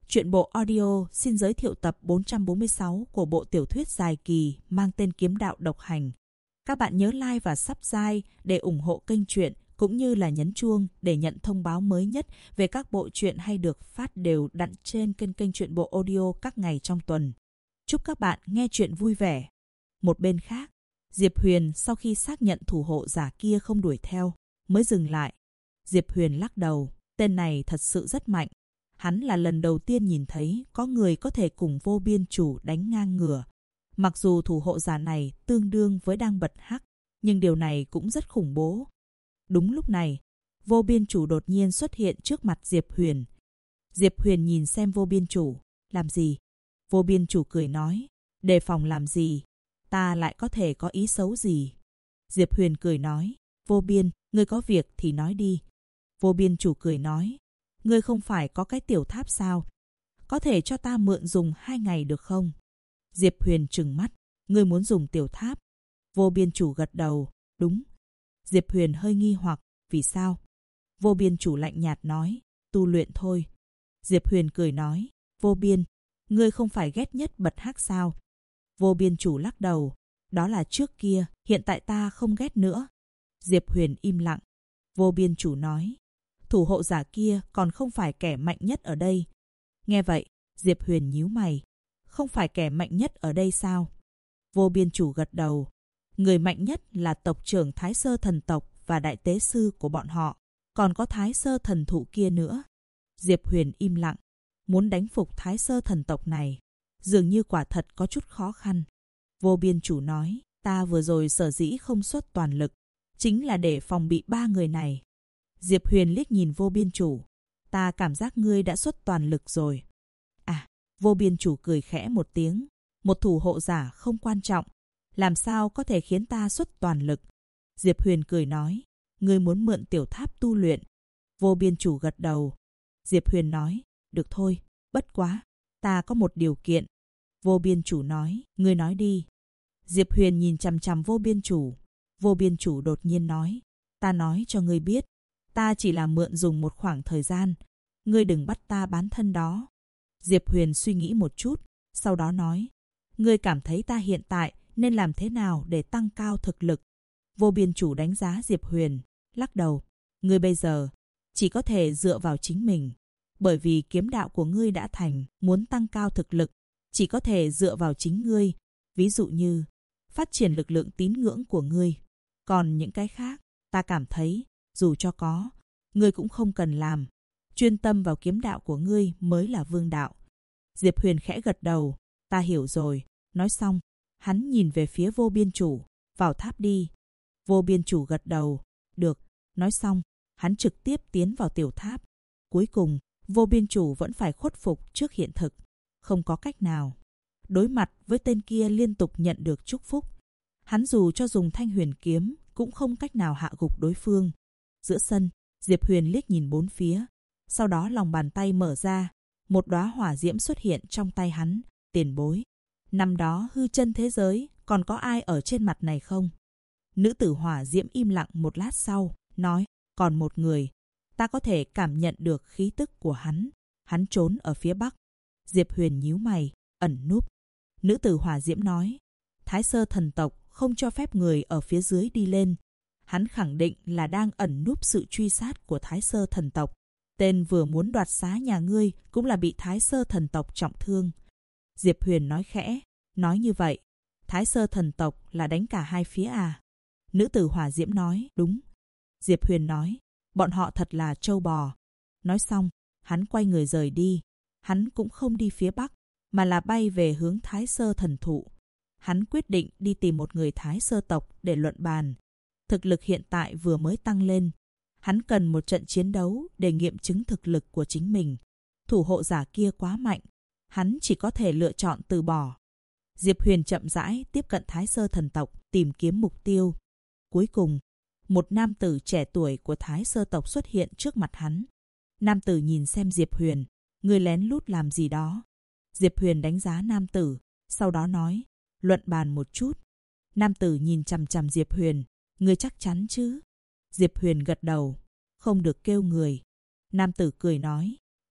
Truyện bộ audio xin giới thiệu tập 446 của bộ tiểu thuyết dài kỳ mang tên Kiếm đạo độc hành. Các bạn nhớ like và subscribe để ủng hộ kênh truyện cũng như là nhấn chuông để nhận thông báo mới nhất về các bộ truyện hay được phát đều đặn trên kênh truyện bộ audio các ngày trong tuần. Chúc các bạn nghe truyện vui vẻ. Một bên khác, Diệp Huyền sau khi xác nhận thủ hộ giả kia không đuổi theo, mới dừng lại. Diệp Huyền lắc đầu, tên này thật sự rất mạnh. Hắn là lần đầu tiên nhìn thấy có người có thể cùng Vô Biên Chủ đánh ngang ngửa. Mặc dù thủ hộ giả này tương đương với đang bật hắc, nhưng điều này cũng rất khủng bố. Đúng lúc này, Vô Biên Chủ đột nhiên xuất hiện trước mặt Diệp Huyền. Diệp Huyền nhìn xem Vô Biên Chủ, làm gì? Vô Biên Chủ cười nói, đề phòng làm gì? Ta lại có thể có ý xấu gì? Diệp Huyền cười nói, Vô Biên, ngươi có việc thì nói đi. Vô Biên Chủ cười nói, ngươi không phải có cái tiểu tháp sao? Có thể cho ta mượn dùng 2 ngày được không? Diệp Huyền trừng mắt, ngươi muốn dùng tiểu tháp? Vô Biên Chủ gật đầu, đúng. Diệp Huyền hơi nghi hoặc, vì sao? Vô Biên Chủ lạnh nhạt nói, tu luyện thôi. Diệp Huyền cười nói, Vô Biên, ngươi không phải ghét nhất bật hắc sao? Vô Biên Chủ lắc đầu, đó là trước kia, hiện tại ta không ghét nữa. Diệp Huyền im lặng. Vô Biên Chủ nói, thủ hộ giả kia còn không phải kẻ mạnh nhất ở đây. Nghe vậy, Diệp Huyền nhíu mày, không phải kẻ mạnh nhất ở đây sao? Vô Biên Chủ gật đầu, người mạnh nhất là tộc trưởng Thái Sơ thần tộc và đại tế sư của bọn họ, còn có Thái Sơ thần thụ kia nữa. Diệp Huyền im lặng, muốn đánh phục Thái Sơ thần tộc này, dường như quả thật có chút khó khăn. Vô Biên Chủ nói, ta vừa rồi sở dĩ không xuất toàn lực, chính là để phòng bị 3 người này. Diệp Huyền liếc nhìn Vô Biên Chủ, ta cảm giác ngươi đã xuất toàn lực rồi. À, Vô Biên Chủ cười khẽ một tiếng, một thủ hộ giả không quan trọng, làm sao có thể khiến ta xuất toàn lực? Diệp Huyền cười nói, ngươi muốn mượn tiểu tháp tu luyện. Vô Biên Chủ gật đầu. Diệp Huyền nói, được thôi, bất quá, ta có một điều kiện. Vô Biên Chủ nói, ngươi nói đi. Diệp Huyền nhìn chằm chằm Vô Biên Chủ. Vô Biên Chủ đột nhiên nói, ta nói cho ngươi biết, ta chỉ là mượn dùng một khoảng thời gian, ngươi đừng bắt ta bán thân đó. Diệp Huyền suy nghĩ một chút, sau đó nói, ngươi cảm thấy ta hiện tại nên làm thế nào để tăng cao thực lực? Vô Biên Chủ đánh giá Diệp Huyền, lắc đầu, ngươi bây giờ chỉ có thể dựa vào chính mình, bởi vì kiếm đạo của ngươi đã thành, muốn tăng cao thực lực, chỉ có thể dựa vào chính ngươi, ví dụ như phát triển lực lượng tín ngưỡng của ngươi. Còn những cái khác, ta cảm thấy, dù cho có, ngươi cũng không cần làm. Chuyên tâm vào kiếm đạo của ngươi mới là vương đạo. Diệp Huyền khẽ gật đầu, ta hiểu rồi. Nói xong, hắn nhìn về phía Vô Biên Chủ, vào tháp đi. Vô Biên Chủ gật đầu, được. Nói xong, hắn trực tiếp tiến vào tiểu tháp. Cuối cùng, Vô Biên Chủ vẫn phải khuất phục trước hiện thực. Không có cách nào. Đối mặt với tên kia liên tục nhận được chúc phúc, hắn dù cho dùng Thanh Huyền kiếm cũng không cách nào hạ gục đối phương. Giữa sân, Diệp Huyền liếc nhìn bốn phía, sau đó lòng bàn tay mở ra, một đóa hỏa diễm xuất hiện trong tay hắn. Tiền bối, năm đó hư chân thế giới còn có ai ở trên mặt này không? Nữ tử hỏa diễm im lặng một lát sau, nói, còn một người, ta có thể cảm nhận được khí tức của hắn. Hắn trốn ở phía bắc. Diệp Huyền nhíu mày, ẩn núp. Nữ tử hỏa diễm nói, Thái Sơ thần tộc không cho phép người ở phía dưới đi lên. Hắn khẳng định là đang ẩn núp sự truy sát của Thái Sơ thần tộc. Tên vừa muốn đoạt xá nhà ngươi cũng là bị Thái Sơ thần tộc trọng thương. Diệp Huyền nói khẽ, nói như vậy, Thái Sơ thần tộc là đánh cả hai phía à? Nữ tử hỏa diễm nói, đúng. Diệp Huyền nói, bọn họ thật là trâu bò. Nói xong, hắn quay người rời đi. Hắn cũng không đi phía bắc, mà là bay về hướng Thái Sơ thần thụ. Hắn quyết định đi tìm một người Thái Sơ tộc để luận bàn. Thực lực hiện tại vừa mới tăng lên. Hắn cần một trận chiến đấu để nghiệm chứng thực lực của chính mình. Thủ hộ giả kia quá mạnh. Hắn chỉ có thể lựa chọn từ bỏ. Diệp Huyền chậm rãi tiếp cận Thái Sơ thần tộc, tìm kiếm mục tiêu. Cuối cùng, một nam tử trẻ tuổi của Thái Sơ tộc xuất hiện trước mặt hắn. Nam tử nhìn xem Diệp Huyền, ngươi lén lút làm gì đó? Diệp Huyền đánh giá nam tử, sau đó nói, luận bàn một chút. Nam tử nhìn chằm chằm Diệp Huyền, ngươi chắc chắn chứ? Diệp Huyền gật đầu, không được kêu người. Nam tử cười nói,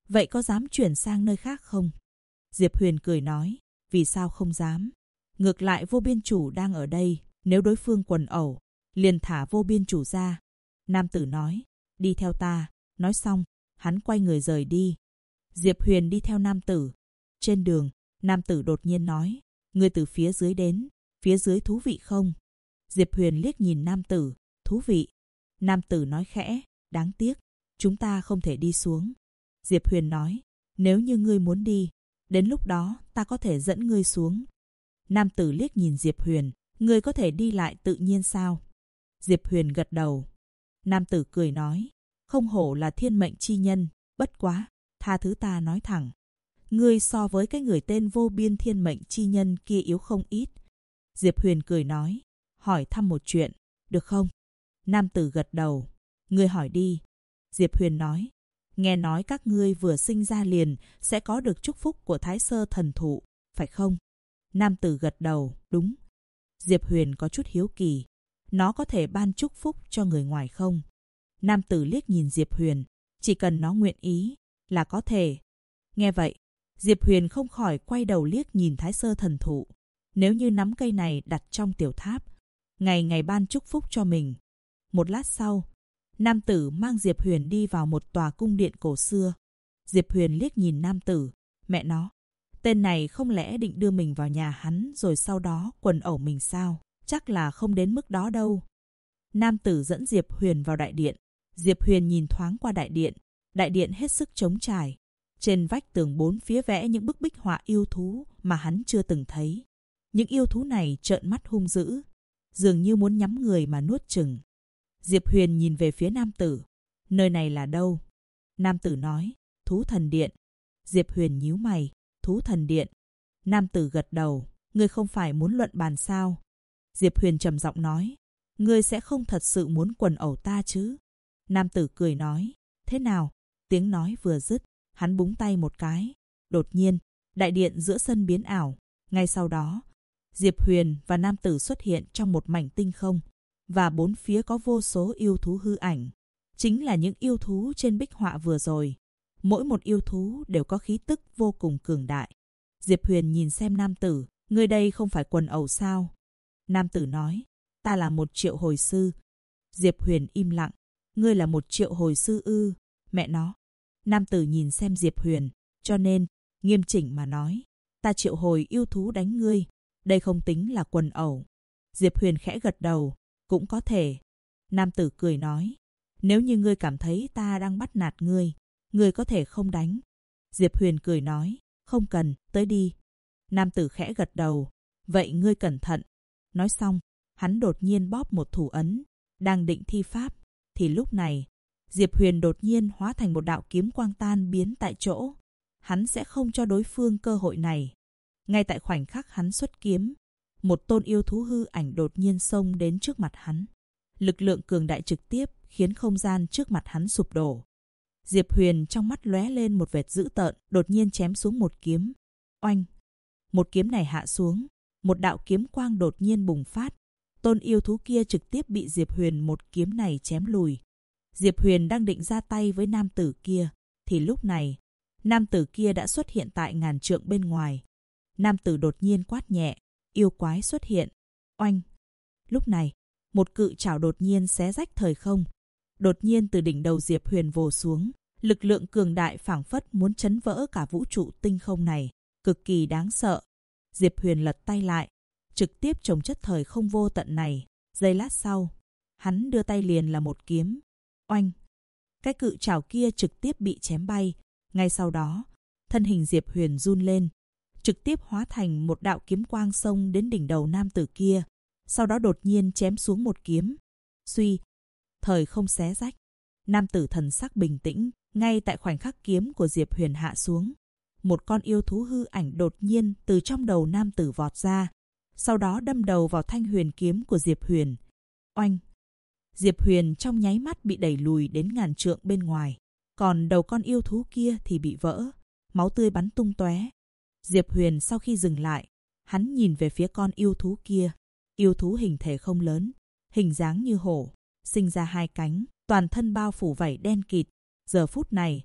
Vậy có dám chuyển sang nơi khác không? Diệp Huyền cười nói, vì sao không dám? Ngược lại Vô Biên Chủ đang ở đây, nếu đối phương quần ẩu, liền thả Vô Biên Chủ ra. Nam tử nói, đi theo ta. Nói xong, hắn quay người rời đi. Diệp Huyền đi theo nam tử. Trên đường, nam tử đột nhiên nói, ngươi từ phía dưới đến, phía dưới thú vị không? Diệp Huyền liếc nhìn nam tử, thú vị. Nam tử nói khẽ, đáng tiếc, chúng ta không thể đi xuống. Diệp Huyền nói, nếu như ngươi muốn đi, đến lúc đó ta có thể dẫn ngươi xuống. Nam tử liếc nhìn Diệp Huyền, ngươi có thể đi lại tự nhiên sao? Diệp Huyền gật đầu. Nam tử cười nói, không hổ là thiên mệnh chi nhân, bất quá, tha thứ ta nói thẳng. Ngươi so với cái người tên Vô Biên thiên mệnh chi nhân kia yếu không ít. Diệp Huyền cười nói, hỏi thăm một chuyện, được không? Nam tử gật đầu, ngươi hỏi đi. Diệp Huyền nói, nghe nói các ngươi vừa sinh ra liền sẽ có được chúc phúc của Thái Sơ thần thụ, phải không? Nam tử gật đầu, đúng. Diệp Huyền có chút hiếu kỳ, nó có thể ban chúc phúc cho người ngoài không? Nam tử liếc nhìn Diệp Huyền, chỉ cần nó nguyện ý là có thể. Nghe vậy, Diệp Huyền không khỏi quay đầu liếc nhìn Thái Sơ thần thụ. Nếu như nắm cây này đặt trong tiểu tháp, ngày ngày ban chúc phúc cho mình. Một lát sau, nam tử mang Diệp Huyền đi vào một tòa cung điện cổ xưa. Diệp Huyền liếc nhìn nam tử, mẹ nó, tên này không lẽ định đưa mình vào nhà hắn rồi sau đó quần ẩu mình sao? Chắc là không đến mức đó đâu. Nam tử dẫn Diệp Huyền vào đại điện. Diệp Huyền nhìn thoáng qua đại điện hết sức trống trải. Trên vách tường bốn phía vẽ những bức bích họa yêu thú mà hắn chưa từng thấy. Những yêu thú này trợn mắt hung dữ, dường như muốn nhắm người mà nuốt chửng. Diệp Huyền nhìn về phía nam tử, nơi này là đâu? Nam tử nói, Thú Thần Điện. Diệp Huyền nhíu mày, Thú Thần Điện. Nam tử gật đầu, ngươi không phải muốn luận bàn sao? Diệp Huyền trầm giọng nói, ngươi sẽ không thật sự muốn quần ẩu ta chứ? Nam tử cười nói, thế nào? Tiếng nói vừa dứt, hắn búng tay một cái. Đột nhiên, đại điện giữa sân biến ảo. Ngay sau đó, Diệp Huyền và nam tử xuất hiện trong một mảnh tinh không. Và bốn phía có vô số yêu thú hư ảnh. Chính là những yêu thú trên bích họa vừa rồi. Mỗi một yêu thú đều có khí tức vô cùng cường đại. Diệp Huyền nhìn xem nam tử, ngươi đây không phải quần ẩu sao? Nam tử nói, ta là một triệu hồi sư. Diệp Huyền im lặng, ngươi là một triệu hồi sư ư? Mẹ nó. Nam tử nhìn xem Diệp Huyền, cho nên, nghiêm chỉnh mà nói, ta triệu hồi yêu thú đánh ngươi, đây không tính là quần ẩu. Diệp Huyền khẽ gật đầu, cũng có thể. Nam tử cười nói, nếu như ngươi cảm thấy ta đang bắt nạt ngươi có thể không đánh. Diệp Huyền cười nói, không cần, tới đi. Nam tử khẽ gật đầu, vậy ngươi cẩn thận. Nói xong, hắn đột nhiên bóp một thủ ấn, đang định thi pháp, thì lúc này, Diệp Huyền đột nhiên hóa thành một đạo kiếm quang tan biến tại chỗ. Hắn sẽ không cho đối phương cơ hội này. Ngay tại khoảnh khắc hắn xuất kiếm, một tôn yêu thú hư ảnh đột nhiên xông đến trước mặt hắn. Lực lượng cường đại trực tiếp khiến không gian trước mặt hắn sụp đổ. Diệp Huyền trong mắt lóe lên một vệt dữ tợn, đột nhiên chém xuống một kiếm. Oanh! Một kiếm này hạ xuống, một đạo kiếm quang đột nhiên bùng phát. Tôn yêu thú kia trực tiếp bị Diệp Huyền một kiếm này chém lùi. Diệp Huyền đang định ra tay với nam tử kia, thì lúc này, nam tử kia đã xuất hiện tại ngàn trượng bên ngoài. Nam tử đột nhiên quát nhẹ, yêu quái xuất hiện. Oanh! Lúc này, một cự trảo đột nhiên xé rách thời không. Đột nhiên từ đỉnh đầu Diệp Huyền vồ xuống, lực lượng cường đại phảng phất muốn chấn vỡ cả vũ trụ tinh không này, cực kỳ đáng sợ. Diệp Huyền lật tay lại, trực tiếp chồng chất thời không vô tận này. Giây lát sau, hắn đưa tay liền là một kiếm. Oanh! Cái cự trảo kia trực tiếp bị chém bay. Ngay sau đó, thân hình Diệp Huyền run lên, trực tiếp hóa thành một đạo kiếm quang xông đến đỉnh đầu nam tử kia. Sau đó đột nhiên chém xuống một kiếm. Suy! Thời không xé rách. Nam tử thần sắc bình tĩnh, ngay tại khoảnh khắc kiếm của Diệp Huyền hạ xuống. Một con yêu thú hư ảnh đột nhiên từ trong đầu nam tử vọt ra. Sau đó đâm đầu vào thanh huyền kiếm của Diệp Huyền. Oanh! Diệp Huyền trong nháy mắt bị đẩy lùi đến ngàn trượng bên ngoài. Còn đầu con yêu thú kia thì bị vỡ. Máu tươi bắn tung tóe. Diệp Huyền sau khi dừng lại, hắn nhìn về phía con yêu thú kia. Yêu thú hình thể không lớn, hình dáng như hổ, sinh ra hai cánh, toàn thân bao phủ vảy đen kịt. Giờ phút này,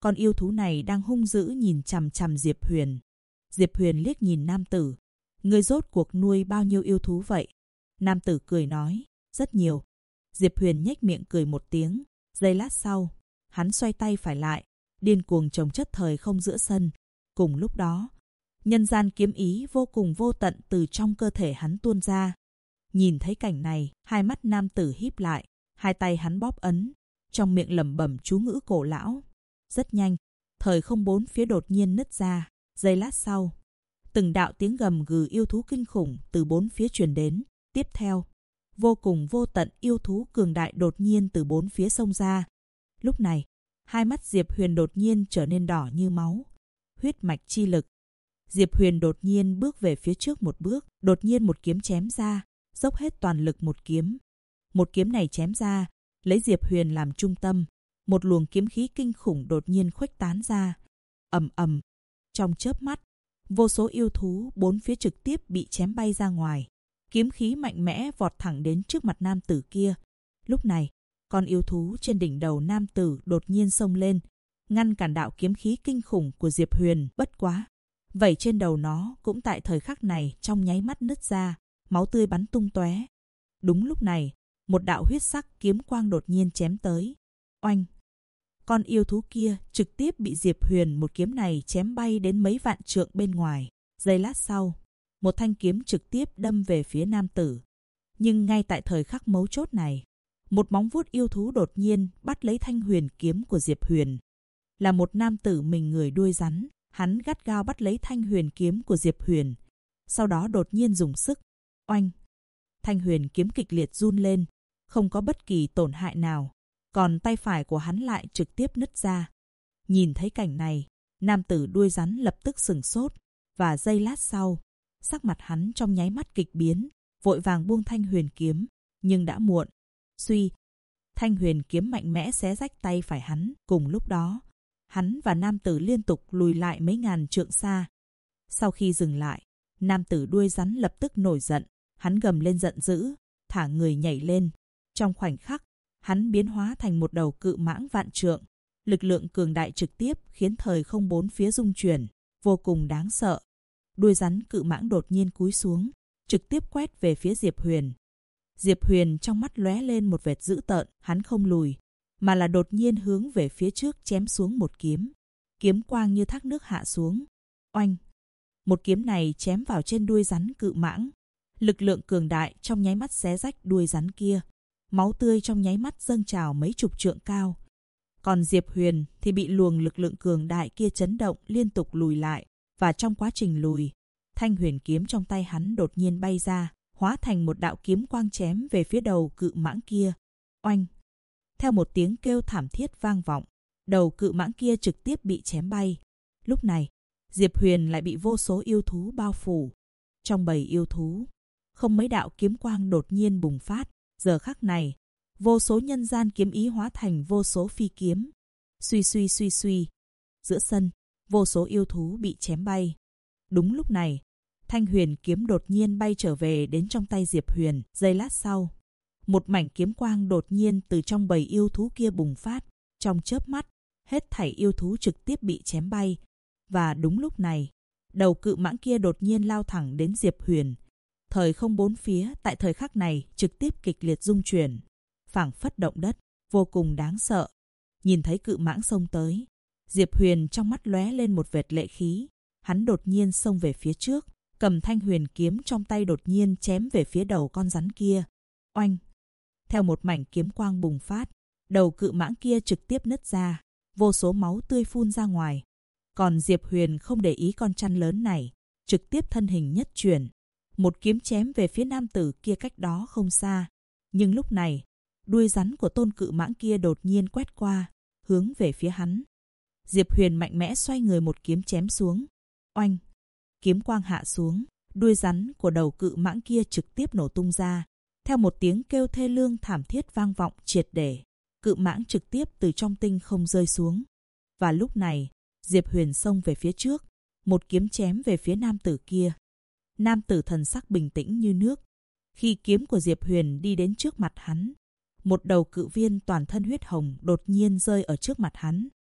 Con yêu thú này đang hung dữ nhìn chằm chằm Diệp Huyền. Diệp Huyền liếc nhìn nam tử. Ngươi rốt cuộc nuôi bao nhiêu yêu thú vậy? Nam tử cười nói, rất nhiều. Diệp Huyền nhếch miệng cười một tiếng. Giây lát sau, hắn xoay tay phải lại, điên cuồng trồng chất thời không giữa sân. Cùng lúc đó, nhân gian kiếm ý vô cùng vô tận từ trong cơ thể hắn tuôn ra. Nhìn thấy cảnh này, hai mắt nam tử híp lại, hai tay hắn bóp ấn, trong miệng lẩm bẩm chú ngữ cổ lão. Rất nhanh, thời không bốn phía đột nhiên nứt ra. Giây lát sau, từng đạo tiếng gầm gừ yêu thú kinh khủng từ bốn phía truyền đến. Tiếp theo, vô cùng vô tận yêu thú cường đại đột nhiên từ bốn phía xông ra. Lúc này, hai mắt Diệp Huyền đột nhiên trở nên đỏ như máu. Huyết mạch chi lực. Diệp Huyền đột nhiên bước về phía trước một bước, đột nhiên một kiếm chém ra, dốc hết toàn lực một kiếm. Một kiếm này chém ra, lấy Diệp Huyền làm trung tâm, một luồng kiếm khí kinh khủng đột nhiên khuếch tán ra. Ầm ầm, trong chớp mắt, vô số yêu thú bốn phía trực tiếp bị chém bay ra ngoài. Kiếm khí mạnh mẽ vọt thẳng đến trước mặt nam tử kia. Lúc này, con yêu thú trên đỉnh đầu nam tử đột nhiên xông lên, ngăn cản đạo kiếm khí kinh khủng của Diệp Huyền. Bất quá, vảy trên đầu nó cũng tại thời khắc này trong nháy mắt nứt ra, máu tươi bắn tung tóe. Đúng lúc này, một đạo huyết sắc kiếm quang đột nhiên chém tới. Oanh! Con yêu thú kia trực tiếp bị Diệp Huyền một kiếm này chém bay đến mấy vạn trượng bên ngoài. Giây lát sau, một thanh kiếm trực tiếp đâm về phía nam tử. Nhưng ngay tại thời khắc mấu chốt này, một móng vuốt yêu thú đột nhiên bắt lấy thanh huyền kiếm của Diệp Huyền. Là một nam tử mình người đuôi rắn, hắn gắt gao bắt lấy thanh huyền kiếm của Diệp Huyền. Sau đó đột nhiên dùng sức. Oanh! Thanh huyền kiếm kịch liệt run lên, không có bất kỳ tổn hại nào. Còn tay phải của hắn lại trực tiếp nứt ra. Nhìn thấy cảnh này, nam tử đuôi rắn lập tức sửng sốt. Và giây lát sau, sắc mặt hắn trong nháy mắt kịch biến, vội vàng buông thanh huyền kiếm. Nhưng đã muộn. Suy! Thanh huyền kiếm mạnh mẽ xé rách tay phải hắn. Cùng lúc đó, hắn và nam tử liên tục lùi lại mấy ngàn trượng xa. Sau khi dừng lại, nam tử đuôi rắn lập tức nổi giận. Hắn gầm lên giận dữ, thả người nhảy lên. Trong khoảnh khắc, hắn biến hóa thành một đầu cự mãng vạn trượng. Lực lượng cường đại trực tiếp khiến thời không bốn phía rung chuyển, vô cùng đáng sợ. Đuôi rắn cự mãng đột nhiên cúi xuống, trực tiếp quét về phía Diệp Huyền. Diệp Huyền trong mắt lóe lên một vệt dữ tợn, hắn không lùi, mà là đột nhiên hướng về phía trước chém xuống một kiếm. Kiếm quang như thác nước hạ xuống. Oanh! Một kiếm này chém vào trên đuôi rắn cự mãng. Lực lượng cường đại trong nháy mắt xé rách đuôi rắn kia. Máu tươi trong nháy mắt dâng trào mấy chục trượng cao. Còn Diệp Huyền thì bị luồng lực lượng cường đại kia chấn động liên tục lùi lại. Và trong quá trình lùi, thanh huyền kiếm trong tay hắn đột nhiên bay ra, hóa thành một đạo kiếm quang chém về phía đầu cự mãng kia. Oanh! Theo một tiếng kêu thảm thiết vang vọng, đầu cự mãng kia trực tiếp bị chém bay. Lúc này, Diệp Huyền lại bị vô số yêu thú bao phủ. Trong bầy yêu thú, không mấy đạo kiếm quang đột nhiên bùng phát. Giờ khắc này, vô số nhân gian kiếm ý hóa thành vô số phi kiếm. Suy suy suy suy. Giữa sân, vô số yêu thú bị chém bay. Đúng lúc này, thanh huyền kiếm đột nhiên bay trở về đến trong tay Diệp Huyền. Giây lát sau, một mảnh kiếm quang đột nhiên từ trong bầy yêu thú kia bùng phát. Trong chớp mắt, hết thảy yêu thú trực tiếp bị chém bay. Và đúng lúc này, đầu cự mãng kia đột nhiên lao thẳng đến Diệp Huyền. Thời không bốn phía tại thời khắc này trực tiếp kịch liệt rung chuyển, phảng phất động đất, vô cùng đáng sợ. Nhìn thấy cự mãng xông tới, Diệp Huyền trong mắt lóe lên một vệt lệ khí. Hắn đột nhiên xông về phía trước, cầm thanh huyền kiếm trong tay đột nhiên chém về phía đầu con rắn kia. Oanh! Theo một mảnh kiếm quang bùng phát, đầu cự mãng kia trực tiếp nứt ra, vô số máu tươi phun ra ngoài. Còn Diệp Huyền không để ý con chăn lớn này, trực tiếp thân hình nhất chuyển, một kiếm chém về phía nam tử kia cách đó không xa. Nhưng lúc này, đuôi rắn của tôn cự mãng kia đột nhiên quét qua, hướng về phía hắn. Diệp Huyền mạnh mẽ xoay người một kiếm chém xuống. Oanh! Kiếm quang hạ xuống, đuôi rắn của đầu cự mãng kia trực tiếp nổ tung ra. Theo một tiếng kêu thê lương thảm thiết vang vọng triệt để, cự mãng trực tiếp từ trong tinh không rơi xuống. Và lúc này, Diệp Huyền xông về phía trước, một kiếm chém về phía nam tử kia. Nam tử thần sắc bình tĩnh như nước. Khi kiếm của Diệp Huyền đi đến trước mặt hắn, một đầu cự viên toàn thân huyết hồng đột nhiên rơi ở trước mặt hắn.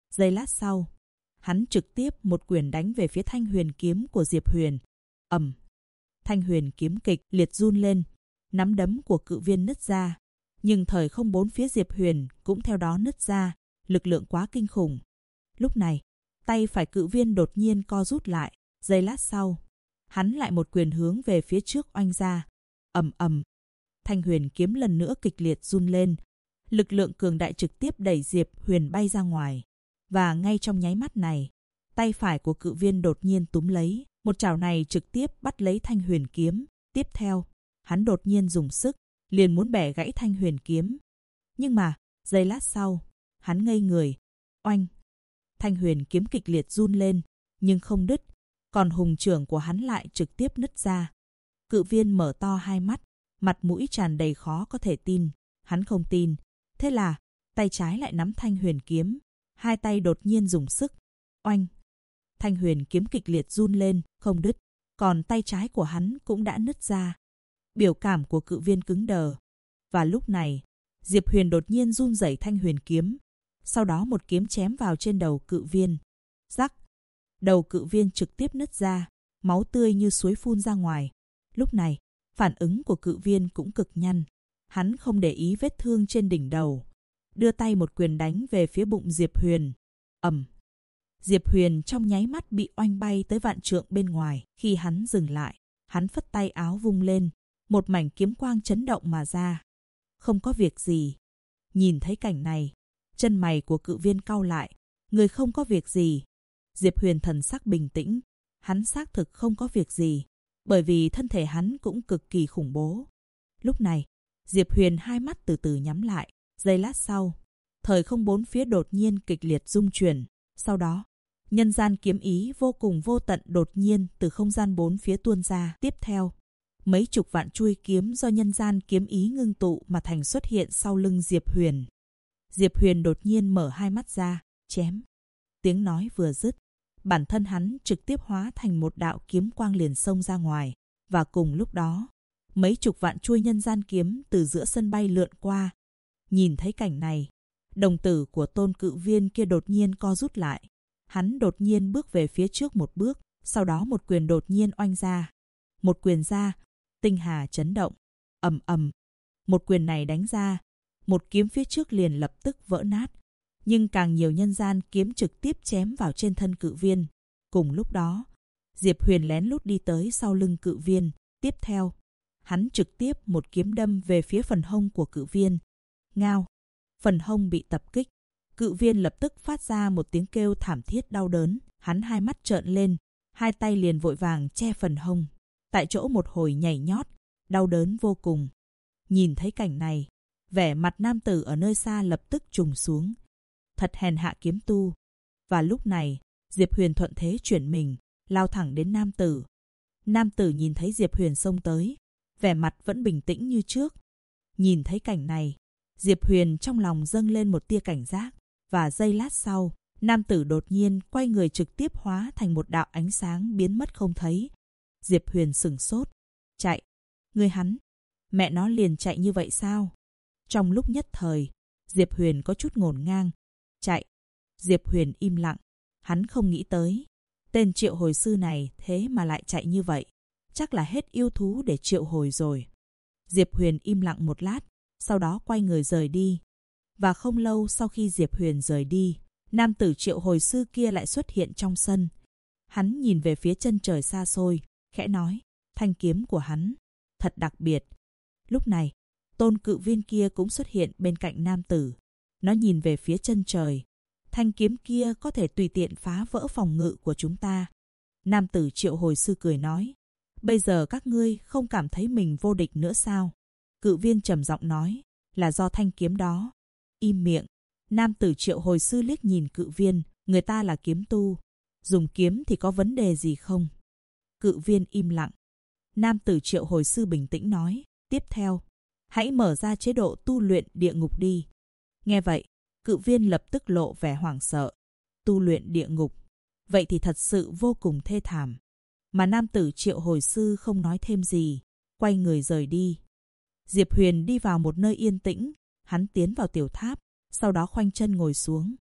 Giây lát sau, hắn trực tiếp một quyền đánh về phía thanh huyền kiếm của Diệp Huyền. Ầm. Thanh huyền kiếm kịch liệt run lên, nắm đấm của cự viên nứt ra, nhưng thời không bốn phía Diệp Huyền cũng theo đó nứt ra, lực lượng quá kinh khủng. Lúc này, tay phải cự viên đột nhiên co rút lại, giây lát sau, hắn lại một quyền hướng về phía trước oanh ra. Ầm ầm. Thanh huyền kiếm lần nữa kịch liệt run lên, lực lượng cường đại trực tiếp đẩy Diệp Huyền bay ra ngoài. Và ngay trong nháy mắt này, tay phải của cự viên đột nhiên túm lấy, một chảo này trực tiếp bắt lấy thanh huyền kiếm. Tiếp theo, hắn đột nhiên dùng sức, liền muốn bẻ gãy thanh huyền kiếm. Nhưng mà, giây lát sau, hắn ngây người. Oanh! Thanh huyền kiếm kịch liệt run lên, nhưng không đứt, còn hùng trưởng của hắn lại trực tiếp nứt ra. Cự viên mở to hai mắt, mặt mũi tràn đầy khó có thể tin. Hắn không tin. Thế là, tay trái lại nắm thanh huyền kiếm, hai tay đột nhiên dùng sức. Oanh! Thanh huyền kiếm kịch liệt run lên, không đứt, còn tay trái của hắn cũng đã nứt ra. Biểu cảm của cự viên cứng đờ. Và lúc này, Diệp Huyền đột nhiên run rẩy thanh huyền kiếm, sau đó một kiếm chém vào trên đầu cự viên. Rắc! Đầu cự viên trực tiếp nứt ra, máu tươi như suối phun ra ngoài. Lúc này, phản ứng của cự viên cũng cực nhanh. Hắn không để ý vết thương trên đỉnh đầu, đưa tay một quyền đánh về phía bụng Diệp Huyền. Ầm. Diệp Huyền trong nháy mắt bị oanh bay tới vạn trượng bên ngoài. Khi hắn dừng lại, hắn phất tay áo vung lên, một mảnh kiếm quang chấn động mà ra. Không có việc gì. Nhìn thấy cảnh này, chân mày của cự viên cau lại. Người không có việc gì. Diệp Huyền thần sắc bình tĩnh. Hắn xác thực không có việc gì, bởi vì thân thể hắn cũng cực kỳ khủng bố. Lúc này, Diệp Huyền hai mắt từ từ nhắm lại. Giây lát sau, thời không bốn phía đột nhiên kịch liệt rung chuyển. Sau đó, nhân gian kiếm ý vô cùng vô tận đột nhiên từ không gian bốn phía tuôn ra. Tiếp theo, mấy chục vạn chuôi kiếm do nhân gian kiếm ý ngưng tụ mà thành xuất hiện sau lưng Diệp Huyền. Diệp Huyền đột nhiên mở hai mắt ra, chém. Tiếng nói vừa dứt, bản thân hắn trực tiếp hóa thành một đạo kiếm quang liền xông ra ngoài. Và cùng lúc đó, mấy chục vạn chuôi nhân gian kiếm từ giữa sân bay lượn qua. Nhìn thấy cảnh này, đồng tử của tôn cự viên kia đột nhiên co rút lại. Hắn đột nhiên bước về phía trước một bước, sau đó một quyền đột nhiên oanh ra. Một quyền ra, tinh hà chấn động. Ầm ầm. Một quyền này đánh ra, một kiếm phía trước liền lập tức vỡ nát. Nhưng càng nhiều nhân gian kiếm trực tiếp chém vào trên thân cự viên. Cùng lúc đó, Diệp Huyền lén lút đi tới sau lưng cự viên. Tiếp theo, hắn trực tiếp một kiếm đâm về phía phần hông của cự viên. Ngao! Phần hông bị tập kích. Cự viên lập tức phát ra một tiếng kêu thảm thiết đau đớn. Hắn hai mắt trợn lên, hai tay liền vội vàng che phần hông. Tại chỗ một hồi nhảy nhót, đau đớn vô cùng. Nhìn thấy cảnh này, vẻ mặt nam tử ở nơi xa lập tức trùng xuống. Thật hèn hạ kiếm tu. Và lúc này, Diệp Huyền thuận thế chuyển mình, lao thẳng đến nam tử. Nam tử nhìn thấy Diệp Huyền xông tới, vẻ mặt vẫn bình tĩnh như trước. Nhìn thấy cảnh này, Diệp Huyền trong lòng dâng lên một tia cảnh giác. Và giây lát sau, nam tử đột nhiên quay người trực tiếp hóa thành một đạo ánh sáng biến mất không thấy. Diệp Huyền sửng sốt. Chạy. Ngươi hắn. Mẹ nó liền chạy như vậy sao? Trong lúc nhất thời, Diệp Huyền có chút ngổn ngang. Chạy. Diệp Huyền im lặng. Hắn không nghĩ tới. Tên triệu hồi sư này thế mà lại chạy như vậy. Chắc là hết yêu thú để triệu hồi rồi. Diệp Huyền im lặng một lát, sau đó quay người rời đi. Và không lâu sau khi Diệp Huyền rời đi, nam tử triệu hồi sư kia lại xuất hiện trong sân. Hắn nhìn về phía chân trời xa xôi, khẽ nói, thanh kiếm của hắn thật đặc biệt. Lúc này, tôn cự viên kia cũng xuất hiện bên cạnh nam tử. Nó nhìn về phía chân trời. Thanh kiếm kia có thể tùy tiện phá vỡ phòng ngự của chúng ta. Nam tử triệu hồi sư cười nói, bây giờ các ngươi không cảm thấy mình vô địch nữa sao? Cự viên trầm giọng nói, là do thanh kiếm đó. Im miệng. Nam tử triệu hồi sư liếc nhìn cự viên, người ta là kiếm tu. Dùng kiếm thì có vấn đề gì không? Cự viên im lặng. Nam tử triệu hồi sư bình tĩnh nói, tiếp theo, hãy mở ra chế độ tu luyện địa ngục đi. Nghe vậy, cự viên lập tức lộ vẻ hoảng sợ. Tu luyện địa ngục. Vậy thì thật sự vô cùng thê thảm. Mà nam tử triệu hồi sư không nói thêm gì, quay người rời đi. Diệp Huyền đi vào một nơi yên tĩnh, hắn tiến vào tiểu tháp, sau đó khoanh chân ngồi xuống.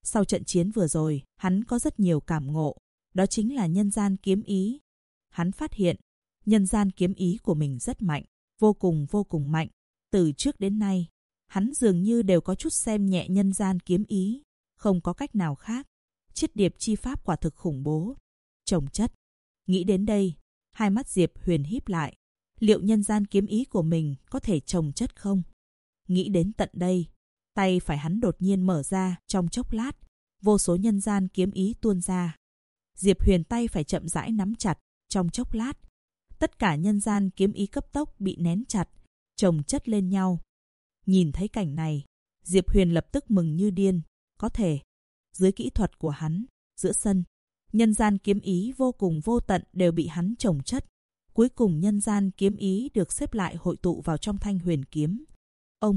Sau trận chiến vừa rồi, hắn có rất nhiều cảm ngộ, đó chính là nhân gian kiếm ý. Hắn phát hiện, nhân gian kiếm ý của mình rất mạnh, vô cùng mạnh. Từ trước đến nay, hắn dường như đều có chút xem nhẹ nhân gian kiếm ý, không có cách nào khác. Chiết điệp chi pháp quả thực khủng bố. Trồng chất. Nghĩ đến đây, hai mắt Diệp Huyền híp lại. Liệu nhân gian kiếm ý của mình có thể trồng chất không? Nghĩ đến tận đây, tay phải hắn đột nhiên mở ra, trong chốc lát, vô số nhân gian kiếm ý tuôn ra. Diệp Huyền tay phải chậm rãi nắm chặt, trong chốc lát, tất cả nhân gian kiếm ý cấp tốc bị nén chặt, chồng chất lên nhau. Nhìn thấy cảnh này, Diệp Huyền lập tức mừng như điên. Có thể, dưới kỹ thuật của hắn, giữa sân, nhân gian kiếm ý vô cùng vô tận đều bị hắn chồng chất. Cuối cùng nhân gian kiếm ý được xếp lại hội tụ vào trong thanh huyền kiếm. Ông!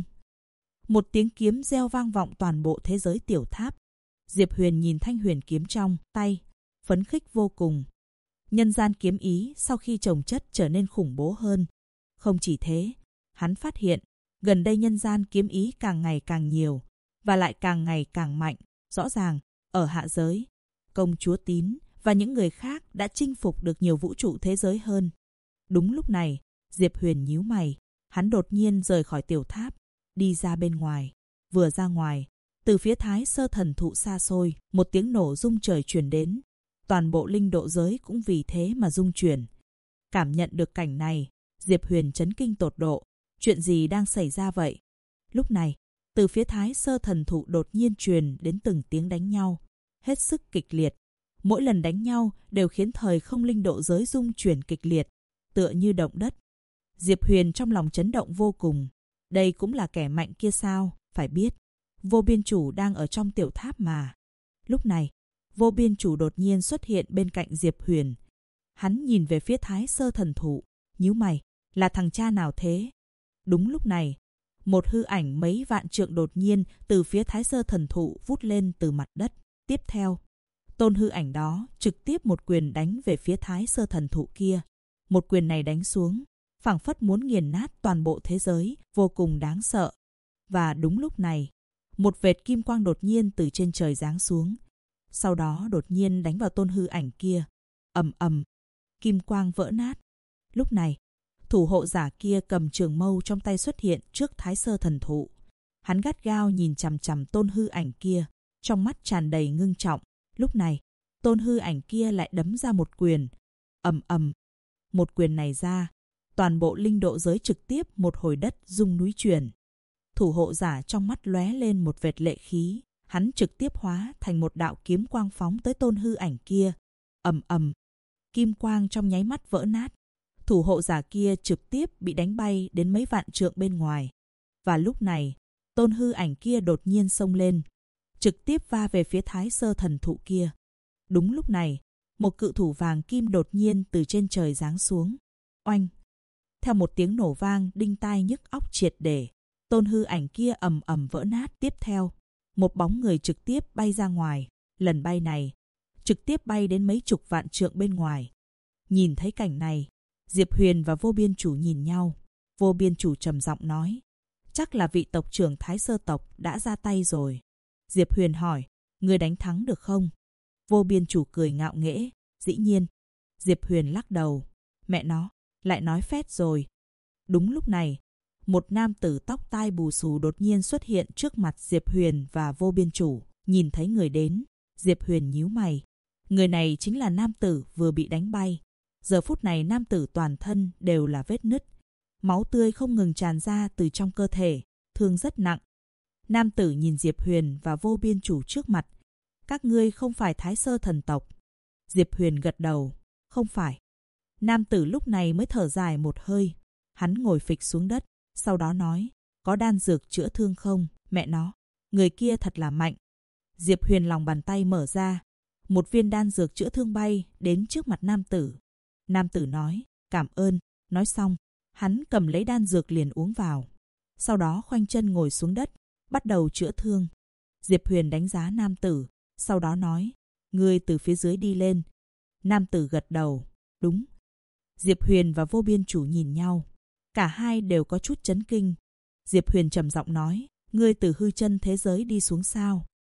Một tiếng kiếm reo vang vọng toàn bộ thế giới tiểu tháp. Diệp Huyền nhìn thanh huyền kiếm trong tay, phấn khích vô cùng. Nhân gian kiếm ý sau khi chồng chất trở nên khủng bố hơn. Không chỉ thế, hắn phát hiện, gần đây nhân gian kiếm ý càng ngày càng nhiều, và lại càng ngày càng mạnh. Rõ ràng, ở hạ giới, công chúa Tín và những người khác đã chinh phục được nhiều vũ trụ thế giới hơn. Đúng lúc này, Diệp Huyền nhíu mày, hắn đột nhiên rời khỏi tiểu tháp, đi ra bên ngoài. Vừa ra ngoài, từ phía Thái Sơ Thần Thụ xa xôi, một tiếng nổ rung trời truyền đến. Toàn bộ linh độ giới cũng vì thế mà rung chuyển. Cảm nhận được cảnh này, Diệp Huyền chấn kinh tột độ. Chuyện gì đang xảy ra vậy? Lúc này, từ phía Thái Sơ Thần Thụ đột nhiên truyền đến từng tiếng đánh nhau, hết sức kịch liệt. Mỗi lần đánh nhau đều khiến thời không linh độ giới rung chuyển kịch liệt, tựa như động đất. Diệp Huyền trong lòng chấn động vô cùng. Đây cũng là kẻ mạnh kia sao? Phải biết, Vô Biên Chủ đang ở trong tiểu tháp mà. Lúc này, Vô Biên Chủ đột nhiên xuất hiện bên cạnh Diệp Huyền. Hắn nhìn về phía Thái Sơ Thần Thụ, nhíu mày, là thằng cha nào thế? Đúng lúc này, một hư ảnh mấy vạn trượng đột nhiên từ phía Thái Sơ Thần Thụ vút lên từ mặt đất. Tiếp theo, tôn hư ảnh đó trực tiếp một quyền đánh về phía Thái Sơ Thần Thụ kia. Một quyền này đánh xuống, phảng phất muốn nghiền nát toàn bộ thế giới, vô cùng đáng sợ. Và đúng lúc này, một vệt kim quang đột nhiên từ trên trời giáng xuống. Sau đó đột nhiên đánh vào tôn hư ảnh kia. Ầm ầm, kim quang vỡ nát. Lúc này, thủ hộ giả kia cầm trường mâu trong tay xuất hiện trước Thái Sơ Thần Thụ. Hắn gắt gao nhìn chằm chằm tôn hư ảnh kia, trong mắt tràn đầy ngưng trọng. Lúc này, tôn hư ảnh kia lại đấm ra một quyền. Ầm ầm, một quyền này ra, toàn bộ linh độ giới trực tiếp một hồi đất rung núi chuyển. Thủ hộ giả trong mắt lóe lên một vệt lệ khí, hắn trực tiếp hóa thành một đạo kiếm quang phóng tới tôn hư ảnh kia. Ầm ầm, kim quang trong nháy mắt vỡ nát. Thủ hộ giả kia trực tiếp bị đánh bay đến mấy vạn trượng bên ngoài. Và lúc này, tôn hư ảnh kia đột nhiên xông lên, trực tiếp va về phía Thái Sơ Thần Thụ kia. Đúng lúc này, một cự thủ vàng kim đột nhiên từ trên trời giáng xuống. Oanh! Theo một tiếng nổ vang đinh tai nhức óc triệt để, tôn hư ảnh kia ầm ầm vỡ nát. Tiếp theo, một bóng người trực tiếp bay ra ngoài. Lần bay này, trực tiếp bay đến mấy chục vạn trượng bên ngoài. Nhìn thấy cảnh này, Diệp Huyền và Vô Biên Chủ nhìn nhau. Vô Biên Chủ trầm giọng nói, chắc là vị tộc trưởng Thái Sơ tộc đã ra tay rồi. Diệp Huyền hỏi, người đánh thắng được không? Vô Biên Chủ cười ngạo nghễ, dĩ nhiên. Diệp Huyền lắc đầu, mẹ nó, lại nói phét rồi. Đúng lúc này, một nam tử tóc tai bù xù đột nhiên xuất hiện trước mặt Diệp Huyền và Vô Biên Chủ. Nhìn thấy người đến, Diệp Huyền nhíu mày. Người này chính là nam tử vừa bị đánh bay. Giờ phút này nam tử toàn thân đều là vết nứt. Máu tươi không ngừng tràn ra từ trong cơ thể, thương rất nặng. Nam tử nhìn Diệp Huyền và Vô Biên Chủ trước mặt. Các ngươi không phải Thái Sơ thần tộc. Diệp Huyền gật đầu, không phải. Nam tử lúc này mới thở dài một hơi. Hắn ngồi phịch xuống đất, sau đó nói, có đan dược chữa thương không? Mẹ nó, người kia thật là mạnh. Diệp Huyền lòng bàn tay mở ra. Một viên đan dược chữa thương bay đến trước mặt nam tử. Nam tử nói, cảm ơn. Nói xong, hắn cầm lấy đan dược liền uống vào. Sau đó khoanh chân ngồi xuống đất, bắt đầu chữa thương. Diệp Huyền đánh giá nam tử, sau đó nói, ngươi từ phía dưới đi lên. Nam tử gật đầu, đúng. Diệp Huyền và Vô Biên Chủ nhìn nhau. Cả hai đều có chút chấn kinh. Diệp Huyền trầm giọng nói, ngươi từ hư chân thế giới đi xuống sao?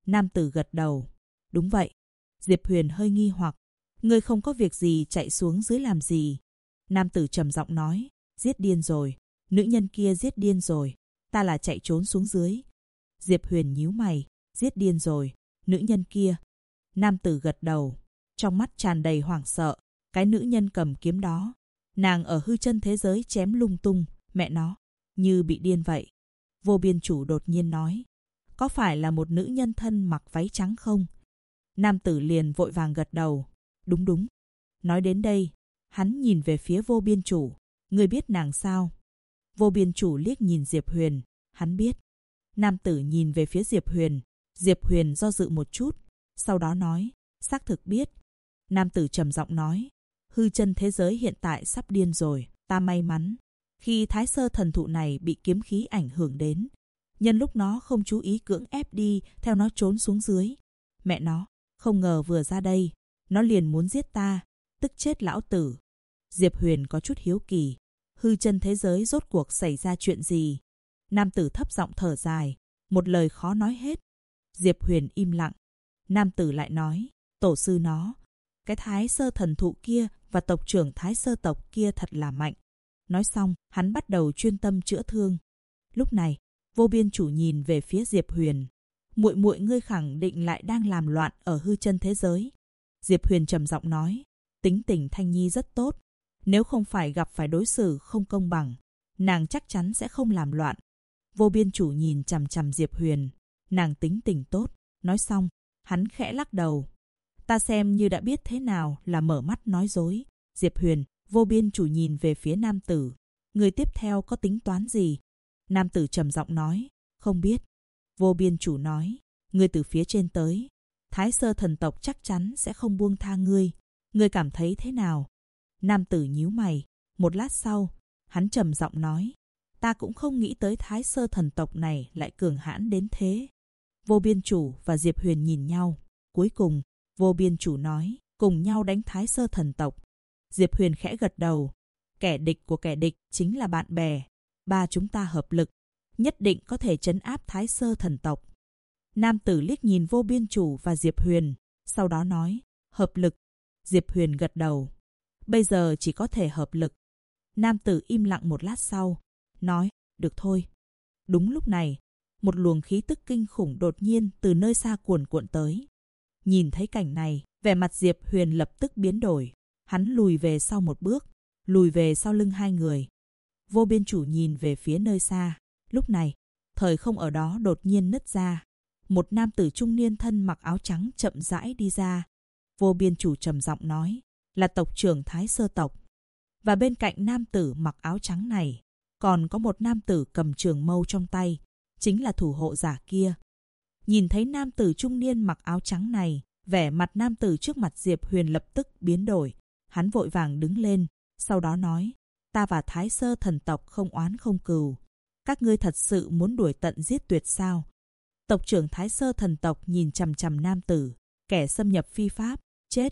Nam tử gật đầu. Đúng vậy. Diệp Huyền hơi nghi hoặc. Ngươi không có việc gì chạy xuống dưới làm gì? Nam tử trầm giọng nói. Giết điên rồi. Nữ nhân kia giết điên rồi. Ta là chạy trốn xuống dưới. Diệp Huyền nhíu mày. Giết điên rồi. Nữ nhân kia. Nam tử gật đầu. Trong mắt tràn đầy hoảng sợ. Cái nữ nhân cầm kiếm đó. Nàng ở hư chân thế giới chém lung tung. Mẹ nó. Như bị điên vậy. Vô biên chủ đột nhiên nói. Có phải là một nữ nhân thân mặc váy trắng không? Nam tử liền vội vàng gật đầu. Đúng đúng. Nói đến đây, hắn nhìn về phía vô biên chủ. Ngươi biết nàng sao? Vô biên chủ liếc nhìn Diệp Huyền. Hắn biết. Nam tử nhìn về phía Diệp Huyền. Diệp Huyền do dự một chút. Sau đó nói. Xác thực biết. Nam tử trầm giọng nói. Hư chân thế giới hiện tại sắp điên rồi. Ta may mắn. Khi thái sơ thần thụ này bị kiếm khí ảnh hưởng đến. Nhân lúc nó không chú ý cưỡng ép đi theo nó trốn xuống dưới. Mẹ nó. Không ngờ vừa ra đây. Nó liền muốn giết ta. Tức chết lão tử. Diệp Huyền có chút hiếu kỳ. Hư chân thế giới rốt cuộc xảy ra chuyện gì? Nam tử thấp giọng thở dài. Một lời khó nói hết. Diệp Huyền im lặng. Nam tử lại nói. Tổ sư nó. Cái thái sơ thần thụ kia và tộc trưởng thái sơ tộc kia thật là mạnh. Nói xong, hắn bắt đầu chuyên tâm chữa thương. Lúc này, vô biên chủ nhìn về phía Diệp Huyền. Muội muội ngươi khẳng định lại đang làm loạn ở hư chân thế giới. Diệp Huyền trầm giọng nói. Tính tình Thanh Nhi rất tốt. Nếu không phải gặp phải đối xử không công bằng, nàng chắc chắn sẽ không làm loạn. Vô biên chủ nhìn chằm chằm Diệp Huyền. Nàng tính tình tốt. Nói xong, hắn khẽ lắc đầu. Ta xem như đã biết thế nào là mở mắt nói dối. Diệp Huyền, vô biên chủ nhìn về phía nam tử. Người tiếp theo có tính toán gì? Nam tử trầm giọng nói. Không biết. Vô biên chủ nói. Ngươi từ phía trên tới. Thái sơ thần tộc chắc chắn sẽ không buông tha ngươi. Ngươi cảm thấy thế nào? Nam tử nhíu mày. Một lát sau, hắn trầm giọng nói. Ta cũng không nghĩ tới thái sơ thần tộc này lại cường hãn đến thế. Vô biên chủ và Diệp Huyền nhìn nhau. Cuối cùng, vô biên chủ nói. Cùng nhau đánh thái sơ thần tộc. Diệp Huyền khẽ gật đầu. Kẻ địch của kẻ địch chính là bạn bè. Ba chúng ta hợp lực. Nhất định có thể trấn áp thái sơ thần tộc. Nam tử liếc nhìn vô biên chủ và Diệp Huyền. Sau đó nói. Hợp lực. Diệp Huyền gật đầu. Bây giờ chỉ có thể hợp lực. Nam tử im lặng một lát sau. Nói. Được thôi. Đúng lúc này. Một luồng khí tức kinh khủng đột nhiên từ nơi xa cuồn cuộn tới. Nhìn thấy cảnh này. Vẻ mặt Diệp Huyền lập tức biến đổi. Hắn lùi về sau một bước. Lùi về sau lưng hai người. Vô biên chủ nhìn về phía nơi xa. Lúc này. Thời không ở đó đột nhiên nứt ra. Một nam tử trung niên thân mặc áo trắng chậm rãi đi ra. Vô biên chủ trầm giọng nói. Là tộc trưởng thái sơ tộc. Và bên cạnh nam tử mặc áo trắng này. Còn có một nam tử cầm trường mâu trong tay. Chính là thủ hộ giả kia. Nhìn thấy nam tử trung niên mặc áo trắng này. Vẻ mặt nam tử trước mặt Diệp Huyền lập tức biến đổi. Hắn vội vàng đứng lên. Sau đó nói. Ta và thái sơ thần tộc không oán không cừu. Các ngươi thật sự muốn đuổi tận giết tuyệt sao? Tộc trưởng thái sơ thần tộc nhìn chằm chằm nam tử. Kẻ xâm nhập phi pháp. Chết.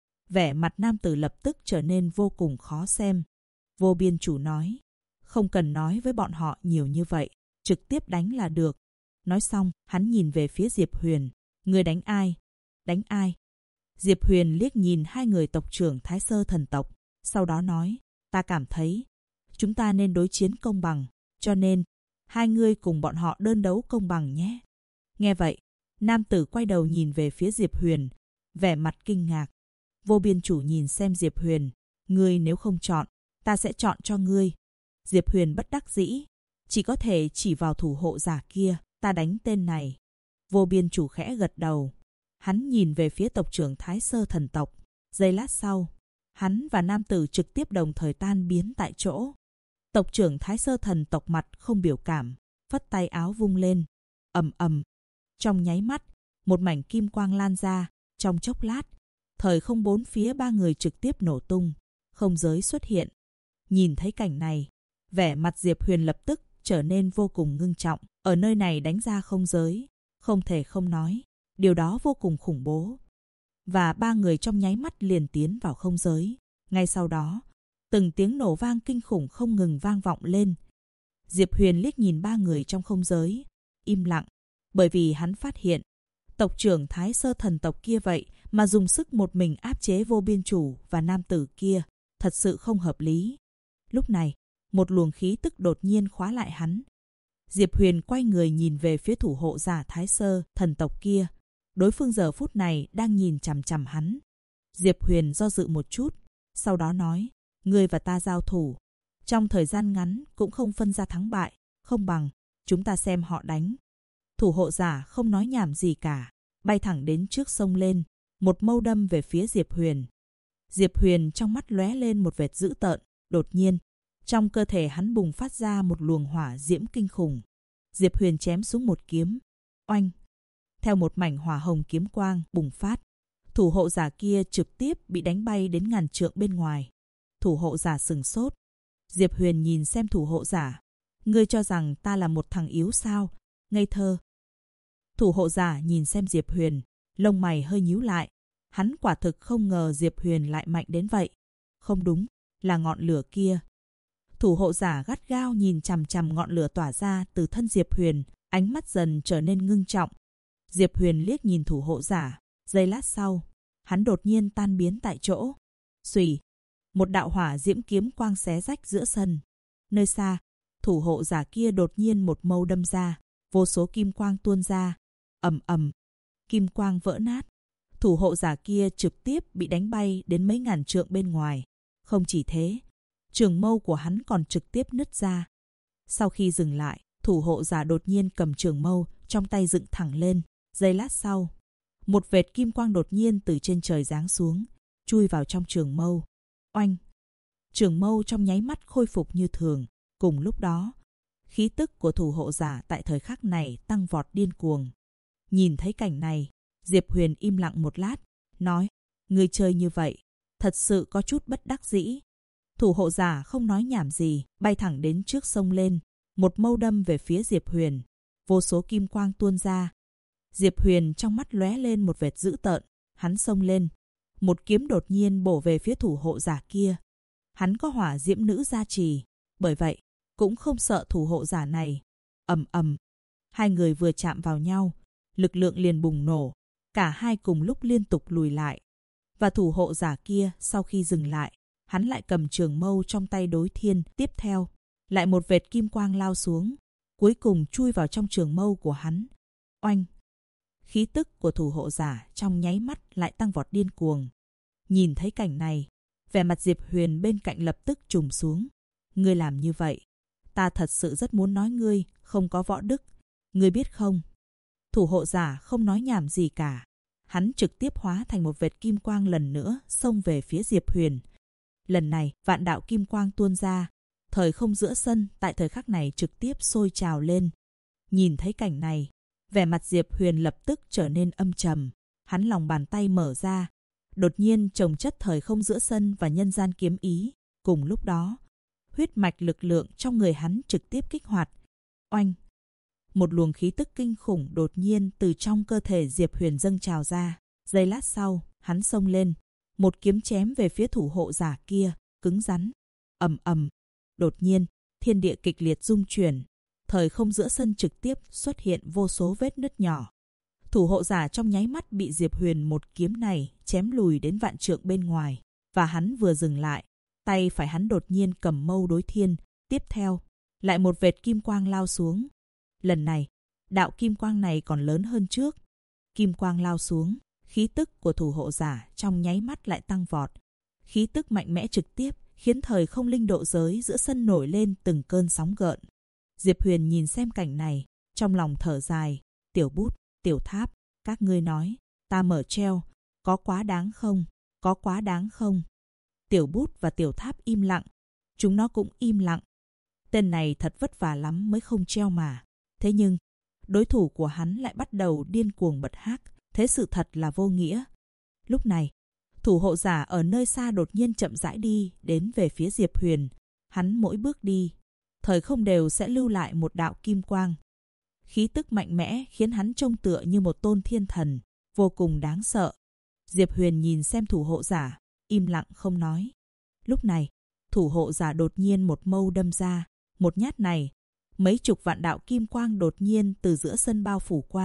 Vẻ mặt nam tử lập tức trở nên vô cùng khó xem. Vô biên chủ nói. Không cần nói với bọn họ nhiều như vậy. Trực tiếp đánh là được. Nói xong, hắn nhìn về phía Diệp Huyền. Ngươi đánh ai? Đánh ai? Diệp Huyền liếc nhìn hai người tộc trưởng thái sơ thần tộc. Sau đó nói. Ta cảm thấy. Chúng ta nên đối chiến công bằng. Cho nên, hai ngươi cùng bọn họ đơn đấu công bằng nhé. Nghe vậy, nam tử quay đầu nhìn về phía Diệp Huyền. Vẻ mặt kinh ngạc. Vô biên chủ nhìn xem Diệp Huyền. Ngươi nếu không chọn, ta sẽ chọn cho ngươi. Diệp Huyền bất đắc dĩ. Chỉ có thể chỉ vào thủ hộ giả kia. Ta đánh tên này. Vô biên chủ khẽ gật đầu. Hắn nhìn về phía tộc trưởng thái sơ thần tộc. Giây lát sau, hắn và nam tử trực tiếp đồng thời tan biến tại chỗ. Tộc trưởng thái sơ thần tộc mặt không biểu cảm. Phất tay áo vung lên. Ầm ầm. Trong nháy mắt, một mảnh kim quang lan ra. Trong chốc lát, thời không bốn phía ba người trực tiếp nổ tung. Không giới xuất hiện. Nhìn thấy cảnh này, vẻ mặt Diệp Huyền lập tức trở nên vô cùng ngưng trọng. Ở nơi này đánh ra không giới. Không thể không nói. Điều đó vô cùng khủng bố. Và ba người trong nháy mắt liền tiến vào không giới. Ngay sau đó, từng tiếng nổ vang kinh khủng không ngừng vang vọng lên. Diệp Huyền liếc nhìn ba người trong không giới. Im lặng. Bởi vì hắn phát hiện, Tộc trưởng Thái Sơ thần tộc kia vậy mà dùng sức một mình áp chế Vô Biên Chủ và nam tử kia, thật sự không hợp lý. Lúc này, một luồng khí tức đột nhiên khóa lại hắn. Diệp Huyền quay người nhìn về phía thủ hộ giả Thái Sơ thần tộc kia. Đối phương giờ phút này đang nhìn chằm chằm hắn. Diệp Huyền do dự một chút, sau đó nói, ngươi và ta giao thủ. Trong thời gian ngắn cũng không phân ra thắng bại, không bằng chúng ta xem họ đánh. Thủ hộ giả không nói nhảm gì cả, bay thẳng đến trước sông lên, một mâu đâm về phía Diệp Huyền. Diệp Huyền trong mắt lóe lên một vệt dữ tợn, đột nhiên, trong cơ thể hắn bùng phát ra một luồng hỏa diễm kinh khủng. Diệp Huyền chém xuống một kiếm, oanh. Theo một mảnh hỏa hồng kiếm quang bùng phát, thủ hộ giả kia trực tiếp bị đánh bay đến ngàn trượng bên ngoài. Thủ hộ giả sừng sốt. Diệp Huyền nhìn xem thủ hộ giả. Ngươi cho rằng ta là một thằng yếu sao? Ngây thơ. Thủ hộ giả nhìn xem Diệp Huyền, lông mày hơi nhíu lại. Hắn quả thực không ngờ Diệp Huyền lại mạnh đến vậy. Không đúng, là ngọn lửa kia. Thủ hộ giả gắt gao nhìn chằm chằm ngọn lửa tỏa ra từ thân Diệp Huyền, ánh mắt dần trở nên ngưng trọng. Diệp Huyền liếc nhìn thủ hộ giả, giây lát sau, hắn đột nhiên tan biến tại chỗ. Xùy, một đạo hỏa diễm kiếm quang xé rách giữa sân. Nơi xa, thủ hộ giả kia đột nhiên một mâu đâm ra, vô số kim quang tuôn ra. Ầm ầm, kim quang vỡ nát. Thủ hộ giả kia trực tiếp bị đánh bay đến mấy ngàn trượng bên ngoài. Không chỉ thế, trường mâu của hắn còn trực tiếp nứt ra. Sau khi dừng lại, thủ hộ giả đột nhiên cầm trường mâu trong tay dựng thẳng lên. Giây lát sau, một vệt kim quang đột nhiên từ trên trời giáng xuống, chui vào trong trường mâu. Oanh! Trường mâu trong nháy mắt khôi phục như thường. Cùng lúc đó, khí tức của thủ hộ giả tại thời khắc này tăng vọt điên cuồng. Nhìn thấy cảnh này, Diệp Huyền im lặng một lát, nói, ngươi chơi như vậy, thật sự có chút bất đắc dĩ. Thủ hộ giả không nói nhảm gì, bay thẳng đến trước sông lên, một mâu đâm về phía Diệp Huyền. Vô số kim quang tuôn ra. Diệp Huyền trong mắt lóe lên một vệt dữ tợn, hắn xông lên. Một kiếm đột nhiên bổ về phía thủ hộ giả kia. Hắn có hỏa diễm nữ gia trì, bởi vậy cũng không sợ thủ hộ giả này. Ầm ầm, hai người vừa chạm vào nhau, lực lượng liền bùng nổ, cả hai cùng lúc liên tục lùi lại. Và thủ hộ giả kia sau khi dừng lại, hắn lại cầm trường mâu trong tay đối thiên. Tiếp theo, lại một vệt kim quang lao xuống, cuối cùng chui vào trong trường mâu của hắn. Oanh! Khí tức của thủ hộ giả trong nháy mắt lại tăng vọt điên cuồng. Nhìn thấy cảnh này, vẻ mặt Diệp Huyền bên cạnh lập tức trùng xuống. Ngươi làm như vậy, ta thật sự rất muốn nói ngươi không có võ đức. Ngươi biết không? Thủ hộ giả không nói nhảm gì cả. Hắn trực tiếp hóa thành một vệt kim quang lần nữa xông về phía Diệp Huyền. Lần này vạn đạo kim quang tuôn ra. Thời không giữa sân tại thời khắc này trực tiếp sôi trào lên. Nhìn thấy cảnh này, vẻ mặt Diệp Huyền lập tức trở nên âm trầm. Hắn lòng bàn tay mở ra. Đột nhiên chồng chất thời không giữa sân và nhân gian kiếm ý. Cùng lúc đó, huyết mạch lực lượng trong người hắn trực tiếp kích hoạt. Oanh! Một luồng khí tức kinh khủng đột nhiên từ trong cơ thể Diệp Huyền dâng trào ra. Giây lát sau, hắn xông lên. Một kiếm chém về phía thủ hộ giả kia, cứng rắn. Ầm ầm! Đột nhiên, thiên địa kịch liệt rung chuyển. Thời không giữa sân trực tiếp xuất hiện vô số vết nứt nhỏ. Thủ hộ giả trong nháy mắt bị Diệp Huyền một kiếm này chém lùi đến vạn trượng bên ngoài. Và hắn vừa dừng lại, tay phải hắn đột nhiên cầm mâu đối thiên. Tiếp theo, lại một vệt kim quang lao xuống. Lần này, đạo kim quang này còn lớn hơn trước. Kim quang lao xuống, khí tức của thủ hộ giả trong nháy mắt lại tăng vọt. Khí tức mạnh mẽ trực tiếp khiến thời không linh độ giới giữa sân nổi lên từng cơn sóng gợn. Diệp Huyền nhìn xem cảnh này, trong lòng thở dài. Tiểu Bút, Tiểu Tháp, các ngươi nói, ta mở treo, có quá đáng không? Có quá đáng không? Tiểu Bút và Tiểu Tháp im lặng. Chúng nó cũng im lặng. Tên này thật vất vả lắm mới không treo mà. Thế nhưng, đối thủ của hắn lại bắt đầu điên cuồng bật hác. Thế sự thật là vô nghĩa. Lúc này, thủ hộ giả ở nơi xa đột nhiên chậm rãi đi đến về phía Diệp Huyền. Hắn mỗi bước đi, thời không đều sẽ lưu lại một đạo kim quang. Khí tức mạnh mẽ khiến hắn trông tựa như một tôn thiên thần, vô cùng đáng sợ. Diệp Huyền nhìn xem thủ hộ giả, im lặng không nói. Lúc này, thủ hộ giả đột nhiên một mâu đâm ra. Một nhát này, mấy chục vạn đạo kim quang đột nhiên từ giữa sân bao phủ qua,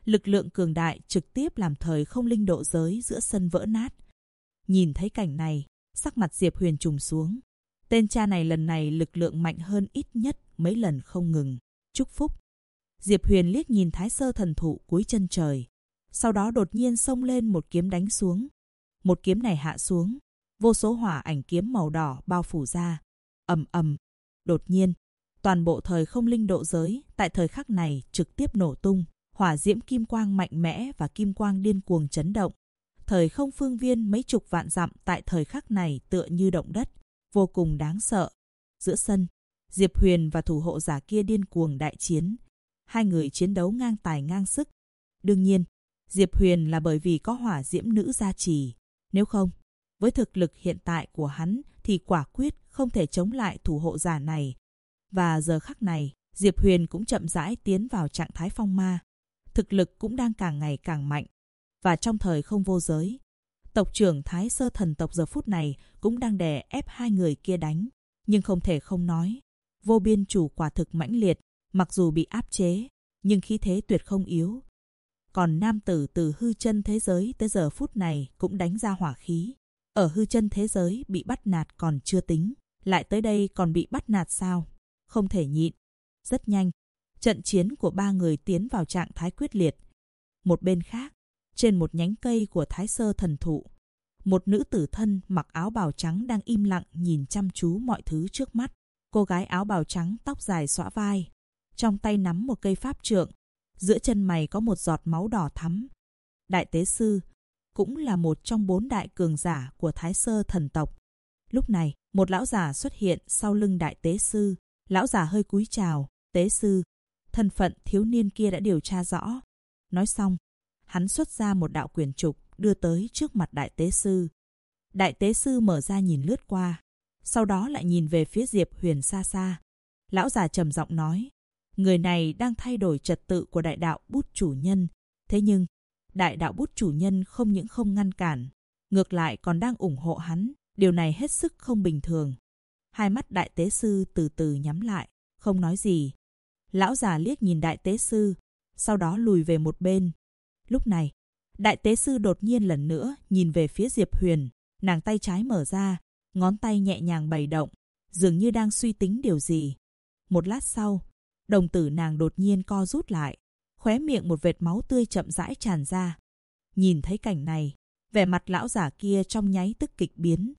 Lực lượng cường đại trực tiếp làm thời không linh độ giới giữa sân vỡ nát. Nhìn thấy cảnh này, sắc mặt Diệp Huyền trùng xuống. Tên cha này lần này lực lượng mạnh hơn ít nhất mấy lần không ngừng. Chúc phúc. Diệp Huyền liếc nhìn Thái Sơ thần thụ cuối chân trời. Sau đó đột nhiên xông lên một kiếm đánh xuống. Một kiếm này hạ xuống. Vô số hỏa ảnh kiếm màu đỏ bao phủ ra. Ầm ầm. Đột nhiên, toàn bộ thời không linh độ giới tại thời khắc này trực tiếp nổ tung. Hỏa diễm kim quang mạnh mẽ và kim quang điên cuồng chấn động. Thời không phương viên mấy chục vạn dặm tại thời khắc này tựa như động đất, vô cùng đáng sợ. Giữa sân, Diệp Huyền và thủ hộ giả kia điên cuồng đại chiến. Hai người chiến đấu ngang tài ngang sức. Đương nhiên, Diệp Huyền là bởi vì có hỏa diễm nữ gia trì. Nếu không, với thực lực hiện tại của hắn thì quả quyết không thể chống lại thủ hộ giả này. Và giờ khắc này, Diệp Huyền cũng chậm rãi tiến vào trạng thái phong ma. Thực lực cũng đang càng ngày càng mạnh. Và trong thời không vô giới, tộc trưởng Thái Sơ thần tộc giờ phút này cũng đang đè ép hai người kia đánh. Nhưng không thể không nói, vô biên chủ quả thực mãnh liệt, mặc dù bị áp chế, nhưng khí thế tuyệt không yếu. Còn nam tử từ hư chân thế giới tới giờ phút này cũng đánh ra hỏa khí. Ở hư chân thế giới bị bắt nạt còn chưa tính, lại tới đây còn bị bắt nạt sao? Không thể nhịn. Rất nhanh, trận chiến của ba người tiến vào trạng thái quyết liệt. Một bên khác, trên một nhánh cây của Thái Sơ thần thụ, một nữ tử thân mặc áo bào trắng đang im lặng nhìn chăm chú mọi thứ trước mắt. Cô gái áo bào trắng tóc dài xõa vai, trong tay nắm một cây pháp trượng, giữa chân mày có một giọt máu đỏ thắm. Đại tế sư, cũng là một trong 4 đại cường giả của Thái Sơ thần tộc. Lúc này, một lão giả xuất hiện sau lưng đại tế sư. Lão giả hơi cúi chào, tế sư, thân phận thiếu niên kia đã điều tra rõ. Nói xong, hắn xuất ra một đạo quyển trục đưa tới trước mặt đại tế sư. Đại tế sư mở ra nhìn lướt qua, sau đó lại nhìn về phía Diệp Huyền xa xa. Lão già trầm giọng nói, người này đang thay đổi trật tự của đại đạo bút chủ nhân. Thế nhưng, đại đạo bút chủ nhân không những không ngăn cản, ngược lại còn đang ủng hộ hắn. Điều này hết sức không bình thường. Hai mắt đại tế sư từ từ nhắm lại, không nói gì. Lão già liếc nhìn đại tế sư, sau đó lùi về một bên. Lúc này, đại tế sư đột nhiên lần nữa nhìn về phía Diệp Huyền. Nàng tay trái mở ra, ngón tay nhẹ nhàng bày động, dường như đang suy tính điều gì. Một lát sau, đồng tử nàng đột nhiên co rút lại, khóe miệng một vệt máu tươi chậm rãi tràn ra. Nhìn thấy cảnh này, vẻ mặt lão giả kia trong nháy tức kịch biến.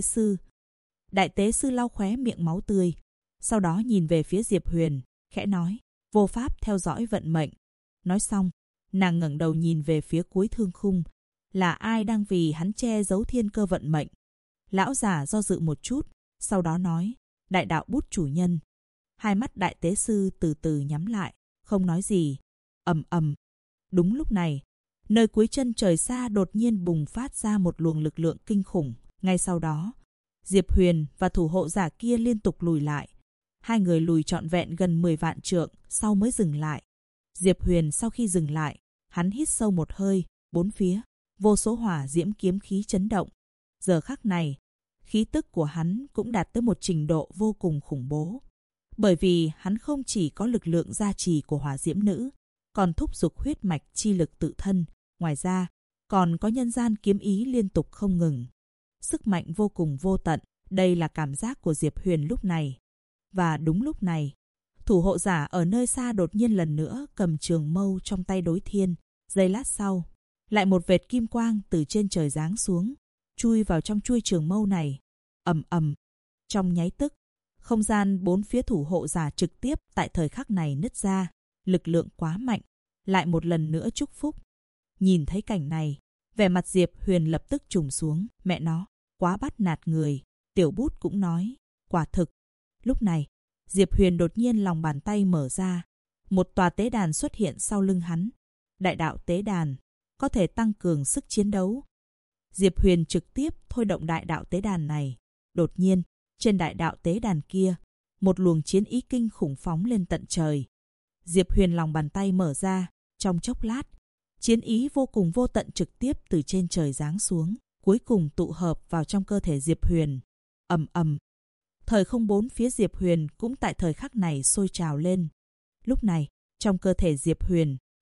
Đại tế sư lau khóe miệng máu tươi, sau đó nhìn về phía Diệp Huyền, khẽ nói, vô pháp theo dõi vận mệnh. Nói xong, nàng ngẩng đầu nhìn về phía cuối thương khung, là ai đang vì hắn che giấu thiên cơ vận mệnh. Lão giả do dự một chút, sau đó nói, đại đạo bút chủ nhân. Hai mắt đại tế sư từ từ nhắm lại, không nói gì. Ầm ầm. Đúng lúc này, nơi cuối chân trời xa đột nhiên bùng phát ra một luồng lực lượng kinh khủng. Ngay sau đó, Diệp Huyền và thủ hộ giả kia liên tục lùi lại. Hai người lùi trọn vẹn gần 10 vạn trượng, sau mới dừng lại. Diệp Huyền sau khi dừng lại, hắn hít sâu một hơi, bốn phía, vô số hỏa diễm kiếm khí chấn động. Giờ khắc này, khí tức của hắn cũng đạt tới một trình độ vô cùng khủng bố. Bởi vì hắn không chỉ có lực lượng gia trì của hỏa diễm nữ, còn thúc giục huyết mạch chi lực tự thân. Ngoài ra, còn có nhân gian kiếm ý liên tục không ngừng. Sức mạnh vô cùng vô tận, đây là cảm giác của Diệp Huyền lúc này. Và đúng lúc này, thủ hộ giả ở nơi xa đột nhiên lần nữa cầm trường mâu trong tay đối thiên. Giây lát sau, lại một vệt kim quang từ trên trời giáng xuống, chui vào trong chuôi trường mâu này. Ầm ầm. Trong nháy tức, không gian bốn phía thủ hộ giả trực tiếp tại thời khắc này nứt ra. Lực lượng quá mạnh, lại một lần nữa chúc phúc. Nhìn thấy cảnh này, vẻ mặt Diệp Huyền lập tức trùng xuống. Mẹ nó, quá bắt nạt người. Tiểu bút cũng nói, quả thực. Lúc này, Diệp Huyền đột nhiên lòng bàn tay mở ra. Một tòa tế đàn xuất hiện sau lưng hắn. Đại đạo tế đàn, có thể tăng cường sức chiến đấu. Diệp Huyền trực tiếp thôi động đại đạo tế đàn này. Đột nhiên, trên đại đạo tế đàn kia, một luồng chiến ý kinh khủng phóng lên tận trời. Diệp Huyền lòng bàn tay mở ra, trong chốc lát, chiến ý vô cùng vô tận trực tiếp từ trên trời giáng xuống, cuối cùng tụ hợp vào trong cơ thể Diệp Huyền. Ầm ầm. Thời không bốn phía Diệp Huyền cũng tại thời khắc này sôi trào lên. Lúc này, trong cơ thể Diệp Huyền,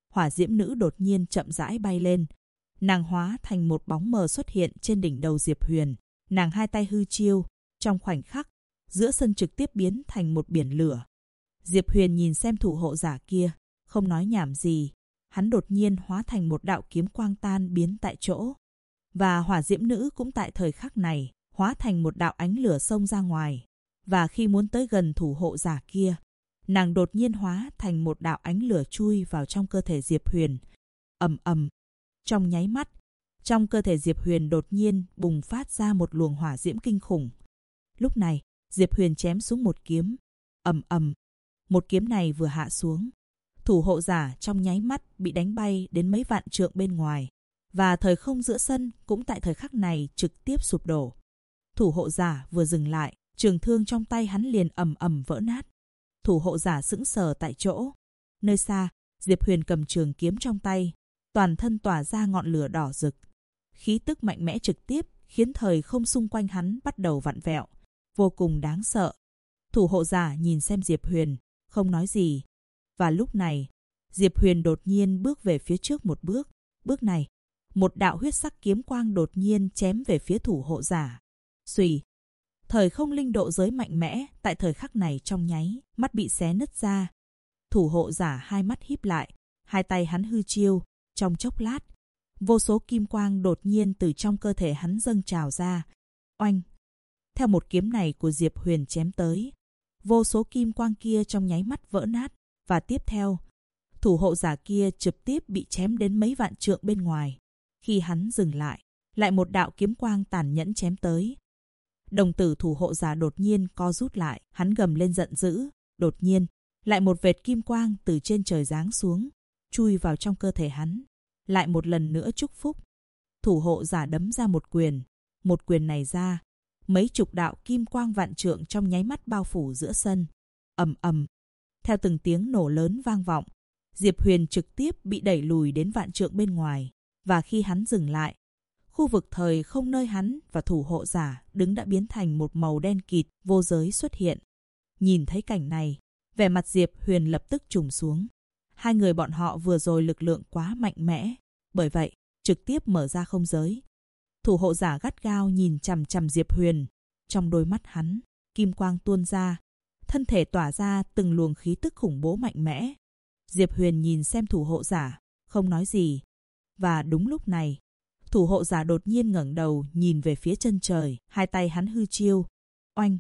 Hỏa diễm nữ đột nhiên chậm rãi bay lên. Nàng hóa thành một bóng mờ xuất hiện trên đỉnh đầu Diệp Huyền. Nàng hai tay hư chiêu, trong khoảnh khắc, giữa sân trực tiếp biến thành một biển lửa. Diệp Huyền nhìn xem thủ hộ giả kia, không nói nhảm gì. Hắn đột nhiên hóa thành một đạo kiếm quang tan biến tại chỗ. Và hỏa diễm nữ cũng tại thời khắc này, hóa thành một đạo ánh lửa xông ra ngoài. Và khi muốn tới gần thủ hộ giả kia, nàng đột nhiên hóa thành một đạo ánh lửa chui vào trong cơ thể Diệp Huyền. Ầm ầm. Trong nháy mắt, trong cơ thể Diệp Huyền đột nhiên bùng phát ra một luồng hỏa diễm kinh khủng. Lúc này, Diệp Huyền chém xuống một kiếm. Ầm ầm. Một kiếm này vừa hạ xuống, thủ hộ giả trong nháy mắt bị đánh bay đến mấy vạn trượng bên ngoài. Và thời không giữa sân cũng tại thời khắc này trực tiếp sụp đổ. Thủ hộ giả vừa dừng lại, trường thương trong tay hắn liền ầm ầm vỡ nát. Thủ hộ giả sững sờ tại chỗ. Nơi xa, Diệp Huyền cầm trường kiếm trong tay, toàn thân tỏa ra ngọn lửa đỏ rực. Khí tức mạnh mẽ trực tiếp khiến thời không xung quanh hắn bắt đầu vặn vẹo, vô cùng đáng sợ. Thủ hộ giả nhìn xem Diệp Huyền, không nói gì. Và lúc này, Diệp Huyền đột nhiên bước về phía trước một bước. Bước này, một đạo huyết sắc kiếm quang đột nhiên chém về phía thủ hộ giả. Xùy. Thời không linh độ giới mạnh mẽ tại thời khắc này trong nháy mắt bị xé nứt ra. Thủ hộ giả hai mắt híp lại, hai tay hắn hư chiêu, trong chốc lát, vô số kim quang đột nhiên từ trong cơ thể hắn dâng trào ra. Oanh! Theo một kiếm này của Diệp Huyền chém tới, vô số kim quang kia trong nháy mắt vỡ nát, và tiếp theo, thủ hộ giả kia trực tiếp bị chém đến mấy vạn trượng bên ngoài. Khi hắn dừng lại, lại một đạo kiếm quang tàn nhẫn chém tới. Đồng tử thủ hộ giả đột nhiên co rút lại, hắn gầm lên giận dữ. Đột nhiên, lại một vệt kim quang từ trên trời giáng xuống, chui vào trong cơ thể hắn. Lại một lần nữa chúc phúc. Thủ hộ giả đấm ra một quyền này ra, mấy chục đạo kim quang vạn trượng trong nháy mắt bao phủ giữa sân. Ầm ầm. Theo từng tiếng nổ lớn vang vọng, Diệp Huyền trực tiếp bị đẩy lùi đến vạn trượng bên ngoài. Và khi hắn dừng lại, khu vực thời không nơi hắn và thủ hộ giả đứng đã biến thành một màu đen kịt, vô giới xuất hiện. Nhìn thấy cảnh này, vẻ mặt Diệp Huyền lập tức trùng xuống. Hai người bọn họ vừa rồi lực lượng quá mạnh mẽ, bởi vậy trực tiếp mở ra không giới. Thủ hộ giả gắt gao nhìn chằm chằm Diệp Huyền. Trong đôi mắt hắn, kim quang tuôn ra, thân thể tỏa ra từng luồng khí tức khủng bố mạnh mẽ. Diệp Huyền nhìn xem thủ hộ giả, không nói gì. Và đúng lúc này, thủ hộ giả đột nhiên ngẩng đầu nhìn về phía chân trời, hai tay hắn hư chiêu. Oanh!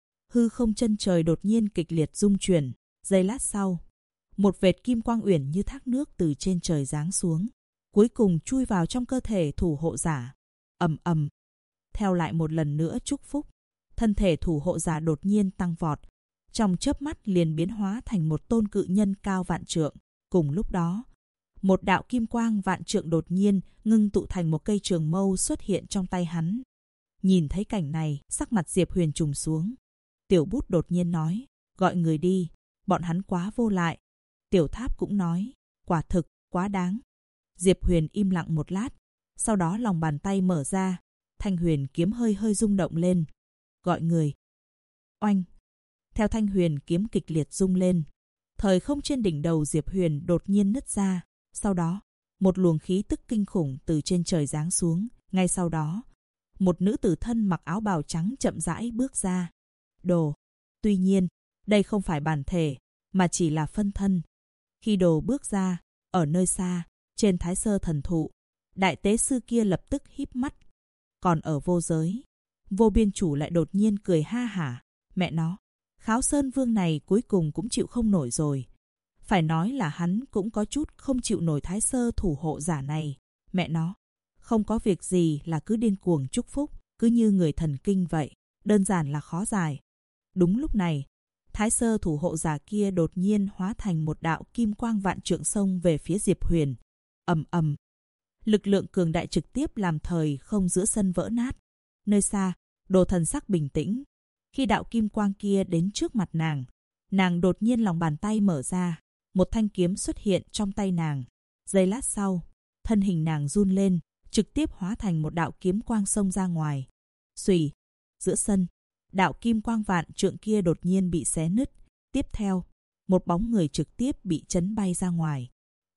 Hư không chân trời đột nhiên kịch liệt rung chuyển. Giây lát sau, một vệt kim quang uyển như thác nước từ trên trời giáng xuống, cuối cùng chui vào trong cơ thể thủ hộ giả. Ầm ầm. Theo lại một lần nữa chúc phúc, thân thể thủ hộ giả đột nhiên tăng vọt, trong chớp mắt liền biến hóa thành một tôn cự nhân cao vạn trượng. Cùng lúc đó, một đạo kim quang vạn trượng đột nhiên ngưng tụ thành một cây trường mâu xuất hiện trong tay hắn. Nhìn thấy cảnh này, sắc mặt Diệp Huyền trùng xuống. Tiểu Bút đột nhiên nói, gọi người đi, bọn hắn quá vô lại. Tiểu Tháp cũng nói, quả thực, quá đáng. Diệp Huyền im lặng một lát, sau đó lòng bàn tay mở ra, thanh huyền kiếm hơi hơi rung động lên. Gọi người. Oanh! Theo thanh huyền kiếm kịch liệt rung lên, thời không trên đỉnh đầu Diệp Huyền đột nhiên nứt ra. Sau đó, một luồng khí tức kinh khủng từ trên trời giáng xuống. Ngay sau đó, một nữ tử thân mặc áo bào trắng chậm rãi bước ra. Đồ. Tuy nhiên, đây không phải bản thể, mà chỉ là phân thân. Khi Đồ bước ra, ở nơi xa, trên Thái Sơ thần thụ, đại tế sư kia lập tức híp mắt. Còn ở vô giới, Vô Biên chủ lại đột nhiên cười ha hả. Mẹ nó, Kháo Sơn Vương này cuối cùng cũng chịu không nổi rồi. Phải nói là hắn cũng có chút không chịu nổi Thái Sơ thủ hộ giả này. Mẹ nó, không có việc gì là cứ điên cuồng chúc phúc, cứ như người thần kinh vậy, đơn giản là khó giải. Đúng lúc này, Thái Sơ thủ hộ giả kia đột nhiên hóa thành một đạo kim quang vạn trượng xông về phía Diệp Huyền. Ầm ầm. Lực lượng cường đại trực tiếp làm thời không giữa sân vỡ nát. Nơi xa, Đồ thần sắc bình tĩnh. Khi đạo kim quang kia đến trước mặt nàng đột nhiên lòng bàn tay mở ra, một thanh kiếm xuất hiện trong tay nàng. Giây lát sau, thân hình nàng run lên, trực tiếp hóa thành một đạo kiếm quang xông ra ngoài. Xùy, giữa sân, đạo kim quang vạn trượng kia đột nhiên bị xé nứt. Tiếp theo, một bóng người trực tiếp bị chấn bay ra ngoài.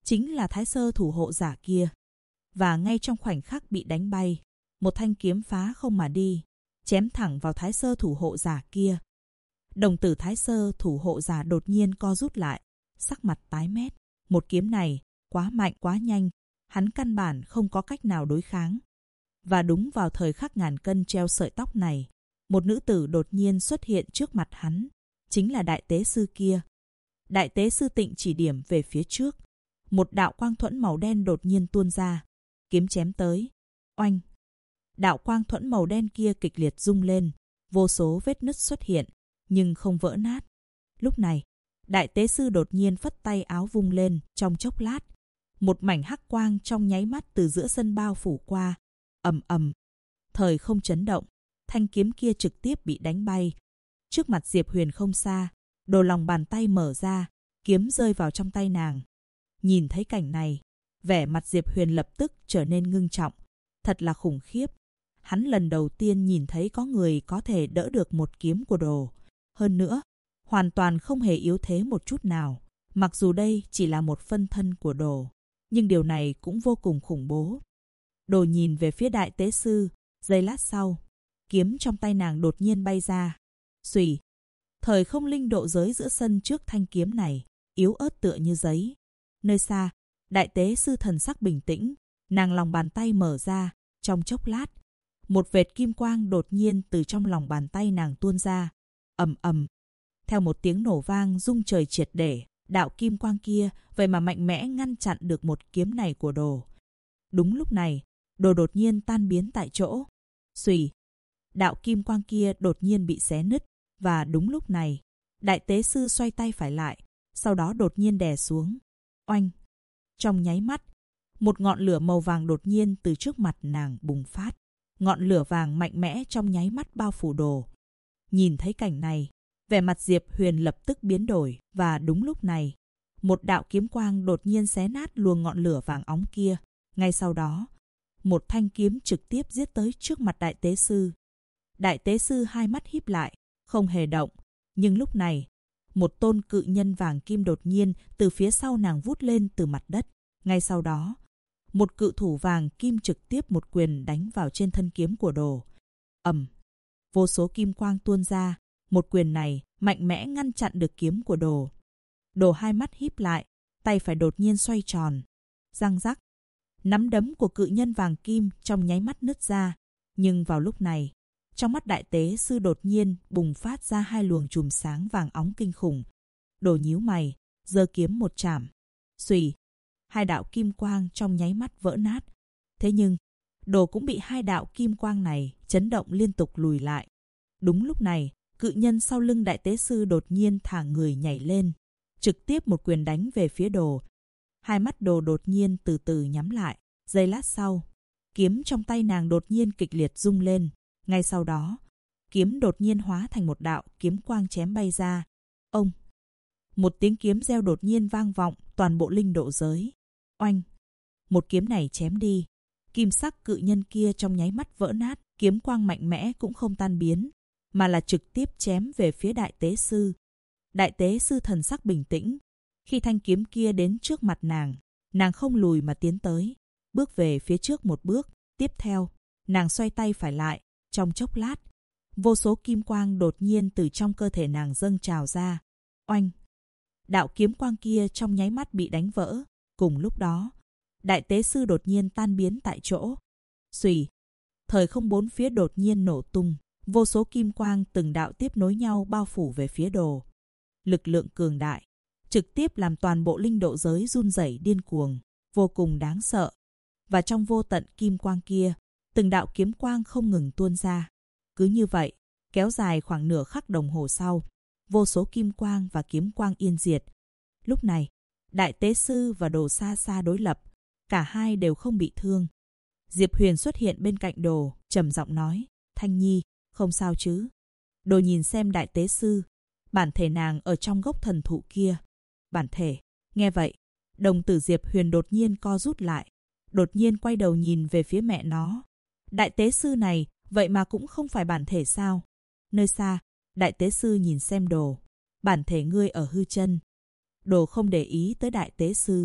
chính là Thái Sơ thủ hộ giả kia. Và ngay trong khoảnh khắc bị đánh bay, một thanh kiếm phá không mà đi, chém thẳng vào Thái Sơ thủ hộ giả kia. Đồng tử Thái Sơ thủ hộ giả đột nhiên co rút lại, sắc mặt tái mét. Một kiếm này quá mạnh quá nhanh, hắn căn bản không có cách nào đối kháng. Và đúng vào thời khắc ngàn cân treo sợi tóc này, một nữ tử đột nhiên xuất hiện trước mặt hắn, chính là Đại Tế Sư kia. Đại Tế Sư Tịnh chỉ điểm về phía trước, một đạo quang thuẫn màu đen đột nhiên tuôn ra, kiếm chém tới. Oanh! Đạo quang thuẫn màu đen kia kịch liệt rung lên, vô số vết nứt xuất hiện, nhưng không vỡ nát. Lúc này, Đại Tế Sư đột nhiên phất tay áo vung lên, trong chốc lát, một mảnh hắc quang trong nháy mắt từ giữa sân bao phủ qua. Ầm ầm, thời không chấn động, thanh kiếm kia trực tiếp bị đánh bay. Trước mặt Diệp Huyền không xa, Đồ lòng bàn tay mở ra, kiếm rơi vào trong tay nàng. Nhìn thấy cảnh này, vẻ mặt Diệp Huyền lập tức trở nên ngưng trọng. Thật là khủng khiếp. Hắn lần đầu tiên nhìn thấy có người có thể đỡ được một kiếm của Đồ. Hơn nữa, hoàn toàn không hề yếu thế một chút nào. Mặc dù đây chỉ là một phân thân của Đồ, nhưng điều này cũng vô cùng khủng bố. Đồ nhìn về phía Đại Tế Sư, giây lát sau, kiếm trong tay nàng đột nhiên bay ra. Xùy, thời không linh độ giới giữa sân trước thanh kiếm này, yếu ớt tựa như giấy. Nơi xa, Đại Tế Sư thần sắc bình tĩnh, nàng lòng bàn tay mở ra, trong chốc lát, một vệt kim quang đột nhiên từ trong lòng bàn tay nàng tuôn ra. Ầm ầm, theo một tiếng nổ vang rung trời triệt để, đạo kim quang kia vậy mà mạnh mẽ ngăn chặn được một kiếm này của Đồ. Đúng lúc này, Đồ đột nhiên tan biến tại chỗ. Xùy, đạo kim quang kia đột nhiên bị xé nứt, và đúng lúc này, Đại Tế Sư xoay tay phải lại, sau đó đột nhiên đè xuống. Oanh! Trong nháy mắt, một ngọn lửa màu vàng đột nhiên từ trước mặt nàng bùng phát. Ngọn lửa vàng mạnh mẽ trong nháy mắt bao phủ Đồ. Nhìn thấy cảnh này, vẻ mặt Diệp Huyền lập tức biến đổi, và đúng lúc này, một đạo kiếm quang đột nhiên xé nát luồng ngọn lửa vàng óng kia. Ngay sau đó, một thanh kiếm trực tiếp giết tới trước mặt Đại Tế Sư. Đại Tế Sư hai mắt híp lại, không hề động. Nhưng lúc này, một tôn cự nhân vàng kim đột nhiên từ phía sau nàng vút lên từ mặt đất. Ngay sau đó, một cự thủ vàng kim trực tiếp một quyền đánh vào trên thân kiếm của Đồ. Ầm, vô số kim quang tuôn ra. Một quyền này mạnh mẽ ngăn chặn được kiếm của Đồ. Đồ hai mắt híp lại, tay phải đột nhiên xoay tròn. Răng rắc, nắm đấm của cự nhân vàng kim trong nháy mắt nứt ra. Nhưng vào lúc này, trong mắt Đại Tế Sư đột nhiên bùng phát ra hai luồng chùm sáng vàng óng kinh khủng. Đồ nhíu mày, giơ kiếm một chảm. Xùy, hai đạo kim quang trong nháy mắt vỡ nát. Thế nhưng, Đồ cũng bị hai đạo kim quang này chấn động liên tục lùi lại. Đúng lúc này, cự nhân sau lưng Đại Tế Sư đột nhiên thả người nhảy lên, trực tiếp một quyền đánh về phía Đồ. Hai mắt Đồ đột nhiên từ từ nhắm lại. Giây lát sau, kiếm trong tay nàng đột nhiên kịch liệt rung lên. Ngay sau đó, kiếm đột nhiên hóa thành một đạo kiếm quang chém bay ra. Ông! Một tiếng kiếm reo đột nhiên vang vọng toàn bộ linh độ giới. Oanh! Một kiếm này chém đi. Kim sắc cự nhân kia trong nháy mắt vỡ nát, kiếm quang mạnh mẽ cũng không tan biến, mà là trực tiếp chém về phía Đại Tế Sư. Đại Tế Sư thần sắc bình tĩnh. Khi thanh kiếm kia đến trước mặt nàng không lùi mà tiến tới, bước về phía trước một bước. Tiếp theo, nàng xoay tay phải lại. Trong chốc lát, vô số kim quang đột nhiên từ trong cơ thể nàng dâng trào ra. Oanh! Đạo kiếm quang kia trong nháy mắt bị đánh vỡ. Cùng lúc đó, Đại Tế Sư đột nhiên tan biến tại chỗ. Xùy! Thời không bốn phía đột nhiên nổ tung. Vô số kim quang từng đạo tiếp nối nhau bao phủ về phía Đồ. Lực lượng cường đại, trực tiếp làm toàn bộ linh độ giới run rẩy điên cuồng, vô cùng đáng sợ. Và trong vô tận kim quang kia, từng đạo kiếm quang không ngừng tuôn ra. Cứ như vậy, kéo dài khoảng nửa khắc đồng hồ sau, vô số kim quang và kiếm quang yên diệt. Lúc này, Đại Tế Sư và Đồ xa xa đối lập, cả hai đều không bị thương. Diệp Huyền xuất hiện bên cạnh Đồ, trầm giọng nói, Thanh Nhi, không sao chứ? Đồ nhìn xem Đại Tế Sư, bản thể nàng ở trong gốc thần thụ kia. Bản thể, nghe vậy, đồng tử Diệp Huyền đột nhiên co rút lại, đột nhiên quay đầu nhìn về phía mẹ nó. Đại Tế Sư này, vậy mà cũng không phải bản thể sao? Nơi xa, Đại Tế Sư nhìn xem Đồ. Bản thể ngươi ở hư chân. Đồ không để ý tới Đại Tế Sư,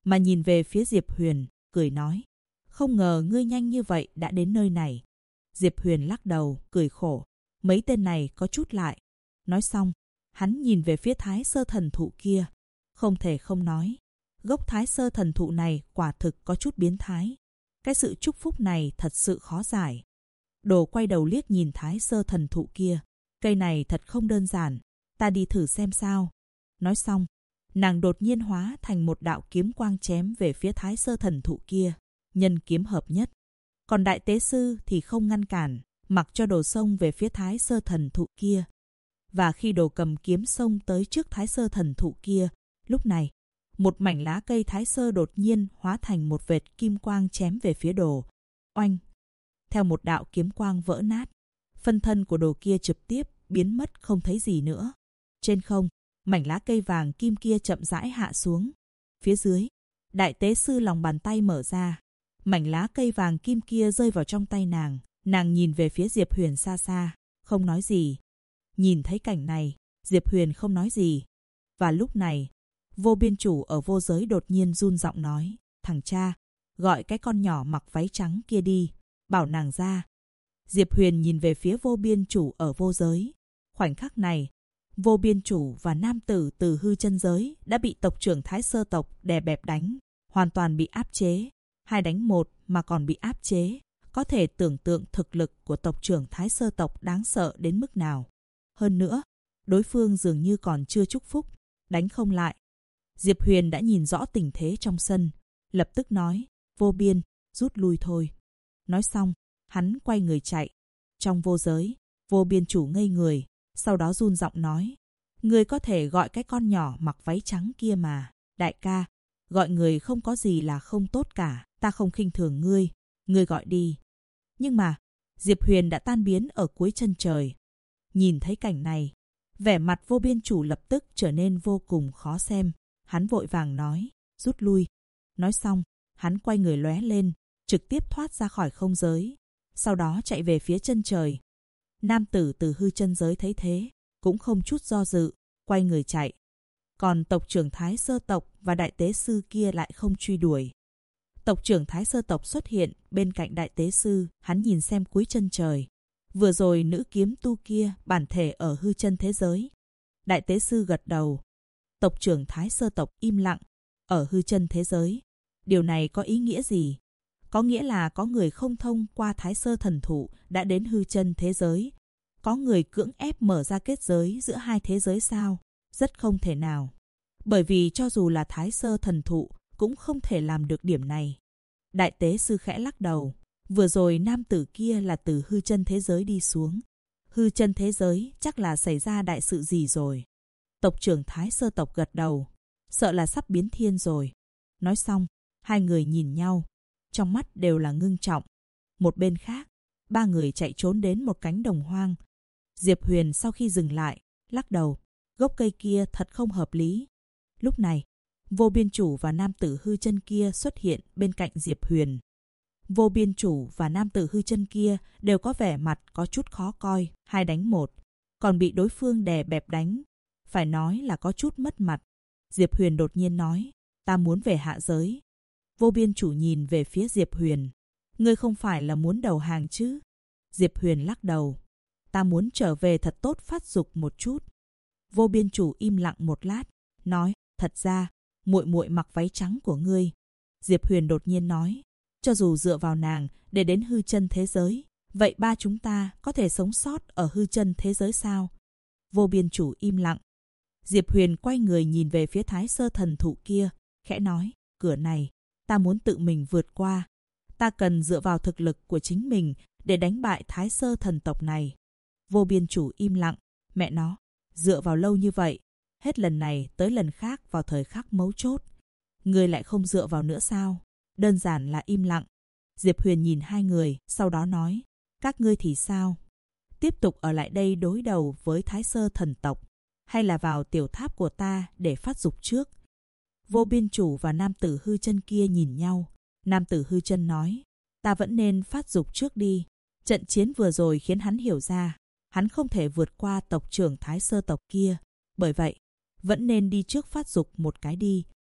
mà nhìn về phía Diệp Huyền, cười nói. Không ngờ ngươi nhanh như vậy đã đến nơi này. Diệp Huyền lắc đầu, cười khổ. Mấy tên này có chút lại. Nói xong, hắn nhìn về phía Thái Sơ thần thụ kia. Không thể không nói. Gốc Thái Sơ thần thụ này quả thực có chút biến thái. Cái sự chúc phúc này thật sự khó giải. Đồ quay đầu liếc nhìn Thái Sơ thần thụ kia. Cây này thật không đơn giản. Ta đi thử xem sao. Nói xong, nàng đột nhiên hóa thành một đạo kiếm quang chém về phía Thái Sơ thần thụ kia. Nhân kiếm hợp nhất. Còn đại tế sư thì không ngăn cản, mặc cho đồ xông về phía Thái Sơ thần thụ kia. Và khi đồ cầm kiếm xông tới trước Thái Sơ thần thụ kia, lúc này, một mảnh lá cây Thái Sơ đột nhiên hóa thành một vệt kim quang chém về phía đồ. Oanh! Theo một đạo kiếm quang vỡ nát, phân thân của đồ kia trực tiếp biến mất không thấy gì nữa. Trên không, mảnh lá cây vàng kim kia chậm rãi hạ xuống. Phía dưới, đại tế sư lòng bàn tay mở ra. Mảnh lá cây vàng kim kia rơi vào trong tay nàng. Nàng nhìn về phía Diệp Huyền xa xa, không nói gì. Nhìn thấy cảnh này, Diệp Huyền không nói gì. Và lúc này, Vô Biên Chủ ở vô giới đột nhiên run giọng nói. Thằng cha, gọi cái con nhỏ mặc váy trắng kia đi, bảo nàng ra. Diệp Huyền nhìn về phía Vô Biên Chủ ở vô giới. Khoảnh khắc này, Vô Biên Chủ và nam tử từ hư chân giới đã bị tộc trưởng Thái Sơ tộc đè bẹp đánh, hoàn toàn bị áp chế. 2 đánh 1 mà còn bị áp chế. Có thể tưởng tượng thực lực của tộc trưởng Thái Sơ tộc đáng sợ đến mức nào. Hơn nữa, đối phương dường như còn chưa chúc phúc, đánh không lại. Diệp Huyền đã nhìn rõ tình thế trong sân, lập tức nói, Vô Biên, rút lui thôi. Nói xong, hắn quay người chạy. Trong vô giới, Vô Biên Chủ ngây người, sau đó run giọng nói, người có thể gọi cái con nhỏ mặc váy trắng kia mà. Đại ca, gọi người không có gì là không tốt cả, ta không khinh thường ngươi, ngươi gọi đi. Nhưng mà, Diệp Huyền đã tan biến ở cuối chân trời. Nhìn thấy cảnh này, vẻ mặt Vô Biên Chủ lập tức trở nên vô cùng khó xem. Hắn vội vàng nói, rút lui. Nói xong, hắn quay người lóe lên, trực tiếp thoát ra khỏi không giới. Sau đó chạy về phía chân trời. Nam tử từ hư chân giới thấy thế, cũng không chút do dự, quay người chạy. Còn tộc trưởng Thái Sơ tộc và đại tế sư kia lại không truy đuổi. Tộc trưởng Thái Sơ tộc xuất hiện bên cạnh đại tế sư, hắn nhìn xem cuối chân trời. Vừa rồi nữ kiếm tu kia bản thể ở hư chân thế giới. Đại tế sư gật đầu. Tộc trưởng Thái Sơ tộc im lặng. Ở hư chân thế giới, điều này có ý nghĩa gì? Có nghĩa là có người không thông qua Thái Sơ thần thụ đã đến hư chân thế giới. Có người cưỡng ép mở ra kết giới giữa 2 thế giới sao? Rất không thể nào. Bởi vì cho dù là Thái Sơ thần thụ cũng không thể làm được điểm này. Đại tế sư khẽ lắc đầu. Vừa rồi nam tử kia là từ hư chân thế giới đi xuống. Hư chân thế giới chắc là xảy ra đại sự gì rồi. Tộc trưởng Thái Sơ tộc gật đầu. Sợ là sắp biến thiên rồi. Nói xong, 2 người nhìn nhau. Trong mắt đều là ngưng trọng. Một bên khác, 3 người chạy trốn đến một cánh đồng hoang. Diệp Huyền sau khi dừng lại, lắc đầu. Gốc cây kia thật không hợp lý. Lúc này, Vô Biên Chủ và nam tử hư chân kia xuất hiện bên cạnh Diệp Huyền. Vô Biên Chủ và nam tử hư chân kia đều có vẻ mặt có chút khó coi, 2 đánh 1, còn bị đối phương đè bẹp đánh. Phải nói là có chút mất mặt. Diệp Huyền đột nhiên nói, ta muốn về hạ giới. Vô Biên Chủ nhìn về phía Diệp Huyền. Ngươi không phải là muốn đầu hàng chứ? Diệp Huyền lắc đầu. Ta muốn trở về thật tốt phát dục một chút. Vô Biên Chủ im lặng một lát, nói, thật ra, muội muội mặc váy trắng của ngươi. Diệp Huyền đột nhiên nói, cho dù dựa vào nàng để đến hư chân thế giới, vậy 3 chúng ta có thể sống sót ở hư chân thế giới sao? Vô Biên Chủ im lặng. Diệp Huyền quay người nhìn về phía Thái Sơ thần thụ kia, khẽ nói, cửa này, ta muốn tự mình vượt qua. Ta cần dựa vào thực lực của chính mình để đánh bại Thái Sơ thần tộc này. Vô Biên Chủ im lặng, mẹ nó, dựa vào lâu như vậy, hết lần này tới lần khác vào thời khắc mấu chốt. Ngươi lại không dựa vào nữa sao? Đơn giản là im lặng. Diệp Huyền nhìn 2 người, sau đó nói, các ngươi thì sao? Tiếp tục ở lại đây đối đầu với Thái Sơ thần tộc, hay là vào tiểu tháp của ta để phát dục trước? Vô Biên Chủ và nam tử hư chân kia nhìn nhau. Nam tử hư chân nói, ta vẫn nên phát dục trước đi. Trận chiến vừa rồi khiến hắn hiểu ra, hắn không thể vượt qua tộc trưởng Thái Sơ tộc kia. Bởi vậy, vẫn nên đi trước phát dục một cái đi.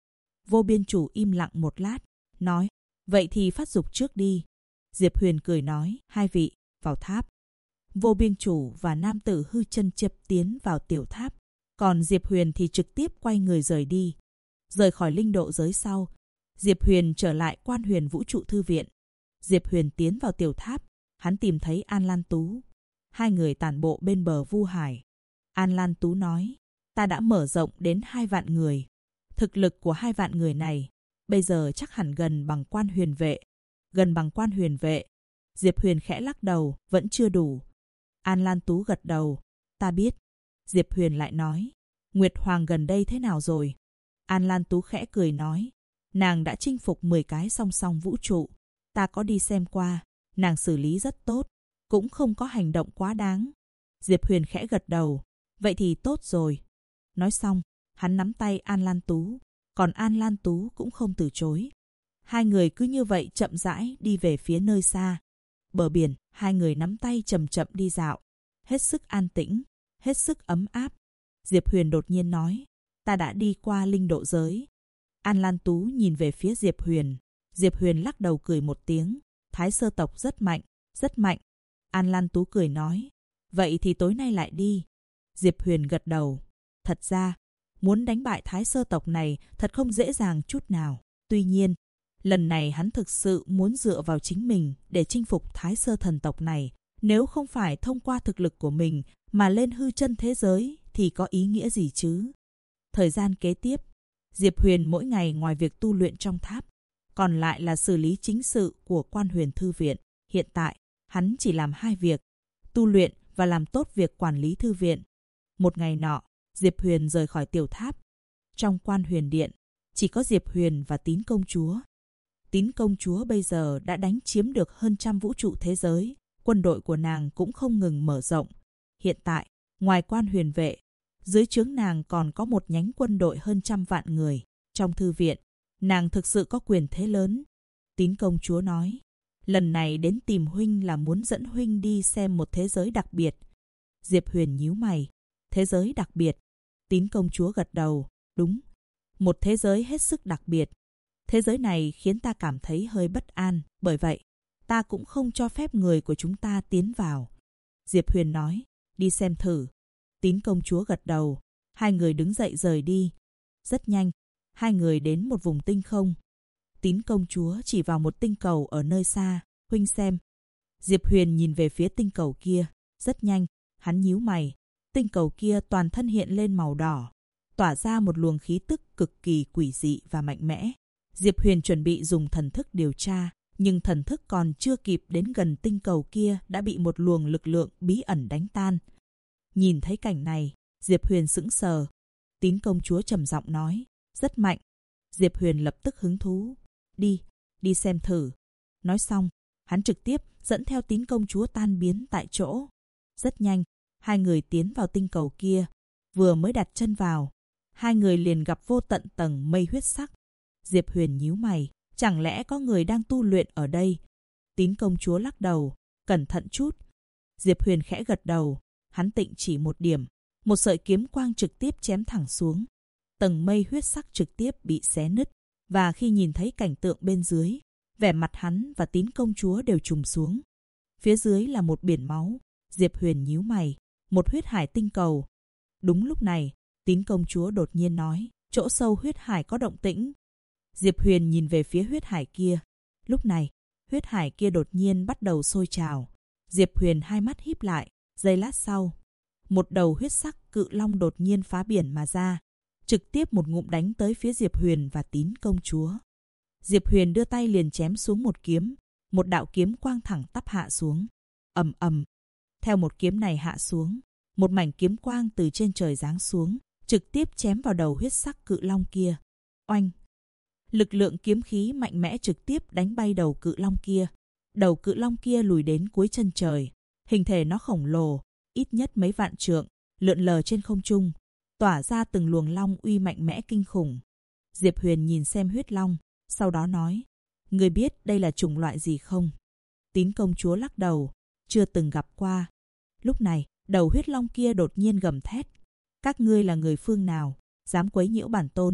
Vô Biên Chủ im lặng một lát, nói, vậy thì phát dục trước đi. Diệp Huyền cười nói, hai vị, vào tháp. Vô Biên Chủ và nam tử hư chân chập tiến vào tiểu tháp, còn Diệp Huyền thì trực tiếp quay người rời đi. Rời khỏi linh độ giới sau, Diệp Huyền trở lại Quan Huyền Vũ trụ thư viện. Diệp Huyền tiến vào tiểu tháp, hắn tìm thấy An Lan Tú. Hai người tản bộ bên bờ Vu Hải. An Lan Tú nói, ta đã mở rộng đến 2 vạn người. Thực lực của 2 vạn người này, bây giờ chắc hẳn gần bằng Quan Huyền vệ. Gần bằng Quan Huyền vệ. Diệp Huyền khẽ lắc đầu, vẫn chưa đủ. An Lan Tú gật đầu, ta biết. Diệp Huyền lại nói, Nguyệt Hoàng gần đây thế nào rồi? An Lan Tú khẽ cười nói, nàng đã chinh phục 10 cái song song vũ trụ. Ta có đi xem qua, nàng xử lý rất tốt, cũng không có hành động quá đáng. Diệp Huyền khẽ gật đầu, vậy thì tốt rồi. Nói xong, hắn nắm tay An Lan Tú, còn An Lan Tú cũng không từ chối. Hai người cứ như vậy chậm rãi đi về phía nơi xa. Bờ biển, hai người nắm tay chậm chậm đi dạo, hết sức an tĩnh, hết sức ấm áp. Diệp Huyền đột nhiên nói, ta đã đi qua linh độ giới. An Lan Tú nhìn về phía Diệp Huyền. Diệp Huyền lắc đầu cười một tiếng, Thái Sơ tộc rất mạnh, rất mạnh. An Lan Tú cười nói, vậy thì tối nay lại đi. Diệp Huyền gật đầu, thật ra, muốn đánh bại Thái Sơ tộc này thật không dễ dàng chút nào. Tuy nhiên, lần này hắn thực sự muốn dựa vào chính mình để chinh phục Thái Sơ thần tộc này. Nếu không phải thông qua thực lực của mình mà lên hư chân thế giới thì có ý nghĩa gì chứ? Thời gian kế tiếp, Diệp Huyền mỗi ngày ngoài việc tu luyện trong tháp, còn lại là xử lý chính sự của Quan Huyền thư viện. Hiện tại, hắn chỉ làm 2 việc, tu luyện và làm tốt việc quản lý thư viện. Một ngày nọ, Diệp Huyền rời khỏi tiểu tháp. Trong Quan Huyền điện, chỉ có Diệp Huyền và Tín công chúa. Tín công chúa bây giờ đã đánh chiếm được hơn 100 vũ trụ thế giới, quân đội của nàng cũng không ngừng mở rộng. Hiện tại, ngoài Quan Huyền vệ, dưới trướng nàng còn có một nhánh quân đội hơn 100 vạn người. Trong thư viện, nàng thực sự có quyền thế lớn. Tín công chúa nói, lần này đến tìm huynh là muốn dẫn huynh đi xem một thế giới đặc biệt. Diệp Huyền nhíu mày, thế giới đặc biệt. Tín công chúa gật đầu, đúng, một thế giới hết sức đặc biệt. Thế giới này khiến ta cảm thấy hơi bất an, bởi vậy, ta cũng không cho phép người của chúng ta tiến vào. Diệp Huyền nói, đi xem thử. Tín công chúa gật đầu, hai người đứng dậy rời đi. Rất nhanh, hai người đến một vùng tinh không. Tín công chúa chỉ vào một tinh cầu ở nơi xa, huynh xem. Diệp Huyền nhìn về phía tinh cầu kia, rất nhanh, hắn nhíu mày. Tinh cầu kia toàn thân hiện lên màu đỏ, tỏa ra một luồng khí tức cực kỳ quỷ dị và mạnh mẽ. Diệp Huyền chuẩn bị dùng thần thức điều tra, nhưng thần thức còn chưa kịp đến gần tinh cầu kia đã bị một luồng lực lượng bí ẩn đánh tan. Nhìn thấy cảnh này, Diệp Huyền sững sờ. Tín công chúa trầm giọng nói, rất mạnh. Diệp Huyền lập tức hứng thú. Đi xem thử. Nói xong, hắn trực tiếp dẫn theo Tín công chúa tan biến tại chỗ. Rất nhanh, hai người tiến vào tinh cầu kia. Vừa mới đặt chân vào, hai người liền gặp vô tận tầng mây huyết sắc. Diệp Huyền nhíu mày, chẳng lẽ có người đang tu luyện ở đây? Tín công chúa lắc đầu, cẩn thận chút. Diệp Huyền khẽ gật đầu, hắn tịnh chỉ một điểm, một sợi kiếm quang trực tiếp chém thẳng xuống. Tầng mây huyết sắc trực tiếp bị xé nứt, và khi nhìn thấy cảnh tượng bên dưới, vẻ mặt hắn và Tín công chúa đều trùng xuống. Phía dưới là một biển máu. Diệp Huyền nhíu mày, một huyết hải tinh cầu. Đúng lúc này, Tín công chúa đột nhiên nói, chỗ sâu huyết hải có động tĩnh. Diệp Huyền nhìn về phía huyết hải kia. Lúc này, huyết hải kia đột nhiên bắt đầu sôi trào. Diệp Huyền hai mắt híp lại, giây lát sau, một đầu huyết sắc cự long đột nhiên phá biển mà ra, trực tiếp một ngụm đánh tới phía Diệp Huyền và Tín công chúa. Diệp Huyền đưa tay liền chém xuống một kiếm, một đạo kiếm quang thẳng tắp hạ xuống. Ầm ầm. Theo một kiếm này hạ xuống, một mảnh kiếm quang từ trên trời giáng xuống, trực tiếp chém vào đầu huyết sắc cự long kia. Oanh! Lực lượng kiếm khí mạnh mẽ trực tiếp đánh bay đầu cự long kia. Đầu cự long kia lùi đến cuối chân trời. Hình thể nó khổng lồ, ít nhất mấy vạn trượng, lượn lờ trên không trung, tỏa ra từng luồng long uy mạnh mẽ kinh khủng. Diệp Huyền nhìn xem huyết long, sau đó nói, người biết đây là chủng loại gì không? Tín công chúa lắc đầu, chưa từng gặp qua. Lúc này, đầu huyết long kia đột nhiên gầm thét. Các ngươi là người phương nào, dám quấy nhiễu bản tôn?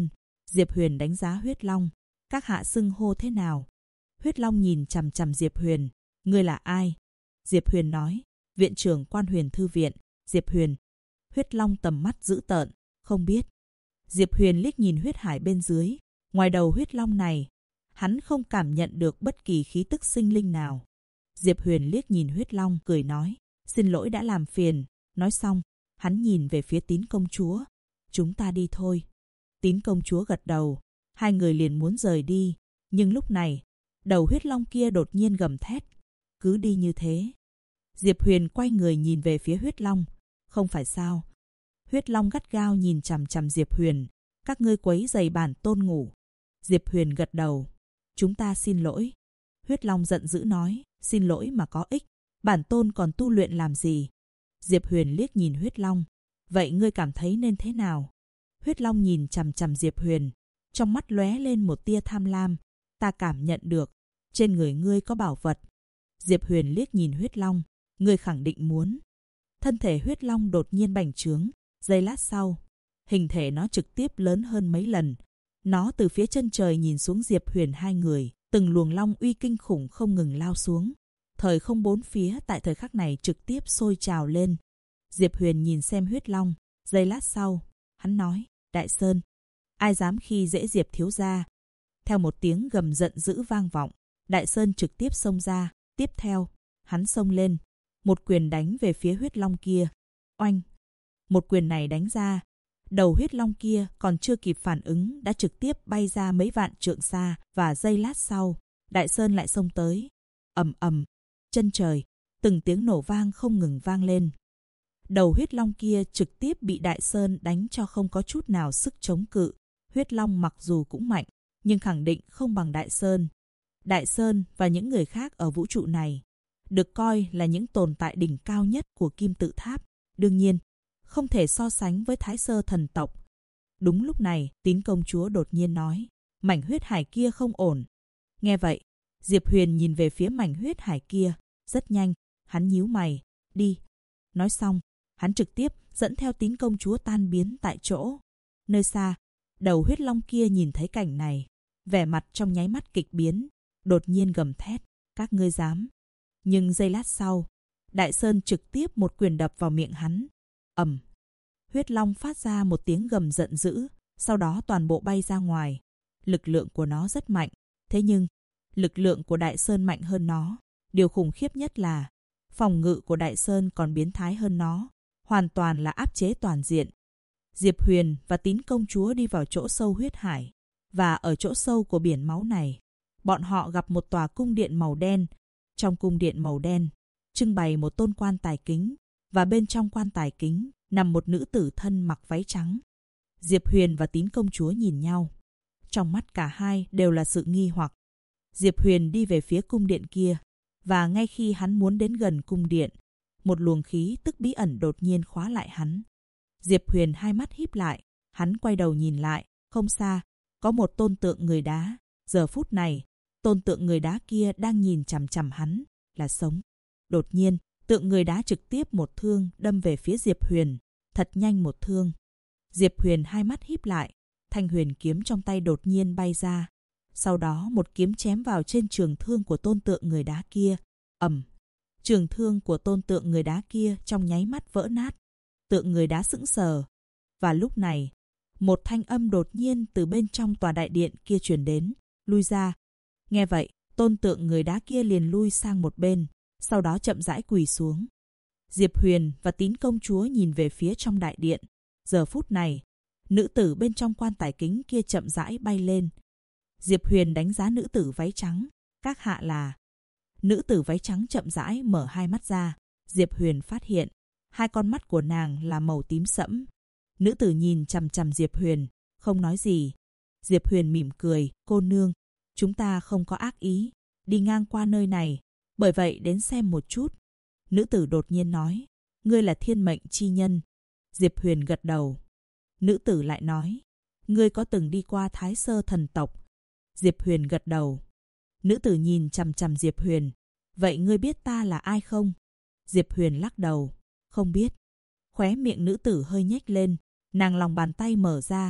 Diệp Huyền đánh giá Huyết Long. Các hạ xưng hô thế nào? Huyết Long nhìn chằm chằm Diệp Huyền. Ngươi là ai? Diệp Huyền nói. Viện trưởng Quan Huyền Thư Viện. Diệp Huyền. Huyết Long tầm mắt dữ tợn. Không biết. Diệp Huyền liếc nhìn huyết hải bên dưới. Ngoài đầu Huyết Long này, hắn không cảm nhận được bất kỳ khí tức sinh linh nào. Diệp Huyền liếc nhìn Huyết Long, cười nói. Xin lỗi đã làm phiền. Nói xong, hắn nhìn về phía Tín công chúa. Chúng ta đi thôi. Tín công chúa gật đầu. Hai người liền muốn rời đi. Nhưng lúc này, đầu Huyết Long kia đột nhiên gầm thét. Cứ đi như thế. Diệp Huyền quay người nhìn về phía Huyết Long. Không phải sao? Huyết Long gắt gao nhìn chằm chằm Diệp Huyền. Các ngươi quấy rầy bản tôn ngủ. Diệp Huyền gật đầu. Chúng ta xin lỗi. Huyết Long giận dữ nói. Xin lỗi mà có ích. Bản tôn còn tu luyện làm gì? Diệp Huyền liếc nhìn Huyết Long. Vậy ngươi cảm thấy nên thế nào? Huyết Long nhìn chằm chằm Diệp Huyền. Trong mắt lóe lên một tia tham lam. Ta cảm nhận được. Trên người ngươi có bảo vật. Diệp Huyền liếc nhìn Huyết Long. Ngươi khẳng định muốn. Thân thể Huyết Long đột nhiên bành trướng. Giây lát sau, hình thể nó trực tiếp lớn hơn mấy lần. Nó từ phía chân trời nhìn xuống Diệp Huyền hai người. Từng luồng long uy kinh khủng không ngừng lao xuống. Thời không bốn phía tại thời khắc này trực tiếp sôi trào lên. Diệp Huyền nhìn xem Huyết Long. Giây lát sau, hắn nói. Đại Sơn, ai dám khi dễ Diệp thiếu gia? Theo một tiếng gầm giận dữ vang vọng, Đại Sơn trực tiếp xông ra. Tiếp theo, hắn xông lên. Một quyền đánh về phía Huyết Long kia. Oanh! Một quyền này đánh ra. Đầu Huyết Long kia còn chưa kịp phản ứng đã trực tiếp bay ra mấy vạn trượng xa. Và giây lát sau, Đại Sơn lại xông tới. Ầm ầm! Chân trời, từng tiếng nổ vang không ngừng vang lên. Đầu Huyết Long kia trực tiếp bị Đại Sơn đánh cho không có chút nào sức chống cự. Huyết Long mặc dù cũng mạnh, nhưng khẳng định không bằng Đại Sơn. Đại Sơn và những người khác ở vũ trụ này được coi là những tồn tại đỉnh cao nhất của Kim Tự Tháp. Đương nhiên, không thể so sánh với Thái Sơ thần tộc. Đúng lúc này, Tín công chúa đột nhiên nói, mảnh huyết hải kia không ổn. Nghe vậy, Diệp Huyền nhìn về phía mảnh huyết hải kia. Rất nhanh, hắn nhíu mày. Đi. Nói xong, hắn trực tiếp dẫn theo Tín công chúa tan biến tại chỗ. Nơi xa, đầu Huyết Long kia nhìn thấy cảnh này. Vẻ mặt trong nháy mắt kịch biến. Đột nhiên gầm thét. Các ngươi dám. Nhưng giây lát sau, Đại Sơn trực tiếp một quyền đập vào miệng hắn. Ầm. Huyết Long phát ra một tiếng gầm giận dữ. Sau đó toàn bộ bay ra ngoài. Lực lượng của nó rất mạnh. Thế nhưng, lực lượng của Đại Sơn mạnh hơn nó. Điều khủng khiếp nhất là phòng ngự của Đại Sơn còn biến thái hơn nó. Hoàn toàn là áp chế toàn diện. Diệp Huyền và Tín công chúa đi vào chỗ sâu huyết hải. Và ở chỗ sâu của biển máu này, bọn họ gặp một tòa cung điện màu đen. Trong cung điện màu đen, trưng bày một tôn quan tài kính. Và bên trong quan tài kính nằm một nữ tử thân mặc váy trắng. Diệp Huyền và Tín công chúa nhìn nhau. Trong mắt cả hai đều là sự nghi hoặc. Diệp Huyền đi về phía cung điện kia. Và ngay khi hắn muốn đến gần cung điện, một luồng khí tức bí ẩn đột nhiên khóa lại hắn. Diệp Huyền hai mắt híp lại, hắn quay đầu nhìn lại, không xa, có một tôn tượng người đá. Giờ phút này, tôn tượng người đá kia đang nhìn chằm chằm hắn, là sống. Đột nhiên, tượng người đá trực tiếp một thương đâm về phía Diệp Huyền, thật nhanh một thương. Diệp Huyền hai mắt híp lại, thanh huyền kiếm trong tay đột nhiên bay ra. Sau đó một kiếm chém vào trên trường thương của tôn tượng người đá kia. Ầm. Trường thương của tôn tượng người đá kia trong nháy mắt vỡ nát. Tượng người đá sững sờ. Và lúc này, một thanh âm đột nhiên từ bên trong tòa đại điện kia truyền đến. Lui ra. Nghe vậy, tôn tượng người đá kia liền lui sang một bên. Sau đó chậm rãi quỳ xuống. Diệp Huyền và Tín công chúa nhìn về phía trong đại điện. Giờ phút này, nữ tử bên trong quan tài kính kia chậm rãi bay lên. Diệp Huyền đánh giá nữ tử váy trắng. Các hạ là... Nữ tử váy trắng chậm rãi mở hai mắt ra. Diệp Huyền phát hiện, hai con mắt của nàng là màu tím sẫm. Nữ tử nhìn chằm chằm Diệp Huyền, không nói gì. Diệp Huyền mỉm cười, cô nương, chúng ta không có ác ý, đi ngang qua nơi này, bởi vậy đến xem một chút. Nữ tử đột nhiên nói, ngươi là thiên mệnh chi nhân. Diệp Huyền gật đầu. Nữ tử lại nói, ngươi có từng đi qua Thái Sơ thần tộc? Diệp Huyền gật đầu. Nữ tử nhìn chằm chằm Diệp Huyền. Vậy ngươi biết ta là ai không? Diệp Huyền lắc đầu. Không biết. Khóe miệng nữ tử hơi nhếch lên. Nàng lòng bàn tay mở ra.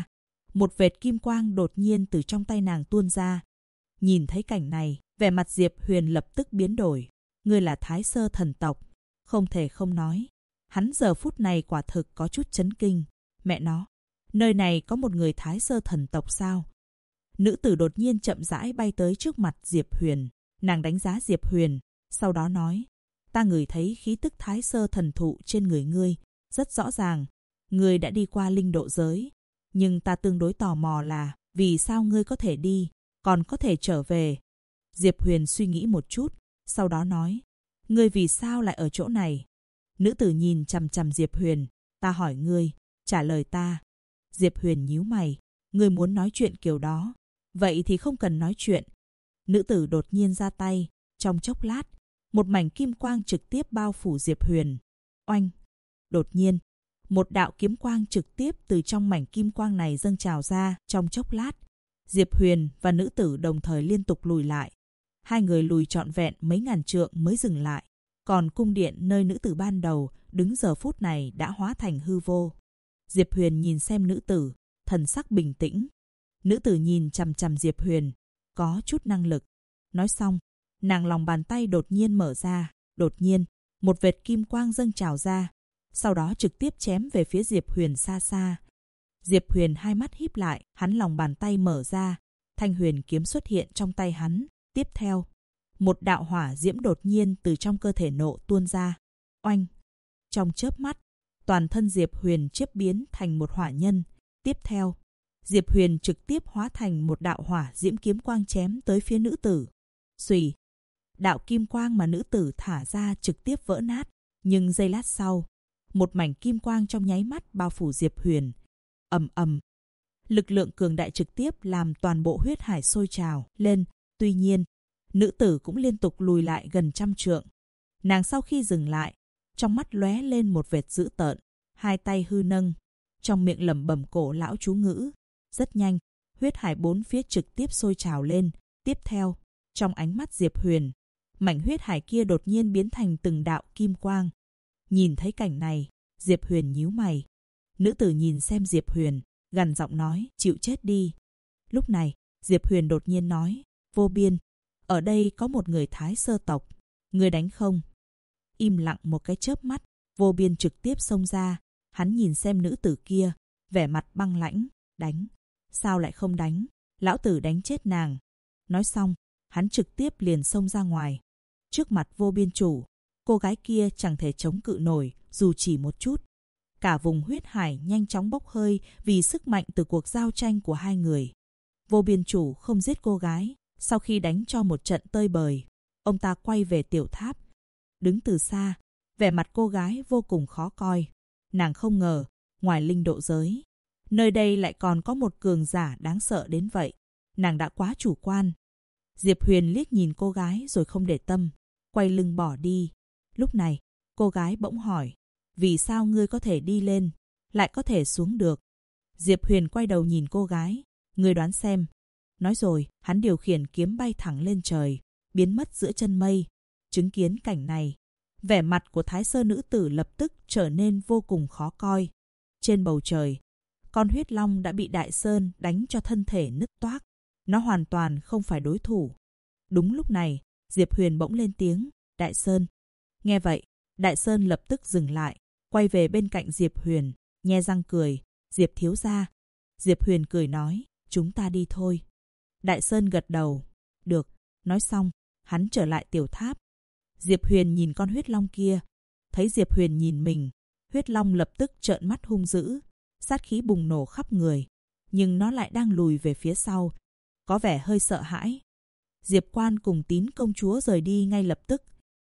Một vệt kim quang đột nhiên từ trong tay nàng tuôn ra. Nhìn thấy cảnh này, vẻ mặt Diệp Huyền lập tức biến đổi. Ngươi là Thái Sơ thần tộc. Không thể không nói. Hắn giờ phút này quả thực có chút chấn kinh. Mẹ nó, nơi này có một người Thái Sơ thần tộc sao? Nữ tử đột nhiên chậm rãi bay tới trước mặt Diệp Huyền. Nàng đánh giá Diệp Huyền, sau đó nói. Ta ngửi thấy khí tức Thái Sơ thần thụ trên người ngươi. Rất rõ ràng, ngươi đã đi qua linh độ giới. Nhưng ta tương đối tò mò là vì sao ngươi có thể đi, còn có thể trở về. Diệp Huyền suy nghĩ một chút, sau đó nói. Ngươi vì sao lại ở chỗ này? Nữ tử nhìn chằm chằm Diệp Huyền. Ta hỏi ngươi, trả lời ta. Diệp Huyền nhíu mày. Ngươi muốn nói chuyện kiểu đó. Vậy thì không cần nói chuyện. Nữ tử đột nhiên ra tay. Trong chốc lát, một mảnh kim quang trực tiếp bao phủ Diệp Huyền. Oanh! Đột nhiên, một đạo kiếm quang trực tiếp từ trong mảnh kim quang này dâng trào ra. Trong chốc lát, Diệp Huyền và nữ tử đồng thời liên tục lùi lại. Hai người lùi trọn vẹn mấy ngàn trượng mới dừng lại. Còn cung điện nơi nữ tử ban đầu đứng giờ phút này đã hóa thành hư vô. Diệp Huyền nhìn xem nữ tử, thần sắc bình tĩnh. Nữ tử nhìn chằm chằm Diệp Huyền, có chút năng lực. Nói xong, nàng lòng bàn tay đột nhiên mở ra. Đột nhiên, một vệt kim quang dâng trào ra. Sau đó trực tiếp chém về phía Diệp Huyền xa xa. Diệp Huyền hai mắt híp lại, hắn lòng bàn tay mở ra. Thanh huyền kiếm xuất hiện trong tay hắn. Tiếp theo, một đạo hỏa diễm đột nhiên từ trong cơ thể nộ tuôn ra. Oanh! Trong chớp mắt, toàn thân Diệp Huyền chiếp biến thành một hỏa nhân. Tiếp theo, Diệp Huyền trực tiếp hóa thành một đạo hỏa diễm kiếm quang chém tới phía nữ tử. Xùy! Đạo kim quang mà nữ tử thả ra trực tiếp vỡ nát. Nhưng giây lát sau, một mảnh kim quang trong nháy mắt bao phủ Diệp Huyền. Ầm ầm! Lực lượng cường đại trực tiếp làm toàn bộ huyết hải sôi trào lên. Tuy nhiên, nữ tử cũng liên tục lùi lại gần trăm trượng. Nàng sau khi dừng lại, trong mắt lóe lên một vệt dữ tợn, hai tay hư nâng, trong miệng lẩm bẩm cổ lão chú ngữ. Rất nhanh, huyết hải bốn phía trực tiếp sôi trào lên. Tiếp theo, trong ánh mắt Diệp Huyền, mảnh huyết hải kia đột nhiên biến thành từng đạo kim quang. Nhìn thấy cảnh này, Diệp Huyền nhíu mày. Nữ tử nhìn xem Diệp Huyền, gằn giọng nói, chịu chết đi. Lúc này, Diệp Huyền đột nhiên nói, Vô Biên, ở đây có một người Thái Sơ tộc, ngươi đánh không? Im lặng một cái chớp mắt, Vô Biên trực tiếp xông ra. Hắn nhìn xem nữ tử kia, vẻ mặt băng lãnh. Đánh? Sao lại không đánh? Lão tử đánh chết nàng. Nói xong, hắn trực tiếp liền xông ra ngoài. Trước mặt Vô Biên chủ, cô gái kia chẳng thể chống cự nổi dù chỉ một chút. Cả vùng huyết hải nhanh chóng bốc hơi vì sức mạnh từ cuộc giao tranh của hai người. Vô Biên chủ không giết cô gái. Sau khi đánh cho một trận tơi bời, ông ta quay về tiểu tháp. Đứng từ xa, vẻ mặt cô gái vô cùng khó coi. Nàng không ngờ, ngoài linh độ giới, nơi đây lại còn có một cường giả đáng sợ đến vậy. Nàng đã quá chủ quan. Diệp Huyền liếc nhìn cô gái rồi không để tâm, quay lưng bỏ đi. Lúc này, cô gái bỗng hỏi, vì sao ngươi có thể đi lên, lại có thể xuống được? Diệp Huyền quay đầu nhìn cô gái, ngươi đoán xem. Nói rồi, hắn điều khiển kiếm bay thẳng lên trời, biến mất giữa chân mây. Chứng kiến cảnh này, vẻ mặt của Thái Sơ nữ tử lập tức trở nên vô cùng khó coi. Trên bầu trời, con huyết long đã bị Đại Sơn đánh cho thân thể nứt toác. Nó hoàn toàn không phải đối thủ. Đúng lúc này, Diệp Huyền bỗng lên tiếng, Đại Sơn. Nghe vậy, Đại Sơn lập tức dừng lại, quay về bên cạnh Diệp Huyền, nhe răng cười, Diệp thiếu gia. Diệp Huyền cười nói, chúng ta đi thôi. Đại Sơn gật đầu. Được. Nói xong, hắn trở lại tiểu tháp. Diệp Huyền nhìn con huyết long kia. Thấy Diệp Huyền nhìn mình, huyết long lập tức trợn mắt hung dữ. Sát khí bùng nổ khắp người. Nhưng nó lại đang lùi về phía sau. Có vẻ hơi sợ hãi. Diệp Quan cùng Tín công chúa rời đi ngay lập tức.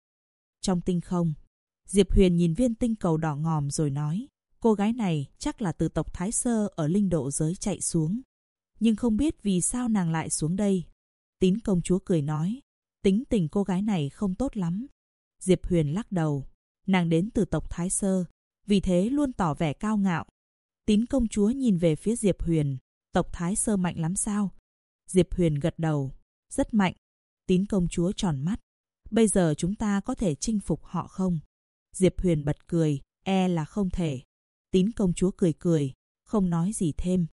Trong tinh không, Diệp Huyền nhìn viên tinh cầu đỏ ngòm rồi nói. Cô gái này chắc là từ tộc Thái Sơ ở linh độ giới chạy xuống. Nhưng không biết vì sao nàng lại xuống đây. Tín công chúa cười nói, tính tình cô gái này không tốt lắm. Diệp Huyền lắc đầu, nàng đến từ tộc Thái Sơ, vì thế luôn tỏ vẻ cao ngạo. Tín công chúa nhìn về phía Diệp Huyền, tộc Thái Sơ mạnh lắm sao? Diệp Huyền gật đầu, rất mạnh. Tín công chúa tròn mắt, bây giờ chúng ta có thể chinh phục họ không? Diệp Huyền bật cười, e là không thể. Tín công chúa cười cười, không nói gì thêm.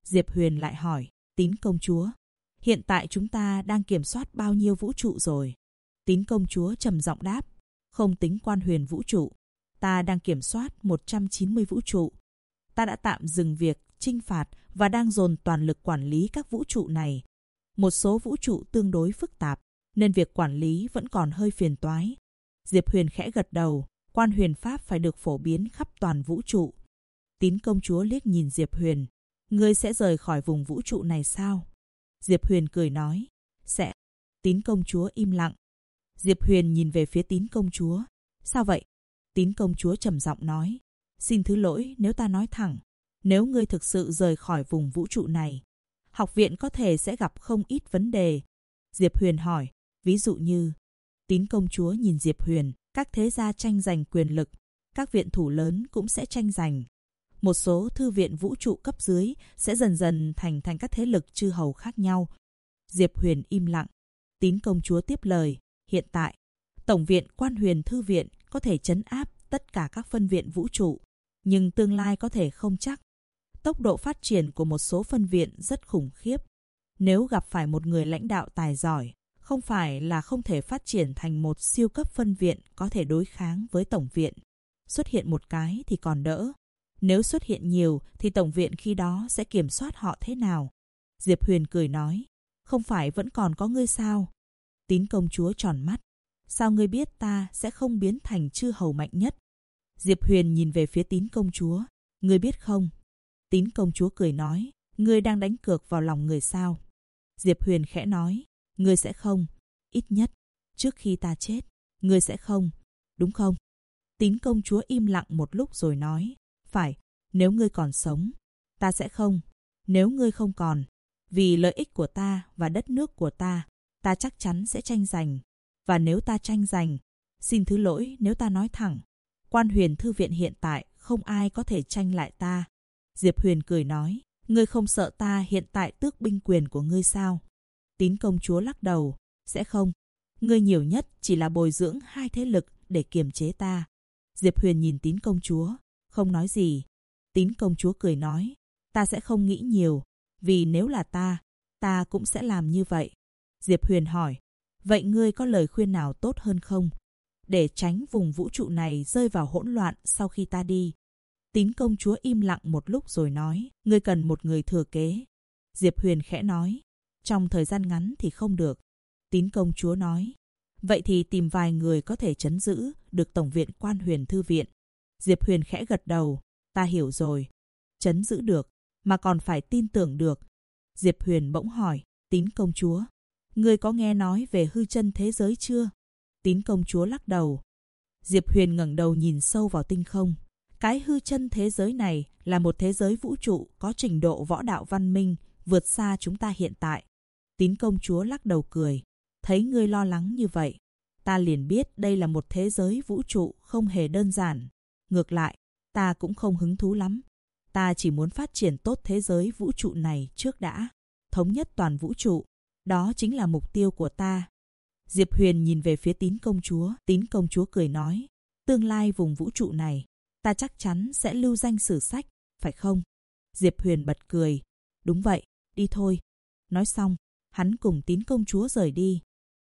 Diệp Huyền lại hỏi, Tín công chúa, hiện tại chúng ta đang kiểm soát bao nhiêu vũ trụ rồi? Tín công chúa trầm giọng đáp, không tính Quan Huyền vũ trụ, ta đang kiểm soát 190 vũ trụ. Ta đã tạm dừng việc chinh phạt và đang dồn toàn lực quản lý các vũ trụ này. Một số vũ trụ tương đối phức tạp, nên việc quản lý vẫn còn hơi phiền toái. Diệp Huyền khẽ gật đầu, Quan Huyền Pháp phải được phổ biến khắp toàn vũ trụ. Tín công chúa liếc nhìn Diệp Huyền, ngươi sẽ rời khỏi vùng vũ trụ này sao? Diệp Huyền cười nói, sẽ. Tín công chúa im lặng. Diệp Huyền nhìn về phía Tín công chúa, sao vậy? Tín công chúa trầm giọng nói, xin thứ lỗi nếu ta nói thẳng, nếu ngươi thực sự rời khỏi vùng vũ trụ này, học viện có thể sẽ gặp không ít vấn đề. Diệp Huyền hỏi, ví dụ như? Tín công chúa nhìn Diệp Huyền, các thế gia tranh giành quyền lực, các viện thủ lớn cũng sẽ tranh giành. Một số thư viện vũ trụ cấp dưới sẽ dần dần thành các thế lực chư hầu khác nhau. Diệp Huyền im lặng. Tín công chúa tiếp lời, hiện tại, Tổng viện Quan Huyền Thư viện có thể trấn áp tất cả các phân viện vũ trụ, nhưng tương lai có thể không chắc. Tốc độ phát triển của một số phân viện rất khủng khiếp. Nếu gặp phải một người lãnh đạo tài giỏi, không phải là không thể phát triển thành một siêu cấp phân viện có thể đối kháng với Tổng viện. Xuất hiện một cái thì còn đỡ. Nếu xuất hiện nhiều thì Tổng viện khi đó sẽ kiểm soát họ thế nào? Diệp Huyền cười nói, không phải vẫn còn có ngươi sao? Tín công chúa tròn mắt, sao ngươi biết ta sẽ không biến thành chư hầu mạnh nhất? Diệp Huyền nhìn về phía Tín công chúa, ngươi biết không? Tín công chúa cười nói, ngươi đang đánh cược vào lòng người sao? Diệp Huyền khẽ nói, ngươi sẽ không, ít nhất, trước khi ta chết, ngươi sẽ không, đúng không? Tín công chúa im lặng một lúc rồi nói, phải, nếu ngươi còn sống, ta sẽ không, nếu ngươi không còn, vì lợi ích của ta và đất nước của ta chắc chắn sẽ tranh giành. Và nếu ta tranh giành, xin thứ lỗi nếu ta nói thẳng, Quan Huyền Thư viện hiện tại không ai có thể tranh lại ta. Diệp Huyền cười nói, ngươi không sợ ta hiện tại tước binh quyền của ngươi sao? Tín công chúa lắc đầu, sẽ không. Ngươi nhiều nhất chỉ là bồi dưỡng hai thế lực để kiềm chế ta. Diệp Huyền nhìn Tín công chúa, không nói gì. Tín công chúa cười nói, ta sẽ không nghĩ nhiều, vì nếu là ta cũng sẽ làm như vậy. Diệp Huyền hỏi, vậy ngươi có lời khuyên nào tốt hơn không? Để tránh vùng vũ trụ này rơi vào hỗn loạn sau khi ta đi. Tín công chúa im lặng một lúc rồi nói, ngươi cần một người thừa kế. Diệp Huyền khẽ nói, trong thời gian ngắn thì không được. Tín công chúa nói, vậy thì tìm vài người có thể trấn giữ được Tổng viện Quan Huyền Thư viện. Diệp Huyền khẽ gật đầu, ta hiểu rồi. Trấn giữ được, mà còn phải tin tưởng được. Diệp Huyền bỗng hỏi, Tín công chúa, ngươi có nghe nói về hư chân thế giới chưa? Tín công chúa lắc đầu. Diệp Huyền ngẩng đầu nhìn sâu vào tinh không. Cái hư chân thế giới này là một thế giới vũ trụ có trình độ võ đạo văn minh vượt xa chúng ta hiện tại. Tín công chúa lắc đầu cười. Thấy ngươi lo lắng như vậy, ta liền biết đây là một thế giới vũ trụ không hề đơn giản. Ngược lại, ta cũng không hứng thú lắm. Ta chỉ muốn phát triển tốt thế giới vũ trụ này trước đã. Thống nhất toàn vũ trụ. Đó chính là mục tiêu của ta. Diệp Huyền nhìn về phía Tín công chúa cười nói, tương lai vùng vũ trụ này, ta chắc chắn sẽ lưu danh sử sách, phải không? Diệp Huyền bật cười, đúng vậy, đi thôi. Nói xong, hắn cùng Tín công chúa rời đi.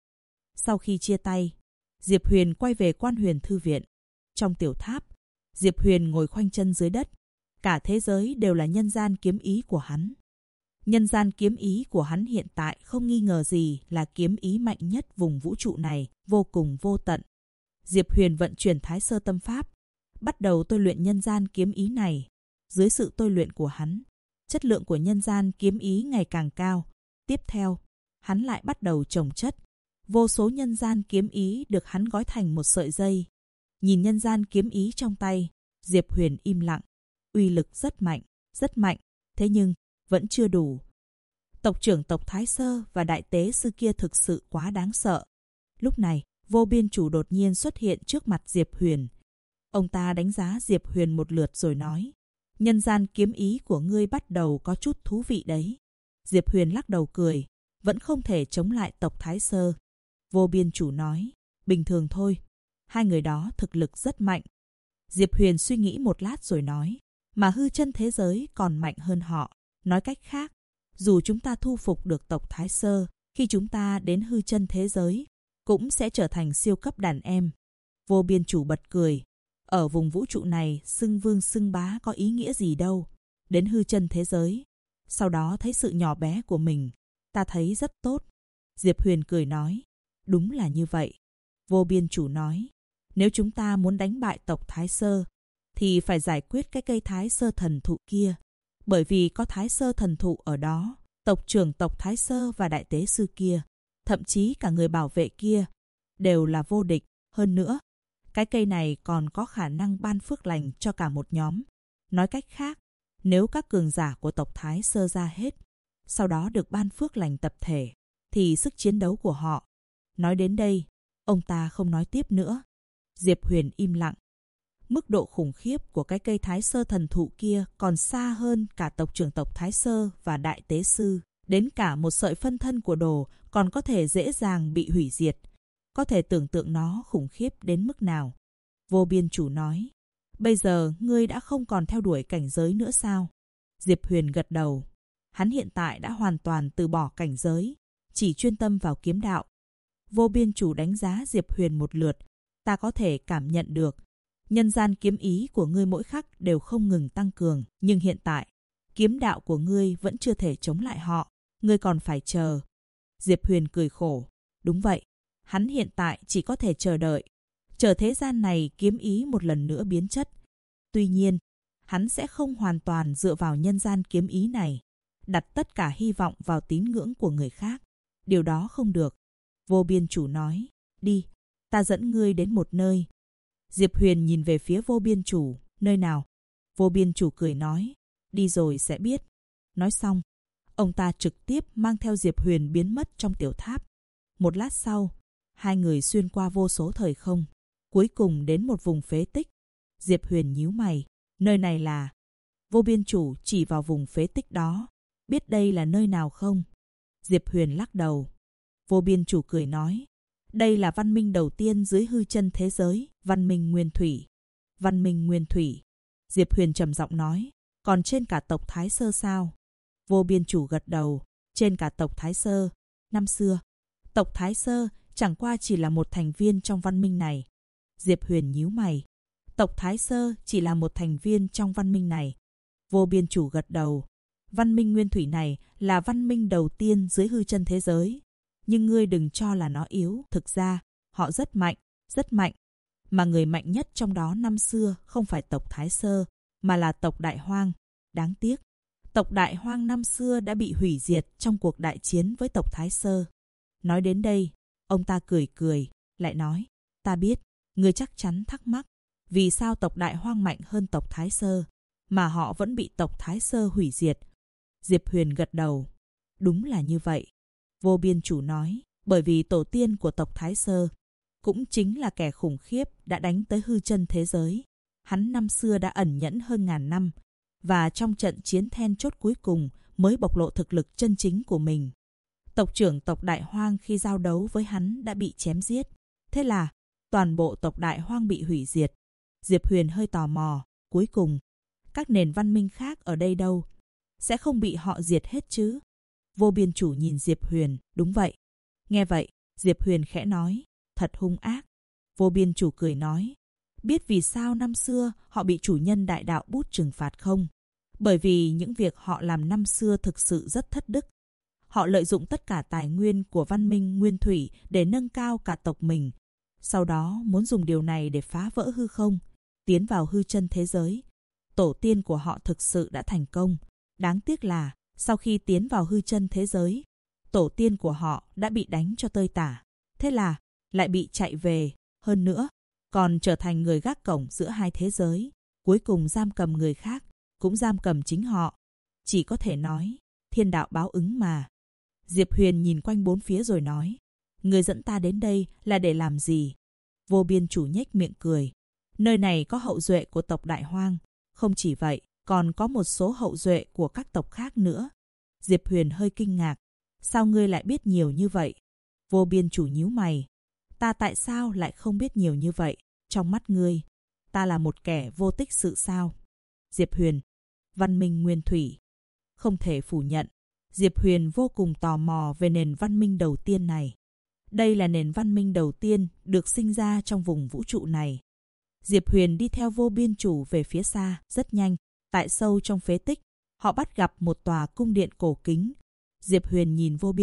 Sau khi chia tay, Diệp Huyền quay về Quan Huyền Thư viện. Trong tiểu tháp, Diệp Huyền ngồi khoanh chân dưới đất. Cả thế giới đều là nhân gian kiếm ý của hắn. Nhân gian kiếm ý của hắn hiện tại không nghi ngờ gì là kiếm ý mạnh nhất vùng vũ trụ này, vô cùng vô tận. Diệp Huyền vận chuyển Thái Sơ Tâm Pháp, bắt đầu tôi luyện nhân gian kiếm ý này. Dưới sự tôi luyện của hắn, chất lượng của nhân gian kiếm ý ngày càng cao. Tiếp theo, hắn lại bắt đầu chồng chất. Vô số nhân gian kiếm ý được hắn gói thành một sợi dây. Nhìn nhân gian kiếm ý trong tay, Diệp Huyền im lặng. Uy lực rất mạnh, thế nhưng vẫn chưa đủ. Tộc trưởng tộc Thái Sơ và đại tế sư kia thực sự quá đáng sợ. Lúc này, Vô Biên Chủ đột nhiên xuất hiện trước mặt Diệp Huyền. Ông ta đánh giá Diệp Huyền một lượt rồi nói, nhân gian kiếm ý của ngươi bắt đầu có chút thú vị đấy. Diệp Huyền lắc đầu cười, vẫn không thể chống lại tộc Thái Sơ. Vô Biên Chủ nói, bình thường thôi, hai người đó thực lực rất mạnh. Diệp Huyền suy nghĩ một lát rồi nói, mà hư chân thế giới còn mạnh hơn họ. Nói cách khác, dù chúng ta thu phục được tộc Thái Sơ, khi chúng ta đến hư chân thế giới, cũng sẽ trở thành siêu cấp đàn em. Vô Biên Chủ bật cười. Ở vùng vũ trụ này, xưng vương xưng bá có ý nghĩa gì đâu. Đến hư chân thế giới, sau đó thấy sự nhỏ bé của mình, ta thấy rất tốt. Diệp Huyền cười nói. Đúng là như vậy. Vô Biên Chủ nói. Nếu chúng ta muốn đánh bại tộc Thái Sơ, thì phải giải quyết cái cây Thái Sơ thần thụ kia. Bởi vì có Thái Sơ thần thụ ở đó, tộc trưởng tộc Thái Sơ và đại tế sư kia, thậm chí cả người bảo vệ kia, đều là vô địch. Hơn nữa, cái cây này còn có khả năng ban phước lành cho cả một nhóm. Nói cách khác, nếu các cường giả của tộc Thái Sơ ra hết, sau đó được ban phước lành tập thể, thì sức chiến đấu của họ. Nói đến đây, ông ta không nói tiếp nữa. Diệp Huyền im lặng. Mức độ khủng khiếp của cái cây Thái Sơ thần thụ kia còn xa hơn cả tộc trưởng tộc Thái Sơ và đại tế sư. Đến cả một sợi phân thân của đồ còn có thể dễ dàng bị hủy diệt. Có thể tưởng tượng nó khủng khiếp đến mức nào. Vô Biên Chủ nói. Bây giờ ngươi đã không còn theo đuổi cảnh giới nữa sao? Diệp Huyền gật đầu. Hắn hiện tại đã hoàn toàn từ bỏ cảnh giới, chỉ chuyên tâm vào kiếm đạo. Vô Biên Chủ đánh giá Diệp Huyền một lượt. Ta có thể cảm nhận được. Nhân gian kiếm ý của ngươi mỗi khắc đều không ngừng tăng cường. Nhưng hiện tại, kiếm đạo của ngươi vẫn chưa thể chống lại họ. Ngươi còn phải chờ. Diệp Huyền cười khổ. Đúng vậy. Hắn hiện tại chỉ có thể chờ đợi. Chờ thế gian này kiếm ý một lần nữa biến chất. Tuy nhiên, hắn sẽ không hoàn toàn dựa vào nhân gian kiếm ý này, đặt tất cả hy vọng vào tín ngưỡng của người khác. Điều đó không được. Vô Biên Chủ nói. Đi, ta dẫn ngươi đến một nơi. Diệp Huyền nhìn về phía Vô Biên Chủ. Nơi nào? Vô Biên Chủ cười nói. Đi rồi sẽ biết. Nói xong, ông ta trực tiếp mang theo Diệp Huyền biến mất trong tiểu tháp. Một lát sau, hai người xuyên qua vô số thời không, cuối cùng đến một vùng phế tích. Diệp Huyền nhíu mày. Nơi này là... Vô Biên Chủ chỉ vào vùng phế tích đó. Biết đây là nơi nào không? Diệp Huyền lắc đầu. Vô Biên Chủ cười nói. Đây là văn minh đầu tiên dưới hư chân thế giới, văn minh Nguyên Thủy. Văn minh Nguyên Thủy. Diệp Huyền trầm giọng nói. Còn trên cả tộc Thái Sơ sao? Vô Biên Chủ gật đầu. Trên cả tộc Thái Sơ. Năm xưa, tộc Thái Sơ chẳng qua chỉ là một thành viên trong văn minh này. Diệp Huyền nhíu mày. Tộc Thái Sơ chỉ là một thành viên trong văn minh này. Vô Biên Chủ gật đầu. Văn minh Nguyên Thủy này là văn minh đầu tiên dưới hư chân thế giới. Nhưng ngươi đừng cho là nó yếu. Thực ra, họ rất mạnh, rất mạnh. Mà người mạnh nhất trong đó năm xưa không phải tộc Thái Sơ, mà là tộc Đại Hoang. Đáng tiếc, tộc Đại Hoang năm xưa đã bị hủy diệt trong cuộc đại chiến với tộc Thái Sơ. Nói đến đây, ông ta cười cười, lại nói. Ta biết, ngươi chắc chắn thắc mắc. Vì sao tộc Đại Hoang mạnh hơn tộc Thái Sơ, mà họ vẫn bị tộc Thái Sơ hủy diệt? Diệp Huyền gật đầu. Đúng là như vậy. Vô Biên Chủ nói. Bởi vì tổ tiên của tộc Thái Sơ cũng chính là kẻ khủng khiếp đã đánh tới hư chân thế giới. Hắn năm xưa đã ẩn nhẫn hơn ngàn năm, và trong trận chiến then chốt cuối cùng mới bộc lộ thực lực chân chính của mình. Tộc trưởng tộc Đại Hoang khi giao đấu với hắn đã bị chém giết. Thế là toàn bộ tộc Đại Hoang bị hủy diệt. Diệp Huyền hơi tò mò. Cuối cùng, các nền văn minh khác ở đây đâu? Sẽ không bị họ diệt hết chứ? Vô Biên Chủ nhìn Diệp Huyền. Đúng vậy. Nghe vậy, Diệp Huyền khẽ nói. Thật hung ác. Vô Biên Chủ cười nói. Biết vì sao năm xưa họ bị chủ nhân đại đạo bút trừng phạt không? Bởi vì những việc họ làm năm xưa thực sự rất thất đức. Họ lợi dụng tất cả tài nguyên của văn minh Nguyên Thủy để nâng cao cả tộc mình. Sau đó muốn dùng điều này để phá vỡ hư không, tiến vào hư chân thế giới. Tổ tiên của họ thực sự đã thành công. Đáng tiếc là sau khi tiến vào hư chân thế giới, tổ tiên của họ đã bị đánh cho tơi tả. Thế là lại bị chạy về. Hơn nữa, còn trở thành người gác cổng giữa hai thế giới. Cuối cùng giam cầm người khác, cũng giam cầm chính họ. Chỉ có thể nói, thiên đạo báo ứng mà. Diệp Huyền nhìn quanh bốn phía rồi nói. Người dẫn ta đến đây là để làm gì? Vô Biên Chủ nhếch miệng cười. Nơi này có hậu duệ của tộc Đại Hoang. Không chỉ vậy, còn có một số hậu duệ của các tộc khác nữa. Diệp Huyền hơi kinh ngạc. Sao ngươi lại biết nhiều như vậy? Vô Biên Chủ nhíu mày. Ta tại sao lại không biết nhiều như vậy? Trong mắt ngươi, ta là một kẻ vô tích sự sao? Diệp Huyền. Văn minh Nguyên Thủy. Không thể phủ nhận, Diệp Huyền vô cùng tò mò về nền văn minh đầu tiên này. Đây là nền văn minh đầu tiên được sinh ra trong vùng vũ trụ này. Diệp Huyền đi theo Vô Biên Chủ về phía xa, rất nhanh. Tại sâu trong phế tích, họ bắt gặp một tòa cung điện cổ kính. Diệp Huyền nhìn Vô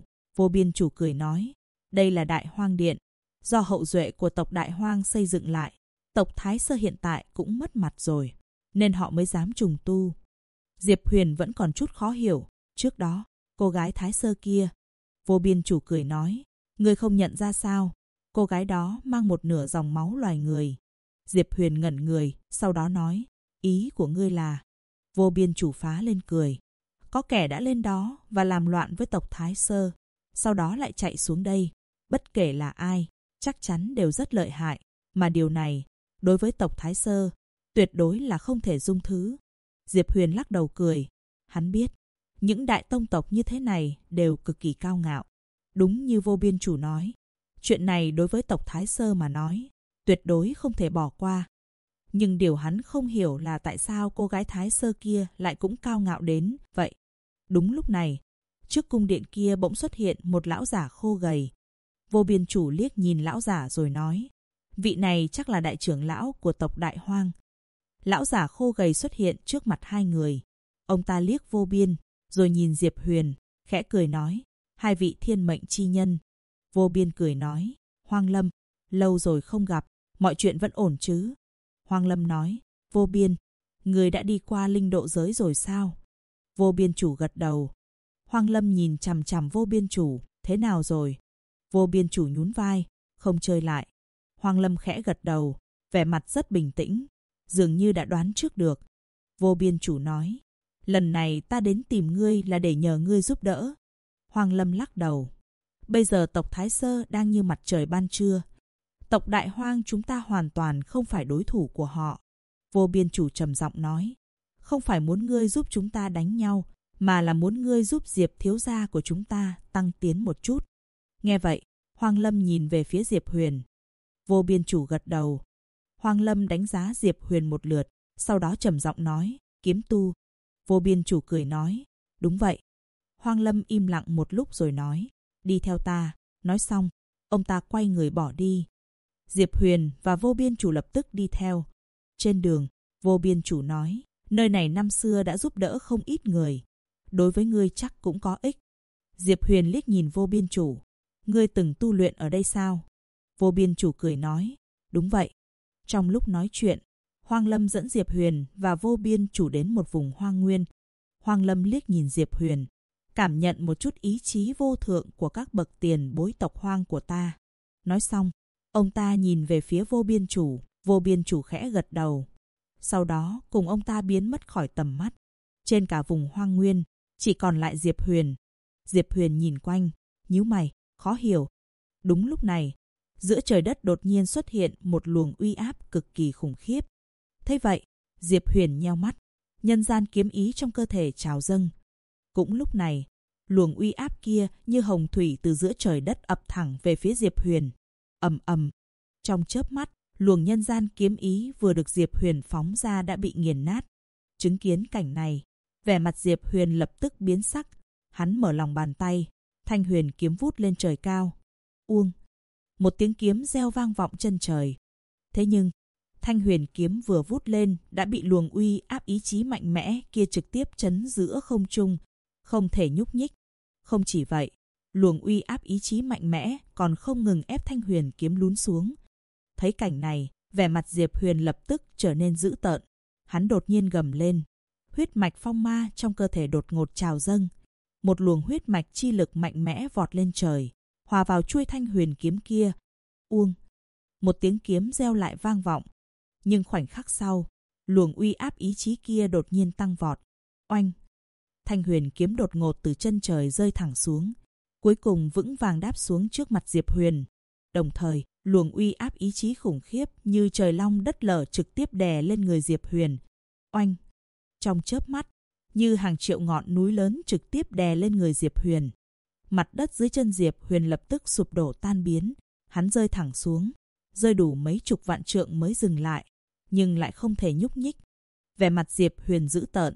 Biên Chủ cười nói, đây là Đại Hoang Điện, do hậu duệ của tộc Đại Hoang xây dựng lại. Tộc Thái Sơ hiện tại cũng mất mặt rồi, nên họ mới dám trùng tu. Diệp Huyền vẫn còn chút khó hiểu. Trước đó, cô gái Thái Sơ kia. Vô Biên Chủ cười nói, ngươi không nhận ra sao? Cô gái đó mang một nửa dòng máu loài người. Diệp Huyền ngẩn người, sau đó nói, ý của ngươi là... Vô Biên Chủ phá lên cười. Có kẻ đã lên đó và làm loạn với tộc Thái Sơ, sau đó lại chạy xuống đây. Bất kể là ai, chắc chắn đều rất lợi hại. Mà điều này, đối với tộc Thái Sơ, tuyệt đối là không thể dung thứ. Diệp Huyền lắc đầu cười. Hắn biết, những đại tông tộc như thế này đều cực kỳ cao ngạo. Đúng như Vô Biên Chủ nói, chuyện này đối với tộc Thái Sơ mà nói, tuyệt đối không thể bỏ qua. Nhưng điều hắn không hiểu là tại sao cô gái Thái Sơ kia lại cũng cao ngạo đến vậy. Đúng lúc này, trước cung điện kia bỗng xuất hiện một lão giả khô gầy. Vô Biên Chủ liếc nhìn lão giả rồi nói, vị này chắc là đại trưởng lão của tộc Đại Hoang. Lão giả khô gầy xuất hiện trước mặt hai người. Ông ta liếc Vô Biên, rồi nhìn Diệp Huyền, khẽ cười nói, hai vị thiên mệnh chi nhân. Vô Biên cười nói, Hoang Lâm, lâu rồi không gặp, mọi chuyện vẫn ổn chứ? Hoang Lâm nói, Vô Biên, người đã đi qua linh độ giới rồi sao? Vô Biên Chủ gật đầu. Hoang Lâm nhìn chằm chằm Vô Biên Chủ, thế nào rồi? Vô Biên Chủ nhún vai, không chơi lại. Hoang Lâm khẽ gật đầu, vẻ mặt rất bình tĩnh, dường như đã đoán trước được. Vô Biên Chủ nói, lần này ta đến tìm ngươi là để nhờ ngươi giúp đỡ. Hoang Lâm lắc đầu. Bây giờ tộc Thái Sơ đang như mặt trời ban trưa. Tộc Đại Hoang chúng ta hoàn toàn không phải đối thủ của họ. Vô Biên Chủ trầm giọng nói, không phải muốn ngươi giúp chúng ta đánh nhau, mà là muốn ngươi giúp Diệp thiếu gia của chúng ta tăng tiến một chút. Nghe vậy, Hoang Lâm nhìn về phía Diệp Huyền. Vô Biên Chủ gật đầu. Hoang Lâm đánh giá Diệp Huyền một lượt, sau đó trầm giọng nói, kiếm tu. Vô Biên Chủ cười nói, đúng vậy. Hoang Lâm im lặng một lúc rồi nói, đi theo ta. Nói xong, ông ta quay người bỏ đi. Diệp Huyền và Vô Biên Chủ lập tức đi theo. Trên đường, Vô Biên Chủ nói, nơi này năm xưa đã giúp đỡ không ít người. Đối với ngươi chắc cũng có ích. Diệp Huyền liếc nhìn Vô Biên Chủ. Ngươi từng tu luyện ở đây sao? Vô Biên Chủ cười nói, đúng vậy. Trong lúc nói chuyện, Hoang Lâm dẫn Diệp Huyền và Vô Biên Chủ đến một vùng hoang nguyên. Hoang Lâm liếc nhìn Diệp Huyền, cảm nhận một chút ý chí vô thượng của các bậc tiền bối tộc Hoang của ta. Nói xong, ông ta nhìn về phía Vô Biên Chủ. Vô Biên Chủ khẽ gật đầu. Sau đó cùng ông ta biến mất khỏi tầm mắt. Trên cả vùng hoang nguyên, chỉ còn lại Diệp Huyền. Diệp Huyền nhìn quanh, nhíu mày, khó hiểu. Đúng lúc này, giữa trời đất đột nhiên xuất hiện một luồng uy áp cực kỳ khủng khiếp. Thế vậy, Diệp Huyền nheo mắt, nhân gian kiếm ý trong cơ thể trào dâng. Cũng lúc này, luồng uy áp kia như hồng thủy từ giữa trời đất ập thẳng về phía Diệp Huyền. Ầm ầm, trong chớp mắt, luồng nhân gian kiếm ý vừa được Diệp Huyền phóng ra đã bị nghiền nát. Chứng kiến cảnh này, vẻ mặt Diệp Huyền lập tức biến sắc. Hắn mở lòng bàn tay, thanh huyền kiếm vút lên trời cao. Uông, một tiếng kiếm reo vang vọng chân trời. Thế nhưng, thanh huyền kiếm vừa vút lên đã bị luồng uy áp ý chí mạnh mẽ kia trực tiếp chấn giữa không trung, không thể nhúc nhích. Không chỉ vậy, luồng uy áp ý chí mạnh mẽ còn không ngừng ép thanh huyền kiếm lún xuống. Thấy cảnh này, vẻ mặt Diệp Huyền lập tức trở nên dữ tợn. Hắn đột nhiên gầm lên. Huyết mạch phong ma trong cơ thể đột ngột trào dâng. Một luồng huyết mạch chi lực mạnh mẽ vọt lên trời, hòa vào chuôi thanh huyền kiếm kia. Uông, một tiếng kiếm reo lại vang vọng. Nhưng khoảnh khắc sau, luồng uy áp ý chí kia đột nhiên tăng vọt. Oanh, thanh huyền kiếm đột ngột từ chân trời rơi thẳng xuống, cuối cùng vững vàng đáp xuống trước mặt Diệp Huyền. Đồng thời, luồng uy áp ý chí khủng khiếp như trời long đất lở trực tiếp đè lên người Diệp Huyền. Oanh, trong chớp mắt, như hàng triệu ngọn núi lớn trực tiếp đè lên người Diệp Huyền. Mặt đất dưới chân Diệp Huyền lập tức sụp đổ tan biến. Hắn rơi thẳng xuống, rơi đủ mấy chục vạn trượng mới dừng lại, nhưng lại không thể nhúc nhích. Vẻ mặt Diệp Huyền dữ tợn,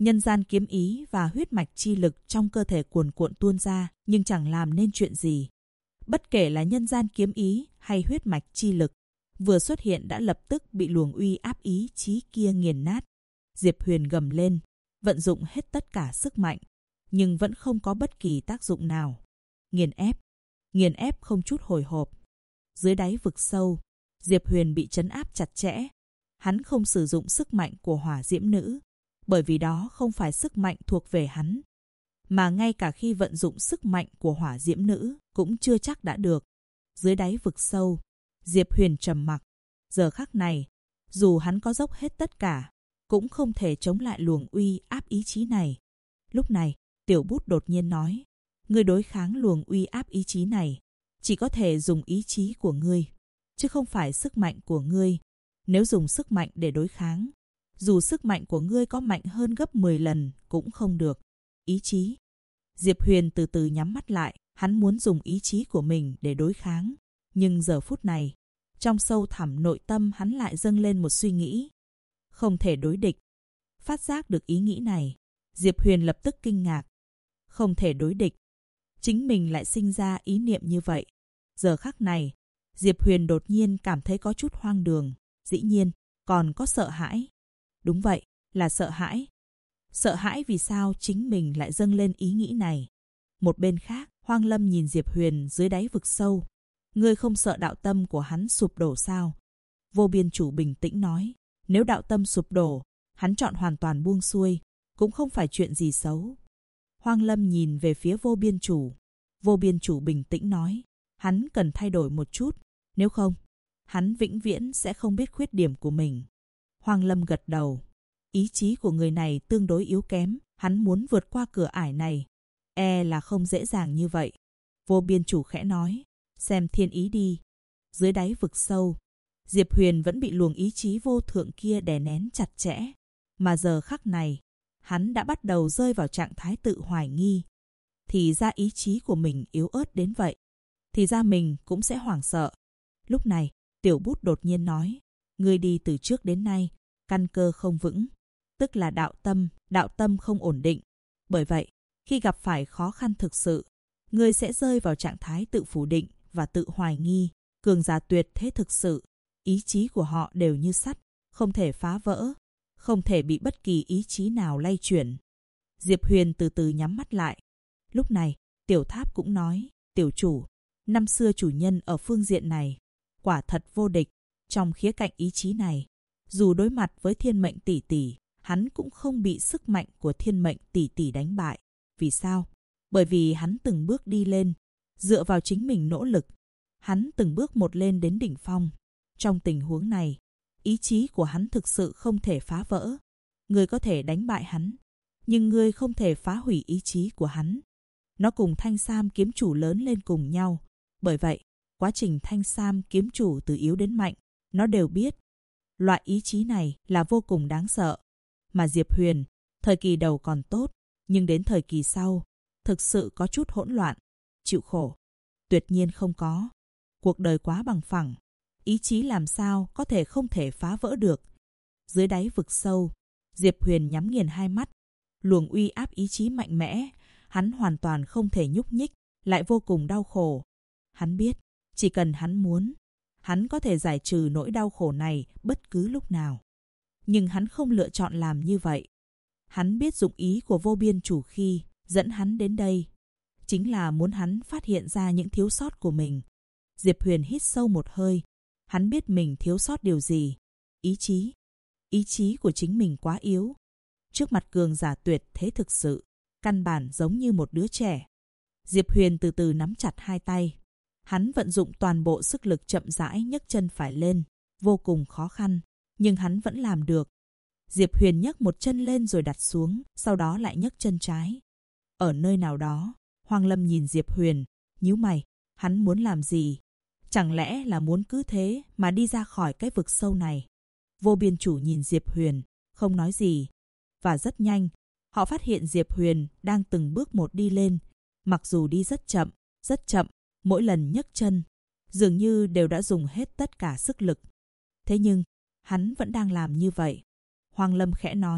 Nhân gian kiếm ý và huyết mạch chi lực trong cơ thể cuồn cuộn tuôn ra nhưng chẳng làm nên chuyện gì. Bất kể là nhân gian kiếm ý hay huyết mạch chi lực, vừa xuất hiện đã lập tức bị luồng uy áp ý chí kia nghiền nát. Diệp Huyền gầm lên, vận dụng hết tất cả sức mạnh, nhưng vẫn không có bất kỳ tác dụng nào. Nghiền ép không chút hồi hộp. Dưới đáy vực sâu, Diệp Huyền bị trấn áp chặt chẽ. Hắn không sử dụng sức mạnh của hỏa diễm nữ, bởi vì đó không phải sức mạnh thuộc về hắn. Mà ngay cả khi vận dụng sức mạnh của hỏa diễm nữ cũng chưa chắc đã được. Dưới đáy vực sâu, Diệp Huyền trầm mặc. Giờ khắc này, dù hắn có dốc hết tất cả, cũng không thể chống lại luồng uy áp ý chí này. Lúc này, Tiểu Bút đột nhiên nói, ngươi đối kháng luồng uy áp ý chí này, chỉ có thể dùng ý chí của ngươi, chứ không phải sức mạnh của ngươi. Nếu dùng sức mạnh để đối kháng, dù sức mạnh của ngươi có mạnh hơn gấp 10 lần cũng không được. Ý chí. Diệp Huyền từ từ nhắm mắt lại, hắn muốn dùng ý chí của mình để đối kháng. Nhưng giờ phút này, trong sâu thẳm nội tâm hắn lại dâng lên một suy nghĩ. Không thể đối địch. Phát giác được ý nghĩ này, Diệp Huyền lập tức kinh ngạc. Không thể đối địch. Chính mình lại sinh ra ý niệm như vậy. Giờ khắc này, Diệp Huyền đột nhiên cảm thấy có chút hoang đường. Dĩ nhiên, còn có sợ hãi. Đúng vậy, là sợ hãi. Sợ hãi vì sao chính mình lại dâng lên ý nghĩ này. Một bên khác, Hoang Lâm nhìn Diệp Huyền dưới đáy vực sâu. Ngươi không sợ đạo tâm của hắn sụp đổ sao? Vô Biên Chủ bình tĩnh nói. Nếu đạo tâm sụp đổ, hắn chọn hoàn toàn buông xuôi, cũng không phải chuyện gì xấu. Hoang Lâm nhìn về phía Vô Biên Chủ. Vô Biên Chủ bình tĩnh nói. Hắn cần thay đổi một chút, nếu không, hắn vĩnh viễn sẽ không biết khuyết điểm của mình. Hoang Lâm gật đầu. Ý chí của người này tương đối yếu kém, hắn muốn vượt qua cửa ải này. Là không dễ dàng như vậy. Vô Biên Chủ khẽ nói, xem thiên ý đi. Dưới đáy vực sâu, Diệp Huyền vẫn bị luồng ý chí vô thượng kia đè nén chặt chẽ. Mà giờ khắc này, hắn đã bắt đầu rơi vào trạng thái tự hoài nghi. Thì ra ý chí của mình yếu ớt đến vậy. Thì ra mình cũng sẽ hoảng sợ. Lúc này, Tiểu Bút đột nhiên nói, ngươi đi từ trước đến nay, căn cơ không vững, tức là đạo tâm không ổn định. Bởi vậy, khi gặp phải khó khăn thực sự, ngươi sẽ rơi vào trạng thái tự phủ định và tự hoài nghi. Cường giả tuyệt thế thực sự, ý chí của họ đều như sắt, không thể phá vỡ, không thể bị bất kỳ ý chí nào lay chuyển. Diệp Huyền từ từ nhắm mắt lại. Lúc này, Tiểu Tháp cũng nói, Tiểu Chủ, năm xưa chủ nhân ở phương diện này, quả thật vô địch. Trong khía cạnh ý chí này, dù đối mặt với thiên mệnh tỷ tỷ, hắn cũng không bị sức mạnh của thiên mệnh tỷ tỷ đánh bại. Vì sao? Bởi vì hắn từng bước đi lên, dựa vào chính mình nỗ lực. Hắn từng bước một lên đến đỉnh phong. Trong tình huống này, ý chí của hắn thực sự không thể phá vỡ. Ngươi có thể đánh bại hắn, nhưng ngươi không thể phá hủy ý chí của hắn. Nó cùng Thanh Sam kiếm chủ lớn lên cùng nhau. Bởi vậy, quá trình Thanh Sam kiếm chủ từ yếu đến mạnh, nó đều biết. Loại ý chí này là vô cùng đáng sợ. Mà Diệp Huyền, thời kỳ đầu còn tốt, nhưng đến thời kỳ sau, thực sự có chút hỗn loạn. Chịu khổ? Tuyệt nhiên không có. Cuộc đời quá bằng phẳng. Ý chí làm sao có thể không thể phá vỡ được. Dưới đáy vực sâu, Diệp Huyền nhắm nghiền hai mắt. Luồng uy áp ý chí mạnh mẽ, hắn hoàn toàn không thể nhúc nhích, lại vô cùng đau khổ. Hắn biết, chỉ cần hắn muốn, hắn có thể giải trừ nỗi đau khổ này bất cứ lúc nào. Nhưng hắn không lựa chọn làm như vậy. Hắn biết dụng ý của Vô Biên Chủ khi dẫn hắn đến đây, chính là muốn hắn phát hiện ra những thiếu sót của mình. Diệp Huyền hít sâu một hơi. Hắn biết mình thiếu sót điều gì. Ý chí. Ý chí của chính mình quá yếu. Trước mặt cường giả tuyệt thế thực sự, căn bản giống như một đứa trẻ. Diệp Huyền từ từ nắm chặt hai tay. Hắn vận dụng toàn bộ sức lực chậm rãi nhấc chân phải lên. Vô cùng khó khăn, nhưng hắn vẫn làm được. Diệp Huyền nhấc một chân lên rồi đặt xuống, sau đó lại nhấc chân trái. Ở nơi nào đó, Hoang Lâm nhìn Diệp Huyền, nhíu mày. Hắn muốn làm gì? Chẳng lẽ là muốn cứ thế mà đi ra khỏi cái vực sâu này? Vô Biên Chủ nhìn Diệp Huyền, không nói gì. Và rất nhanh, họ phát hiện Diệp Huyền đang từng bước một đi lên. Mặc dù đi rất chậm, mỗi lần nhấc chân, dường như đều đã dùng hết tất cả sức lực. Thế nhưng, hắn vẫn đang làm như vậy. Hoang Lâm khẽ nói,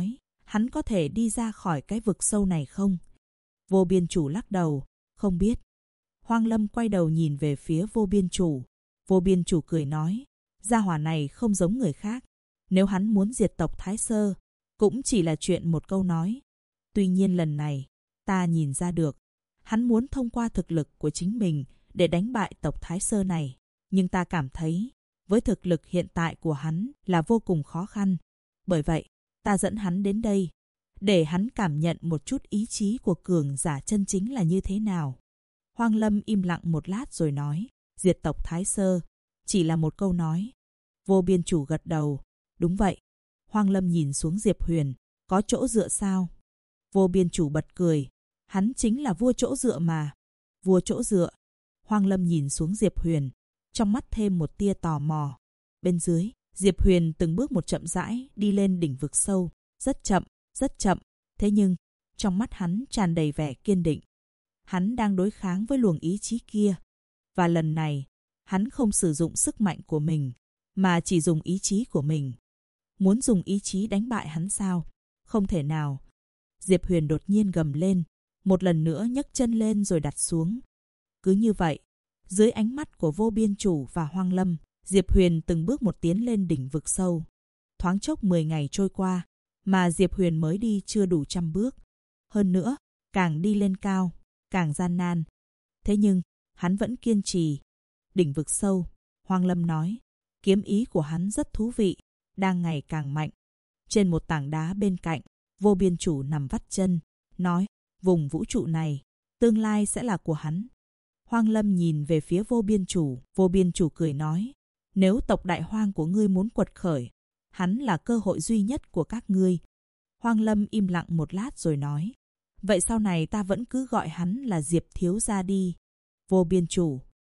hắn có thể đi ra khỏi cái vực sâu này không? Vô Biên Chủ lắc đầu, không biết. Hoang Lâm quay đầu nhìn về phía Vô Biên Chủ. Vô Biên Chủ cười nói, gia hỏa này không giống người khác. Nếu hắn muốn diệt tộc Thái Sơ, cũng chỉ là chuyện một câu nói. Tuy nhiên lần này, ta nhìn ra được, hắn muốn thông qua thực lực của chính mình để đánh bại tộc Thái Sơ này. Nhưng ta cảm thấy, với thực lực hiện tại của hắn là vô cùng khó khăn. Bởi vậy, ta dẫn hắn đến đây, để hắn cảm nhận một chút ý chí của cường giả chân chính là như thế nào. Hoang Lâm im lặng một lát rồi nói, diệt tộc Thái Sơ, chỉ là một câu nói. Vô Biên Chủ gật đầu, đúng vậy. Hoang Lâm nhìn xuống Diệp Huyền, có chỗ dựa sao? Vô Biên Chủ bật cười, hắn chính là vua chỗ dựa mà. Vua chỗ dựa. Hoang Lâm nhìn xuống Diệp Huyền, trong mắt thêm một tia tò mò. Bên dưới, Diệp Huyền từng bước một chậm rãi đi lên đỉnh vực sâu, rất chậm, rất chậm. Thế nhưng, trong mắt hắn tràn đầy vẻ kiên định. Hắn đang đối kháng với luồng ý chí kia. Và lần này, hắn không sử dụng sức mạnh của mình, mà chỉ dùng ý chí của mình. Muốn dùng ý chí đánh bại hắn sao? Không thể nào. Diệp Huyền đột nhiên gầm lên, một lần nữa nhấc chân lên rồi đặt xuống. Cứ như vậy, dưới ánh mắt của Vô Biên Chủ và Hoang Lâm, Diệp Huyền từng bước một tiến lên đỉnh vực sâu. Thoáng chốc 10 ngày trôi qua, mà Diệp Huyền mới đi chưa đủ 100 bước. Hơn nữa, càng đi lên cao, càng gian nan. Thế nhưng, hắn vẫn kiên trì. Đỉnh vực sâu, Hoang Lâm nói, kiếm ý của hắn rất thú vị, đang ngày càng mạnh. Trên một tảng đá bên cạnh, Vô Biên Chủ nằm vắt chân, nói, vùng vũ trụ này, tương lai sẽ là của hắn. Hoang Lâm nhìn về phía Vô Biên Chủ cười nói, nếu tộc Đại Hoang của ngươi muốn quật khởi, hắn là cơ hội duy nhất của các ngươi. Hoang Lâm im lặng một lát rồi nói, vậy sau này ta vẫn cứ gọi hắn là Diệp thiếu gia đi. Vô Biên Chủ,